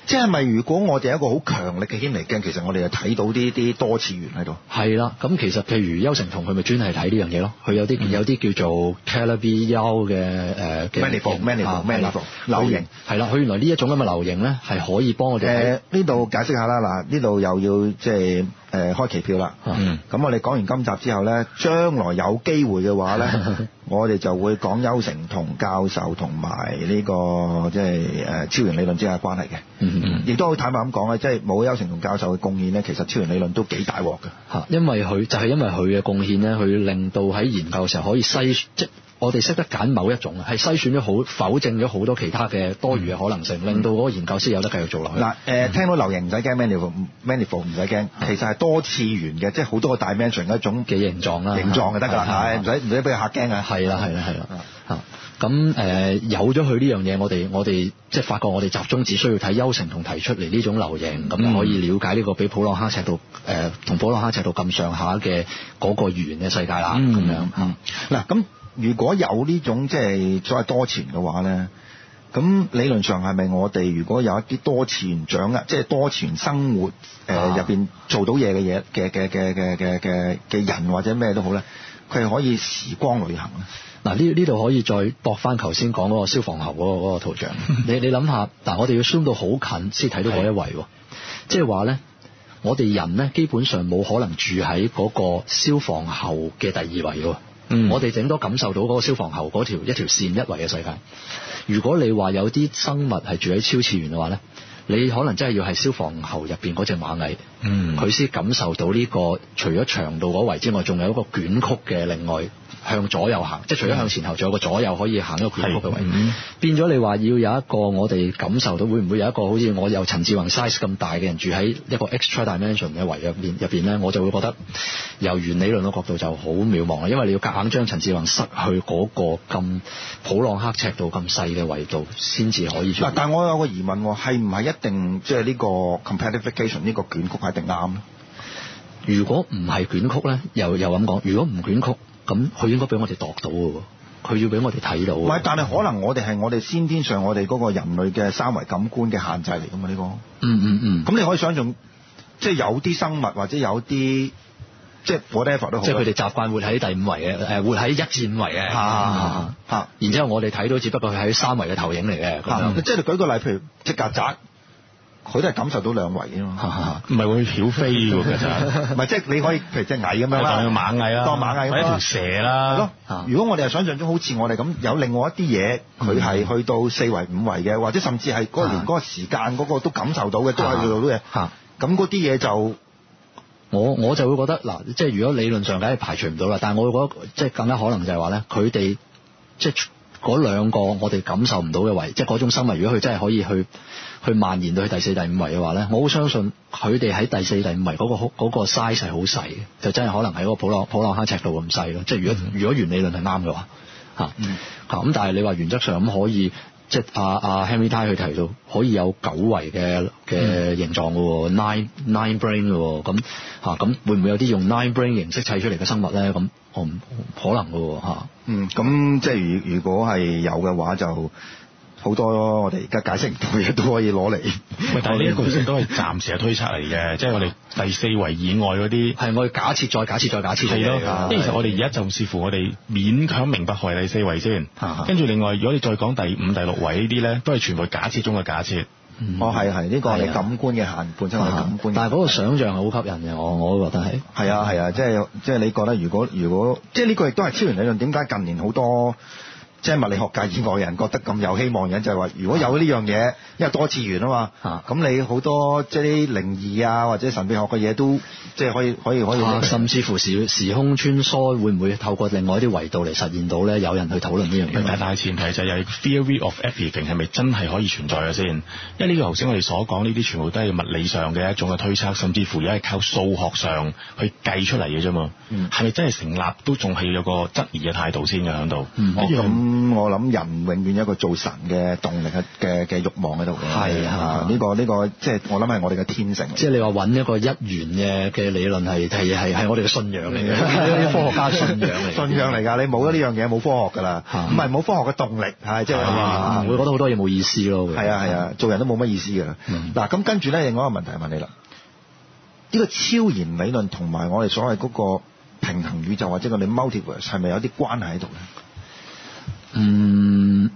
即係咪如果我哋有一個好強力嘅顯微鏡，其實我哋就睇到啲啲多次元喺度。 係啦，咁其實譬如邱成桐佢咪專係睇呢樣嘢咯，佢有啲、嗯、有啲叫做 Calabi Yau 嘅誒 manifold manifold manifold 流形係啦，佢原來呢一種咁嘅流形咧係可以幫我哋。誒呢度解釋下啦，嗱呢度又要即係誒開期票啦。嗯。咁我哋講完今集之後咧，將來有機會嘅話咧，我哋就會講邱成桐教授同埋呢個即係誒超弦理論之間嘅關係嘅。嗯嗯。亦都好坦白咁講咧，即係冇邱成桐教授嘅貢獻咧，其實超弦理論都幾大鑊嘅。嚇， 因為佢就係、是、因為佢嘅貢獻咧，佢令到喺研究嘅時候可以篩即。我哋識得揀某一種，係篩選咗好，否證咗好多其他嘅多餘嘅可能性，嗯、令到嗰個研究先有得繼續做落去。嗱、 呃，誒聽到流形唔使驚 manifold，manifold 唔使驚，其實係多次元嘅，即係好多個 dimension 一種嘅形狀啦， 形狀就得㗎啦，係唔使唔使俾佢嚇驚啊！ 係啦，係啦，係啦，嚇咁誒有咗佢呢樣嘢，我哋我哋即係發覺我哋集中只需要睇邱成桐提出嚟呢種流形，咁、嗯、就可以了解呢個比普朗克尺度誒同普朗克尺度咁上下嘅嗰個圓嘅世界啦，咁、嗯、樣嗱咁。如果有呢種即係所謂多次元嘅話咧，咁理論上係咪我哋如果有一啲多次元掌握，即係多次元生活誒入邊做到嘢嘅嘢嘅嘅嘅嘅嘅嘅嘅人或者咩都好咧，佢係可以時光旅行咧？ 嗱呢呢度可以再駁翻頭先講嗰個消防喉嗰個嗰個圖像。你你諗下，嗱我哋要 zoom 到好近先睇到嗰一圍喎，即係話咧，我哋人咧基本上冇可能住喺嗰個消防喉嘅第二圍喎。嗯、我哋整多感受到嗰個消防喉嗰條一條線一圍嘅世界。如果你話有啲生物係住喺超次元嘅話咧，你可能真係要係消防喉入邊嗰隻螞蟻，佢先、嗯、感受到呢、呢個除咗長度嗰圍之外，仲有一個捲曲嘅另外向左右行，即係除咗向前後，仲有個左右可以行一個捲曲嘅位。嗯、變咗你話要有一個我哋感受到，會唔會有一個好似我有陳志宏 size 咁大嘅人住喺一個 extra dimension 嘅圍入邊入邊咧？我就會覺得由原理論嘅角度就好渺茫啦，因為你要夾硬將陳志宏塞去嗰個咁普朗克尺度咁細嘅維度，先至可以做。 但係我有個疑問，係唔係一定即係呢個 compactification 呢個捲曲係一定啱咧？ 如果唔係捲曲咧，又又咁講，如果唔捲曲，咁佢應該俾我哋度到嘅喎，佢要俾我哋睇到。唔係，但係可能我哋係我哋先天上我哋嗰個人類嘅三維感官嘅限制嚟㗎嘛？呢個嗯嗯嗯。咁你可以想象，即係有啲生物或者有啲即係 whatever 都好， 即係佢哋習慣活喺第五維嘅，誒活喺一至五維嘅。嚇嚇。然之後我哋睇到，只不過係喺三維嘅投影嚟嘅。咁樣。 即係你舉個例，譬如隻曱甴。佢都係感受到兩維嘅嘛， 唔係會曉飛㗎曱甴， 唔係即係你可以譬如隻蟻咁樣啦， 當螞蟻啦， 當螞蟻， 或者條蛇啦， 係咯。如果我哋係想象中好似我哋咁有另外一啲嘢，佢係去到四維五維嘅，或者甚至係嗰連嗰個時間嗰個都感受到嘅，都係做到嘅。咁嗰啲嘢就我我就會覺得嗱，即係如果理論上梗係排除唔到啦，但係我會覺得即係更加可能就係話咧，佢哋即係嗰兩個我哋感受唔到嘅維，即係嗰種生物，如果佢真係可以去去蔓延到去第四、第五維嘅話咧，我好相信佢哋喺第四、第五維嗰個嗰個 size 係好細嘅，就真係可能喺嗰個普朗普朗克尺度咁細咯。即係如果、嗯、如果原理論係啱嘅話，嚇咁、嗯，但係你話原則上咁可以，即係阿阿 Henry Tai 佢提到可以有九維嘅嘅形狀嘅喎、嗯、，nine nine brain 嘅喎，咁嚇咁會唔會有啲用 nine brain 形式砌出嚟嘅生物咧？咁我唔可能嘅喎嚇。 嗯，咁即係如如果係有嘅話就。好多我哋而家解釋唔到嘅嘢都可以攞嚟， 但係呢一個其實都係暫時嘅推測嚟嘅，即係我哋第四維以外嗰啲係我哋假設再假設再假設係咯。即係其實我哋而家就視乎我哋勉強明白係第四維先，跟住另外如果你再講第五、第六維呢啲咧，都係全部假設中嘅假設。 嗯、哦，係係呢個係感官嘅限，本身係感官。 但係嗰個想像係好吸引嘅，我我都覺得係。 係啊係啊，即係即係你覺得如果如果即係呢個亦都係超弦理論，點解近年好多？即係物理學界以外嘅人覺得咁有希望嘅，就係話如果有呢樣嘢，因為多次元啊嘛，咁、啊、你好多即係啲靈異啊或者神秘學嘅嘢都即係可以可以可以、啊， 甚至乎時時空穿梭會唔會透過另外一啲維度嚟實現到咧？有人去討論呢樣嘢。 但係前提就係 theory of everything 係咪真係可以存在嘅先？因為呢個頭先我哋所講呢啲全部都係物理上嘅一種嘅推測，甚至乎而家係靠數學上去計出嚟嘅啫嘛。係咪、嗯、真係成立都仲係有個質疑嘅態度先嘅喺度？ 跟住咁。 咁我諗人永遠有一個做神嘅動力嘅嘅嘅慾望喺度嘅。係啊，呢個呢個即係我諗係我哋嘅天性。 即係你話揾一個一元嘅嘅理論係係係係我哋嘅信仰嚟嘅，啲科學家信仰嚟。信仰嚟㗎，你冇咗呢樣嘢冇科學㗎啦，唔係冇科學嘅動力，係即係話會覺得好多嘢冇意思咯。 係啊係啊，做人都冇乜意思㗎啦。嗱咁跟住咧，另外一個問題問你啦，呢個超然理論同埋我哋所謂嗰個平衡宇宙或者我哋 multiverse 係咪有啲關係喺度咧？ 嗯，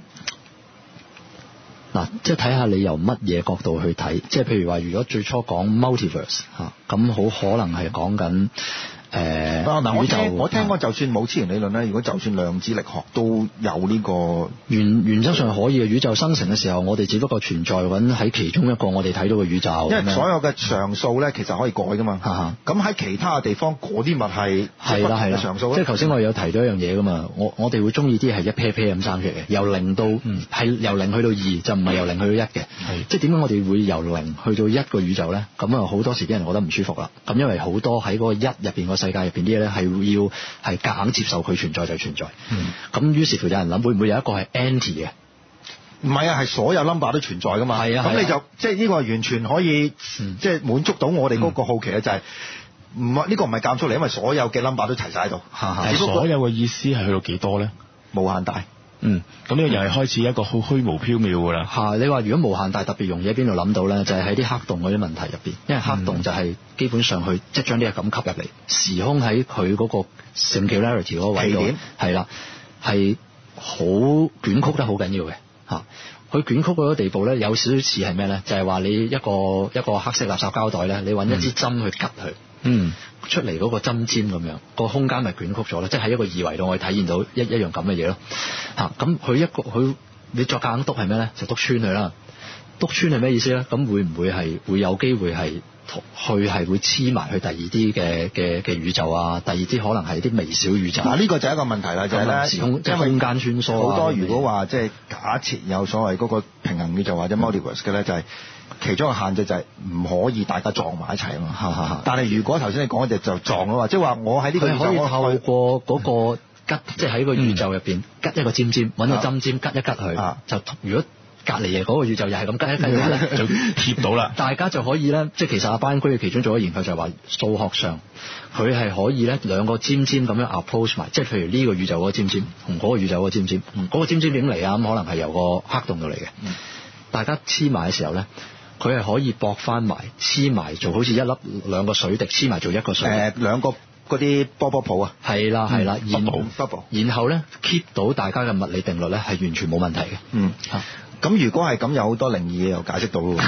嗱，即係睇下你由乜嘢角度去睇，即係譬如話，如果最初講 multiverse 嚇，咁好可能係講緊。誒嗱，宇宙我聽過，就算冇超然理論咧，如果就算量子力學都有呢個原原則上可以嘅。宇宙生成嘅時候，我哋只不過存在緊喺其中一個我哋睇到嘅宇宙。 因為所有嘅常數咧，其實可以改噶嘛。咁喺其他嘅地方，嗰啲咪係係啦係啦常數。 即係頭先我哋有提到一樣嘢噶嘛。我我哋會中意啲係一 pair pair 咁生出嚟嘅，由零到係、嗯、由零去到二，就唔係由零去到一嘅。即係點解我哋會由零去到一個宇宙咧？咁啊好多時啲人覺得唔舒服啦。咁因為好多喺嗰個一入邊個世界入邊啲嘢咧，係要係夾硬接受佢存在就存在。咁、嗯、於是乎有人諗，會唔會有一個係 anti 嘅？ 唔係啊，係所有 number 都存在噶嘛。係啊，咁你就即係呢個完全可以、嗯、即係滿足到我哋嗰個好奇嘅、嗯、就係唔係呢個唔係鑑出嚟，因為所有嘅 number 都齊晒喺度。 係所有嘅意思係去到幾多咧？ 無限大。 嗯，咁呢個又係開始一個好虛無縹緲㗎啦。 係，你話如果無限大特別容易喺邊度諗到咧？就係喺啲黑洞嗰啲問題入邊，因為黑洞就係基本上去即係將啲嘢咁吸入嚟，時空喺佢嗰個 singularity 嗰個位度，係啦，係好捲曲得好緊要嘅嚇。佢捲曲嗰個地步咧，有少少似係咩咧？就係話你一個一個黑色垃圾膠袋咧，你揾一支針去吉佢。嗯，出嚟嗰個針尖咁樣，個空間咪捲曲咗咧，即係喺一個二維度我哋體現到一一樣咁嘅嘢咯。嚇，咁佢一個佢你作夾硬篤係咩咧？就篤穿佢啦。篤穿係咩意思咧？咁會唔會係會有機會係去係會黐埋去第二啲嘅嘅嘅宇宙啊？第二啲可能係啲微小宇宙。嗱， 呢個就係一個問題啦，就係咧時空即係空間穿梭好多。如果話即係假設有所謂嗰個平衡宇宙或者 multiverse 嘅咧，就係。其中一個限制就係唔可以大家撞埋一齊啊嘛，但係如果頭先你講嘅就撞啊嘛，即係話我喺呢個宇宙可以透過嗰個吉，即係喺個宇宙入邊吉一個尖尖，揾個針尖吉一吉佢，啊、就如果隔離嘅嗰個宇宙又係咁吉一吉嘅咧，就貼到啦。大家就可以咧，即係其實阿班居其中做咗研究就係話數學上佢係可以咧兩個尖尖咁樣 approach 埋，即係譬如呢個宇宙嗰個尖尖同嗰個宇宙嗰個尖尖，嗰、嗯嗰個尖尖點嚟啊？咁可能係由個黑洞度嚟嘅，嗯、大家黐埋嘅時候咧。佢係可以駁翻埋黐埋做好似一粒兩個水滴黐埋做一個水滴，誒兩個嗰啲波波泡啊，係啦係啦，然後然後咧 keep 到大家嘅物理定律咧係完全冇問題嘅。嗯，咁如果係咁，有好多靈異嘢又解釋到喎。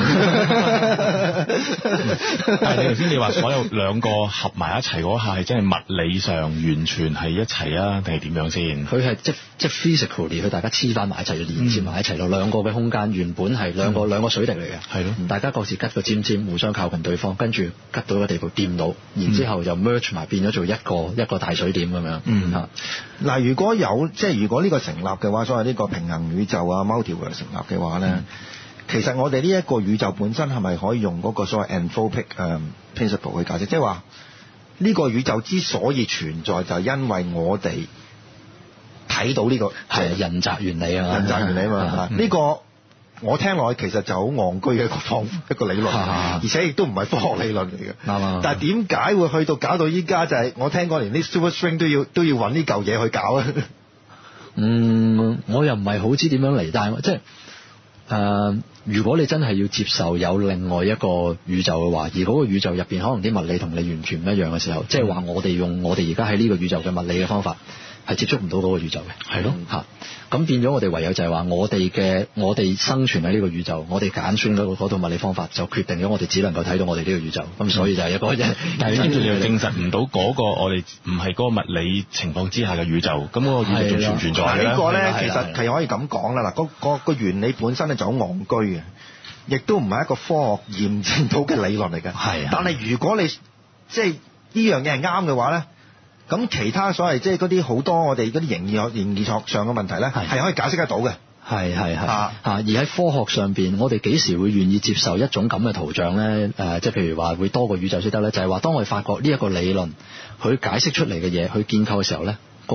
但係你頭先你話所有兩個合埋一齊嗰下係真係物理上完全係一齊啊，定係點樣先？ 佢係即即 physically 佢大家黐翻埋一齊，連接埋一齊咯。兩、嗯、個嘅空間原本係兩個、嗯、兩個水滴嚟嘅，係咯。大家各自吉個尖尖，互相靠近對方，跟住吉到個地步掂到，然之後就 merge 埋變咗做一個一個大水點咁樣。嗯嚇。 嗱、嗯，如果有即係如果呢個成立嘅話，所謂呢個平衡宇宙啊 multiverse 成立嘅話咧，嗯、其實我哋呢一個宇宙本身係咪可以用嗰個所謂 anthropic、um, principle 去解釋？即係話呢個宇宙之所以存在，就係因為我哋睇到呢、這個係人擇原理啊， 人擇原理啊嘛。呢、嗯這個我聽落去其實就好戇居嘅一個方一個理論，而且亦都唔係科學理論嚟嘅。啱啊！但係點解會去到搞到依家就係、是、我聽講連啲 super string 都要都要揾呢嚿嘢去搞啊？ 嗯，我又唔係好知點樣嚟，但係即係誒、呃，如果你真係要接受有另外一個宇宙嘅話，而嗰個宇宙入邊可能啲物理同你完全唔一樣嘅時候，即係話我哋用我哋而家喺呢個宇宙嘅物理嘅方法係接觸唔到嗰個宇宙嘅，係咯嚇。咁變咗我哋唯有就係話我哋嘅我哋生存喺呢個宇宙，我哋揀選嗰嗰套物理方法就決定咗我哋只能夠睇到我哋呢個宇宙。咁、嗯、所以就係一個啫。但係跟住你又證實唔到嗰個我哋唔係嗰個物理情況之下嘅宇宙，咁嗰個宇宙仲存唔存在咧？呢個咧其實係可以咁講啦。嗱，嗰個個原理本身咧就好戇居嘅，亦都唔係一個科學驗證到嘅理論嚟嘅。係。但係如果你即係呢樣嘢係啱嘅話咧，咁其他所謂即係嗰啲好多我哋嗰啲形而形而學上嘅問題咧，係可以解釋得到嘅。係係係嚇，而喺科學上邊，我哋幾時會願意接受一種咁嘅圖像咧？誒、呃，即係譬如話會多個宇宙先得咧，就係、是、話當我哋發覺呢一個理論佢解釋出嚟嘅嘢，去建構嘅時候咧，個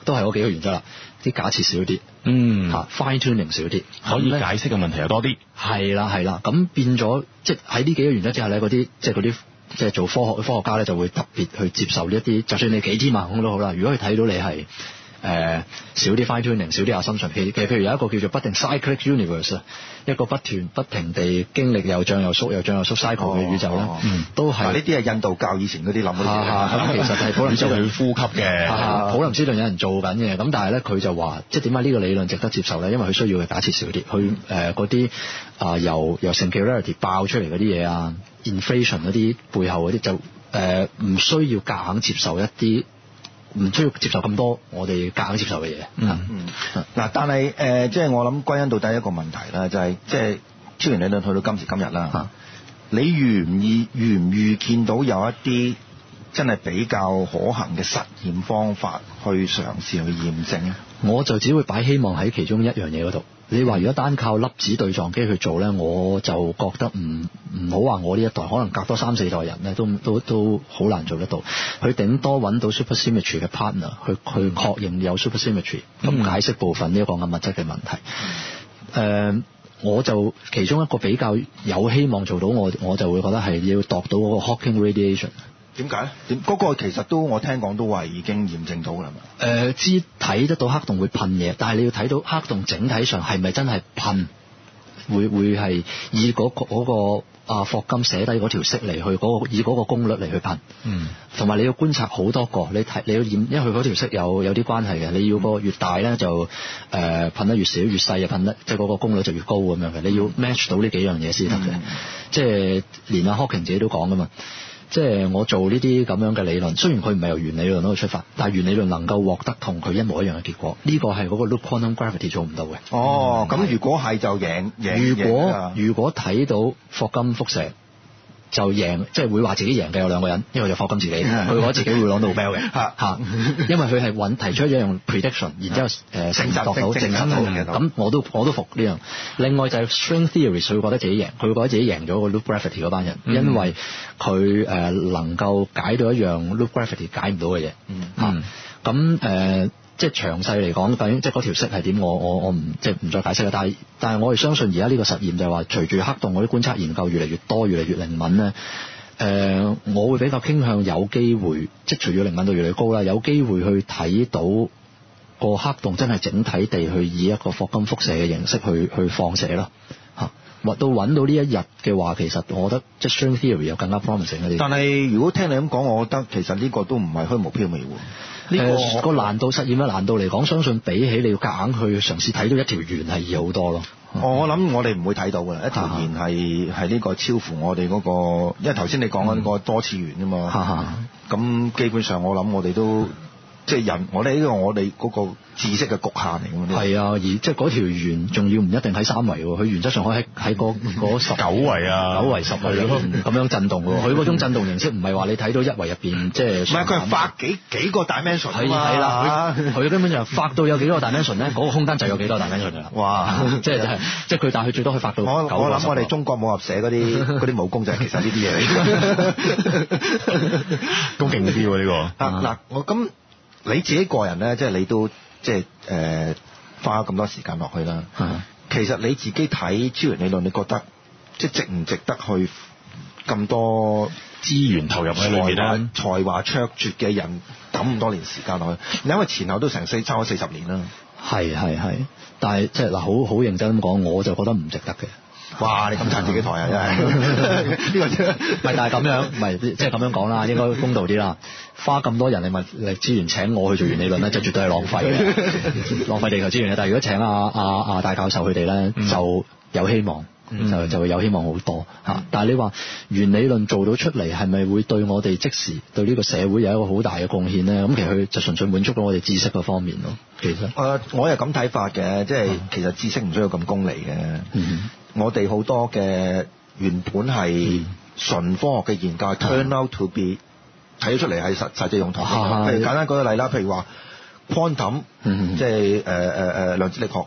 都係嗰幾個原則啦，啲假設少啲， 嗯嚇 fine tuning 少啲， 可以解釋嘅問題又多啲。 係啦係啦，咁變咗即係喺呢幾個原則之下咧，嗰啲即係嗰啲即係做科學科學家咧就會特別去接受呢一啲，就算你幾天馬行空都好啦，如果佢睇到你係。誒、呃、少啲 fine tuning，少啲 assumption。其其實譬如有一個叫做不定 cyclic universe 啊，一個不斷不停地經歷又漲又縮又漲又縮 cycle 嘅宇宙咧、哦嗯，都係呢啲係印度教以前嗰啲諗嗰啲嘢。咁其實係普林斯頓呼吸嘅。 普林斯頓有人做緊嘅，咁但係咧佢就話，即係點解呢個理論值得接受咧？因為佢需要嘅假設少啲，佢誒嗰啲啊由由 singularity 爆出嚟嗰啲嘢啊 ，inflation 嗰啲背後嗰啲就誒唔、呃、需要夾硬接受一啲。唔需要接受咁多我哋夾硬接受嘅嘢。 嗯嗯。嗱、嗯，但係誒、呃，即係我諗歸因到底一個問題啦，就係、是、即係超弦理論去到今時今日啦。嚇、嗯，你預唔預預唔預見到有一啲真係比較可行嘅實驗方法去嘗試去驗證咧？ 我就只會擺希望喺其中一樣嘢嗰度。你話如果單靠粒子對撞機去做咧，我就覺得唔唔好話我呢一代，可能隔多三四代人咧，都都都好難做得到。佢頂多揾到 supersymmetry 嘅 partner 去去確認有 supersymmetry，咁、嗯、解釋部分呢一個暗物質嘅問題。誒、嗯呃，我就其中一個比較有希望做到，我我就會覺得係要度到嗰個 Hawking radiation。 點解咧？點、那、嗰個其實都我聽講都話已經驗證到㗎啦嘛。誒、 呃，知睇得到黑洞會噴嘢，但係你要睇到黑洞整體上係咪真係噴？會會係以嗰、那個嗰、那個啊霍金寫低嗰條式嚟去嗰、那個以嗰個功率嚟去噴。嗯。同埋你要觀察好多個，你睇你要驗，因為佢嗰條式有有啲關係嘅。你要個越大咧就誒、呃、噴得越少，越細就噴得即係嗰個功率就越高咁樣嘅。你要 match 到呢幾樣嘢先得嘅。嗯、即係連阿 Hawking 自己都講㗎嘛。即係我做呢啲咁樣嘅理論，雖然佢唔係由原理論嗰度出發，但係原理論能夠獲得同佢一模一樣嘅結果，呢、這個係嗰個 loop quantum gravity 做唔到嘅。 哦，咁、嗯、如果係就贏贏如果贏如果睇到霍金輻射就贏，即係會話自己贏嘅有兩個人，一個就霍金自己，佢覺得自己會攞到 Nobel 嘅嚇，因為佢係揾提出一樣 prediction，然之後誒證實到證實到嘅。咁我都我都服呢樣。另外就係 string theory，佢會覺得自己贏，佢會覺得自己贏咗個 loop gravity 嗰班人，嗯、因為佢誒能夠解到一樣 loop gravity 解唔到嘅嘢嚇。咁誒。即係詳細嚟講，究竟即係嗰條式係點？我我我唔即係唔再解釋啦。但係但係我哋相信而家呢個實驗就係話，隨住黑洞嗰啲觀察研究越嚟越多、越嚟越靈敏咧，誒、呃，我會比較傾向有機會，即係隨住靈敏度越嚟越高啦，有機會去睇到個黑洞真係整體地去以一個霍金輻射嘅形式去去放射啦。嚇，或到揾到呢一日嘅話，其實我覺得即係 string theory 有更加 promising 一啲。但係如果聽你咁講，我覺得其實呢個都唔係虛無縹緲喎。呢、這個、呃、個難度實驗嘅難度嚟講，相信比起你要夾硬去嘗試睇到一條圓係易好多咯。我諗我哋唔會睇到㗎，一條圓係係呢個超乎我哋嗰、那個，因為頭先你講緊個多次元啫嘛。咁基本上我諗我哋都即係人，我哋呢個我哋嗰個知識嘅局限嚟㗎嘛。係啊，而即係嗰條圓仲要唔一定喺三維喎，佢原則上可以喺喺嗰十九維啊、九維、十維裏邊咁樣震動喎。佢嗰種震動形式唔係話你睇到一維入邊即係。唔係，佢係發幾幾個 dimension 啊嘛。係啦，佢佢根本就發到有幾多個 dimension 咧，嗰個空間就有幾多 dimension 㗎啦。哇！即係就係即係佢，但係佢最多可以發到九個。我我諗我哋中國武俠社嗰啲嗰啲武功就係其實呢啲嘢嚟。 都勁啲喎呢個。 嗱嗱，我咁。你自己個人咧，即係你都即係誒、呃、花咁多時間落去啦。嗯、其實你自己睇超弦理論，你覺得即係值唔值得去咁多資源投入去裏面咧？才華卓絕嘅人抌咁多年時間落去，因為前後都成四差唔多四十年啦。係係係，但係即係嗱，好好認真咁講，我就覺得唔值得嘅。哇！你咁撐自己台啊，真係呢個啫。唔係，但係咁樣，唔係即係咁樣講啦，應該公道啲啦。花咁多人力物力資源請我去做原理論咧，就絕對係浪費嘅，浪費地球資源嘅。但係如果請阿阿阿戴教授佢哋咧，就有希望，嗯、就就會有希望好多嚇。嗯、但係你話原理論做到出嚟，係咪會對我哋即時對呢個社會有一個好大嘅貢獻咧？咁其實佢就純粹滿足到我哋知識嗰方面咯。其實誒、呃，我又咁睇法嘅，即係其實知識唔需要咁功利嘅。嗯我哋好多嘅原本係純科學嘅研究、嗯、turn out to be 睇咗出嚟係實實際用途。譬、啊、如簡單舉個例啦，譬如話 quantum，、嗯、即係誒誒誒量子力學，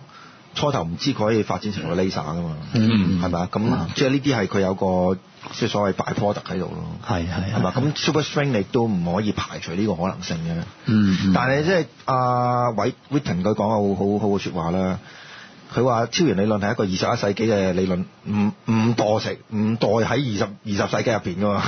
初頭唔知佢可以發展成個 laser 噶嘛， 嗯， 係咪啊？咁即係呢啲係佢有個即係所謂 byproduct 喺度咯， 係係係嘛？咁 super string 你都唔可以排除呢個可能性嘅。 嗯，嗯但係即係阿韋 Witten 佢講嘅好好好嘅説話啦。佢話超弦理論係一個二十一世紀嘅理論，唔唔墮食，唔墮喺二十二十世紀入邊噶嘛。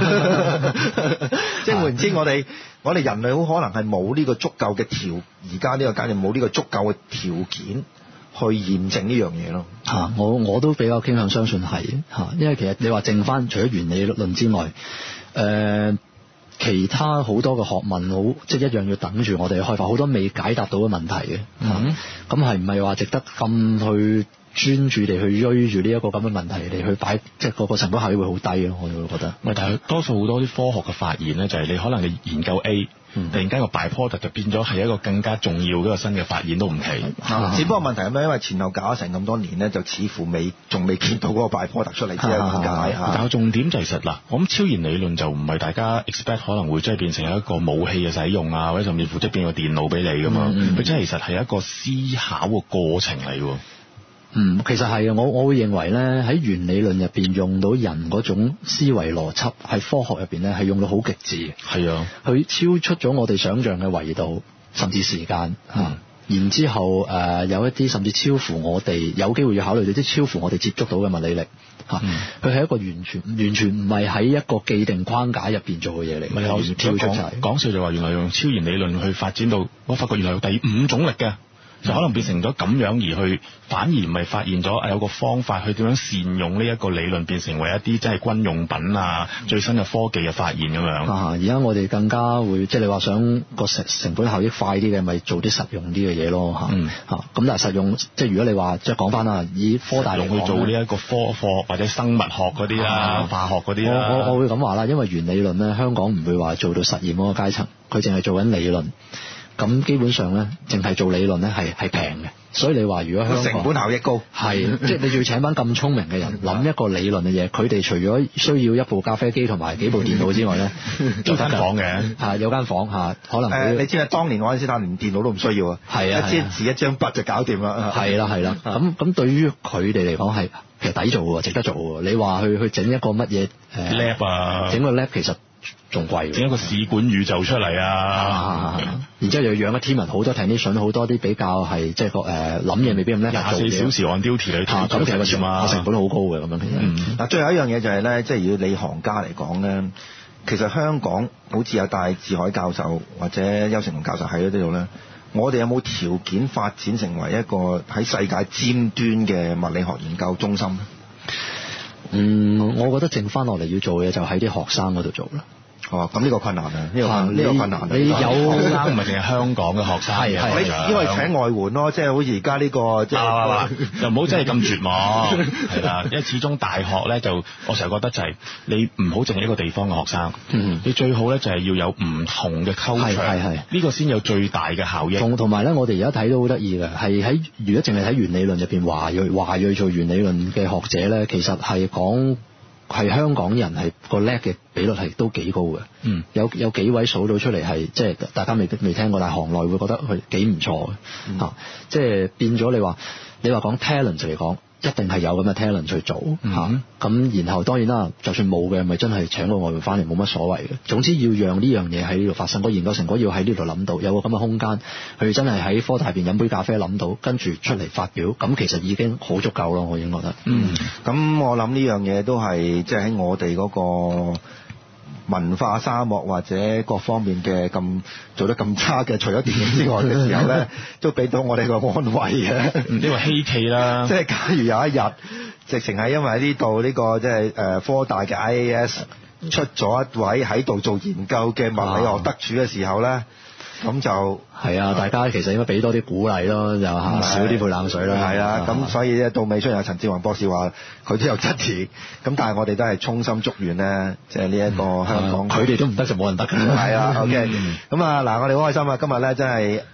即係換言之，我哋我哋人類好可能係冇呢個足夠嘅條，而家呢個階段冇呢個足夠嘅條件去驗證呢樣嘢咯。 嚇、啊，我我都比較傾向相信係嚇，因為其實你話剩翻除咗原理論之外，誒、呃。其他好多嘅學問好，即係一樣要等住我哋去開發，好多未解答到嘅問題嘅。嗯，咁係唔係話值得咁去專注地去追住呢一個咁嘅問題嚟去擺，即係個個成果效益會好低咯。我就會覺得。 但係多數好多啲科學嘅發現咧，就係、是、你可能你研究 A。嗯、突然間個 byproduct 就變咗係一個更加重要嘅一個新嘅發現都唔奇。 啊、只不過問題係咩？因為前後搞咗成咁多年咧，就似乎未仲未見到嗰個 byproduct 出嚟，只係點解嚇？ 但係重點就係實嗱，我諗超弦理論就唔係大家 expect 可能會即係變成一個武器嘅使用啊，或者甚至乎即係變個電腦俾你噶嘛。佢真係其實係一個思考嘅過程嚟喎。 嗯，其實係啊，我我會認為咧，喺原理論入邊用到人嗰種思維邏輯，喺科學入邊咧係用到好極致。 係啊， 佢超出咗我哋想象嘅維度，甚至時間。嗯。然之後誒、呃、有一啲甚至超乎我哋有機會要考慮到啲超乎我哋接觸到嘅物理力嚇。佢、嗯、係一個完全完全唔係喺一個既定框架入邊做嘅嘢嚟。 咪有超出曬。講笑就話原來用超弦理論去發展到，我發覺原來有第五種力嘅。就可能變成咗咁樣而去，反而唔係發現咗有個方法去點樣善用呢一個理論，變成為一啲真係軍用品啊、最新嘅科技嘅發現咁樣。 啊！而家我哋更加會，即係你話想個成成本效益快啲嘅，咪做啲實用啲嘅嘢咯嚇。嗯。嚇咁但係實用，即係如果你話即係講翻啦，以科大嚟講去做呢一個科科或者生物學嗰啲啦、化學嗰啲啦。 我我我會咁話啦，因為原理論咧，香港唔會話做到實驗嗰個階層，佢淨係做緊理論。咁基本上咧，淨係做理論咧係係平嘅，所以你話如果香港成本效益高， 係即係你要請班咁聰明嘅人諗一個理論嘅嘢，佢哋除咗需要一部咖啡機同埋幾部電腦之外咧， 有間房嘅嚇，有間房嚇，可能誒、 呃、你知啊，當年愛因斯坦連電腦都唔需要啊，係啊，一張紙一張筆就搞掂啦， 係啦係啦，咁咁對於佢哋嚟講係其實抵做喎，值得做喎。你話去去整一個乜嘢誒 lab 啊， 整個 lab 其實仲貴， 整一個試管宇宙出嚟啊！ 啊然之後又養一天文好多 technician，好多啲比較係即係個誒諗嘢未必咁叻， 廿四小時 on duty 嚟咁其實個成本好高嘅咁樣。其實嗱，最後一樣嘢就係咧，即係如果你行家嚟講咧，其實香港好似有戴志海教授或者邱成龍教授喺呢度咧，我哋有冇條件發展成為一個喺世界尖端嘅物理學研究中心咧？ 嗯，我覺得剩翻落嚟要做嘅就喺啲學生嗰度做啦。 哦，咁呢個困難啊，呢、呢個呢、呢個困難啊。 你有學生唔係淨係香港嘅學生嘅， 係因為請外援咯，即係好似而家呢個即係又唔好真係咁絕望，係啦，因為始終大學咧就我成日覺得就係你唔好淨係一個地方嘅學生，嗯、你最好咧就係要有唔同嘅溝通，係係呢個先有最大嘅效益。 同同埋咧，我哋而家睇到好得意嘅係喺如果淨係睇原理論入邊華裔華裔做原理論嘅學者咧，其實係講。係香港人係個叻嘅比率係都幾高嘅，嗯，有有幾位數到出嚟係即係大家未未聽過，但係行內會覺得佢幾唔錯嘅，嚇、嗯啊，即係變咗你話你話講 talent 嚟講，一定係有咁嘅 talent 去做嚇，咁、嗯啊、然後當然啦，就算冇嘅，咪真係請個外援翻嚟冇乜所謂嘅。總之要讓呢樣嘢喺呢度發生，個研究成果要喺呢度諗到，有個咁嘅空間，佢真係喺科大入邊飲杯咖啡諗到，跟住出嚟發表，咁其實已經好足夠咯，我已經覺得。 嗯，咁我諗呢樣嘢都係即係喺我哋嗰個文化沙漠或者各方面嘅咁做得咁差嘅，除咗電影之外嘅時候咧，都俾到我哋個安慰嘅。 呢個稀奇啦， 即係假如有一日，直情係因為喺呢度呢個即係誒科大嘅 I A S 出咗一位喺度做研究嘅物理學得主嘅時候咧。咁就係啊！大家其實應該俾多啲鼓勵咯，就嚇少啲潑冷水啦。 係啊，咁所以咧到尾雖然有陳志宏博士話佢都有質疑，咁但係我哋都係衷心祝願咧，即係呢一個香港， 佢哋都唔得就冇人得㗎。 係啊 ，OK，咁啊嗱，我哋好開心啊！今日咧真係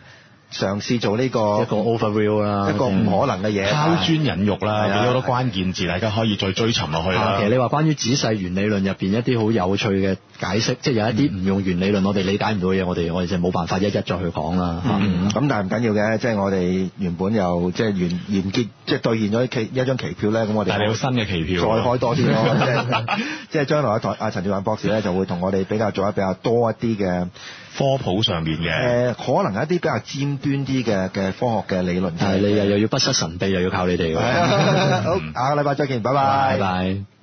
嘗試做呢、這個一個 overview 啦， 一個唔可能嘅嘢， 拋磚引玉啦，俾好多關鍵字，大家可以再追尋落去啦。 其實你話關於仔細原理論入邊一啲好有趣嘅解釋，即係有一啲唔用原理論我哋理解唔到嘅嘢，我哋我哋就冇辦法一一再去講啦。咁、 嗯嗯、但係唔緊要嘅，即係我哋原本又即係完完結，即係兌現咗期一張期票咧，咁我哋但係你有新嘅期票， 再開多啲咯。即係即係將來阿阿陳志宏博士咧就會同我哋比較做一比較多一啲嘅科普上面嘅，誒、 呃、可能一啲比較尖端啲嘅嘅科學嘅理論。 係你又又要不失神秘，又要靠你哋。 好，下個禮拜再見，拜拜。 拜拜。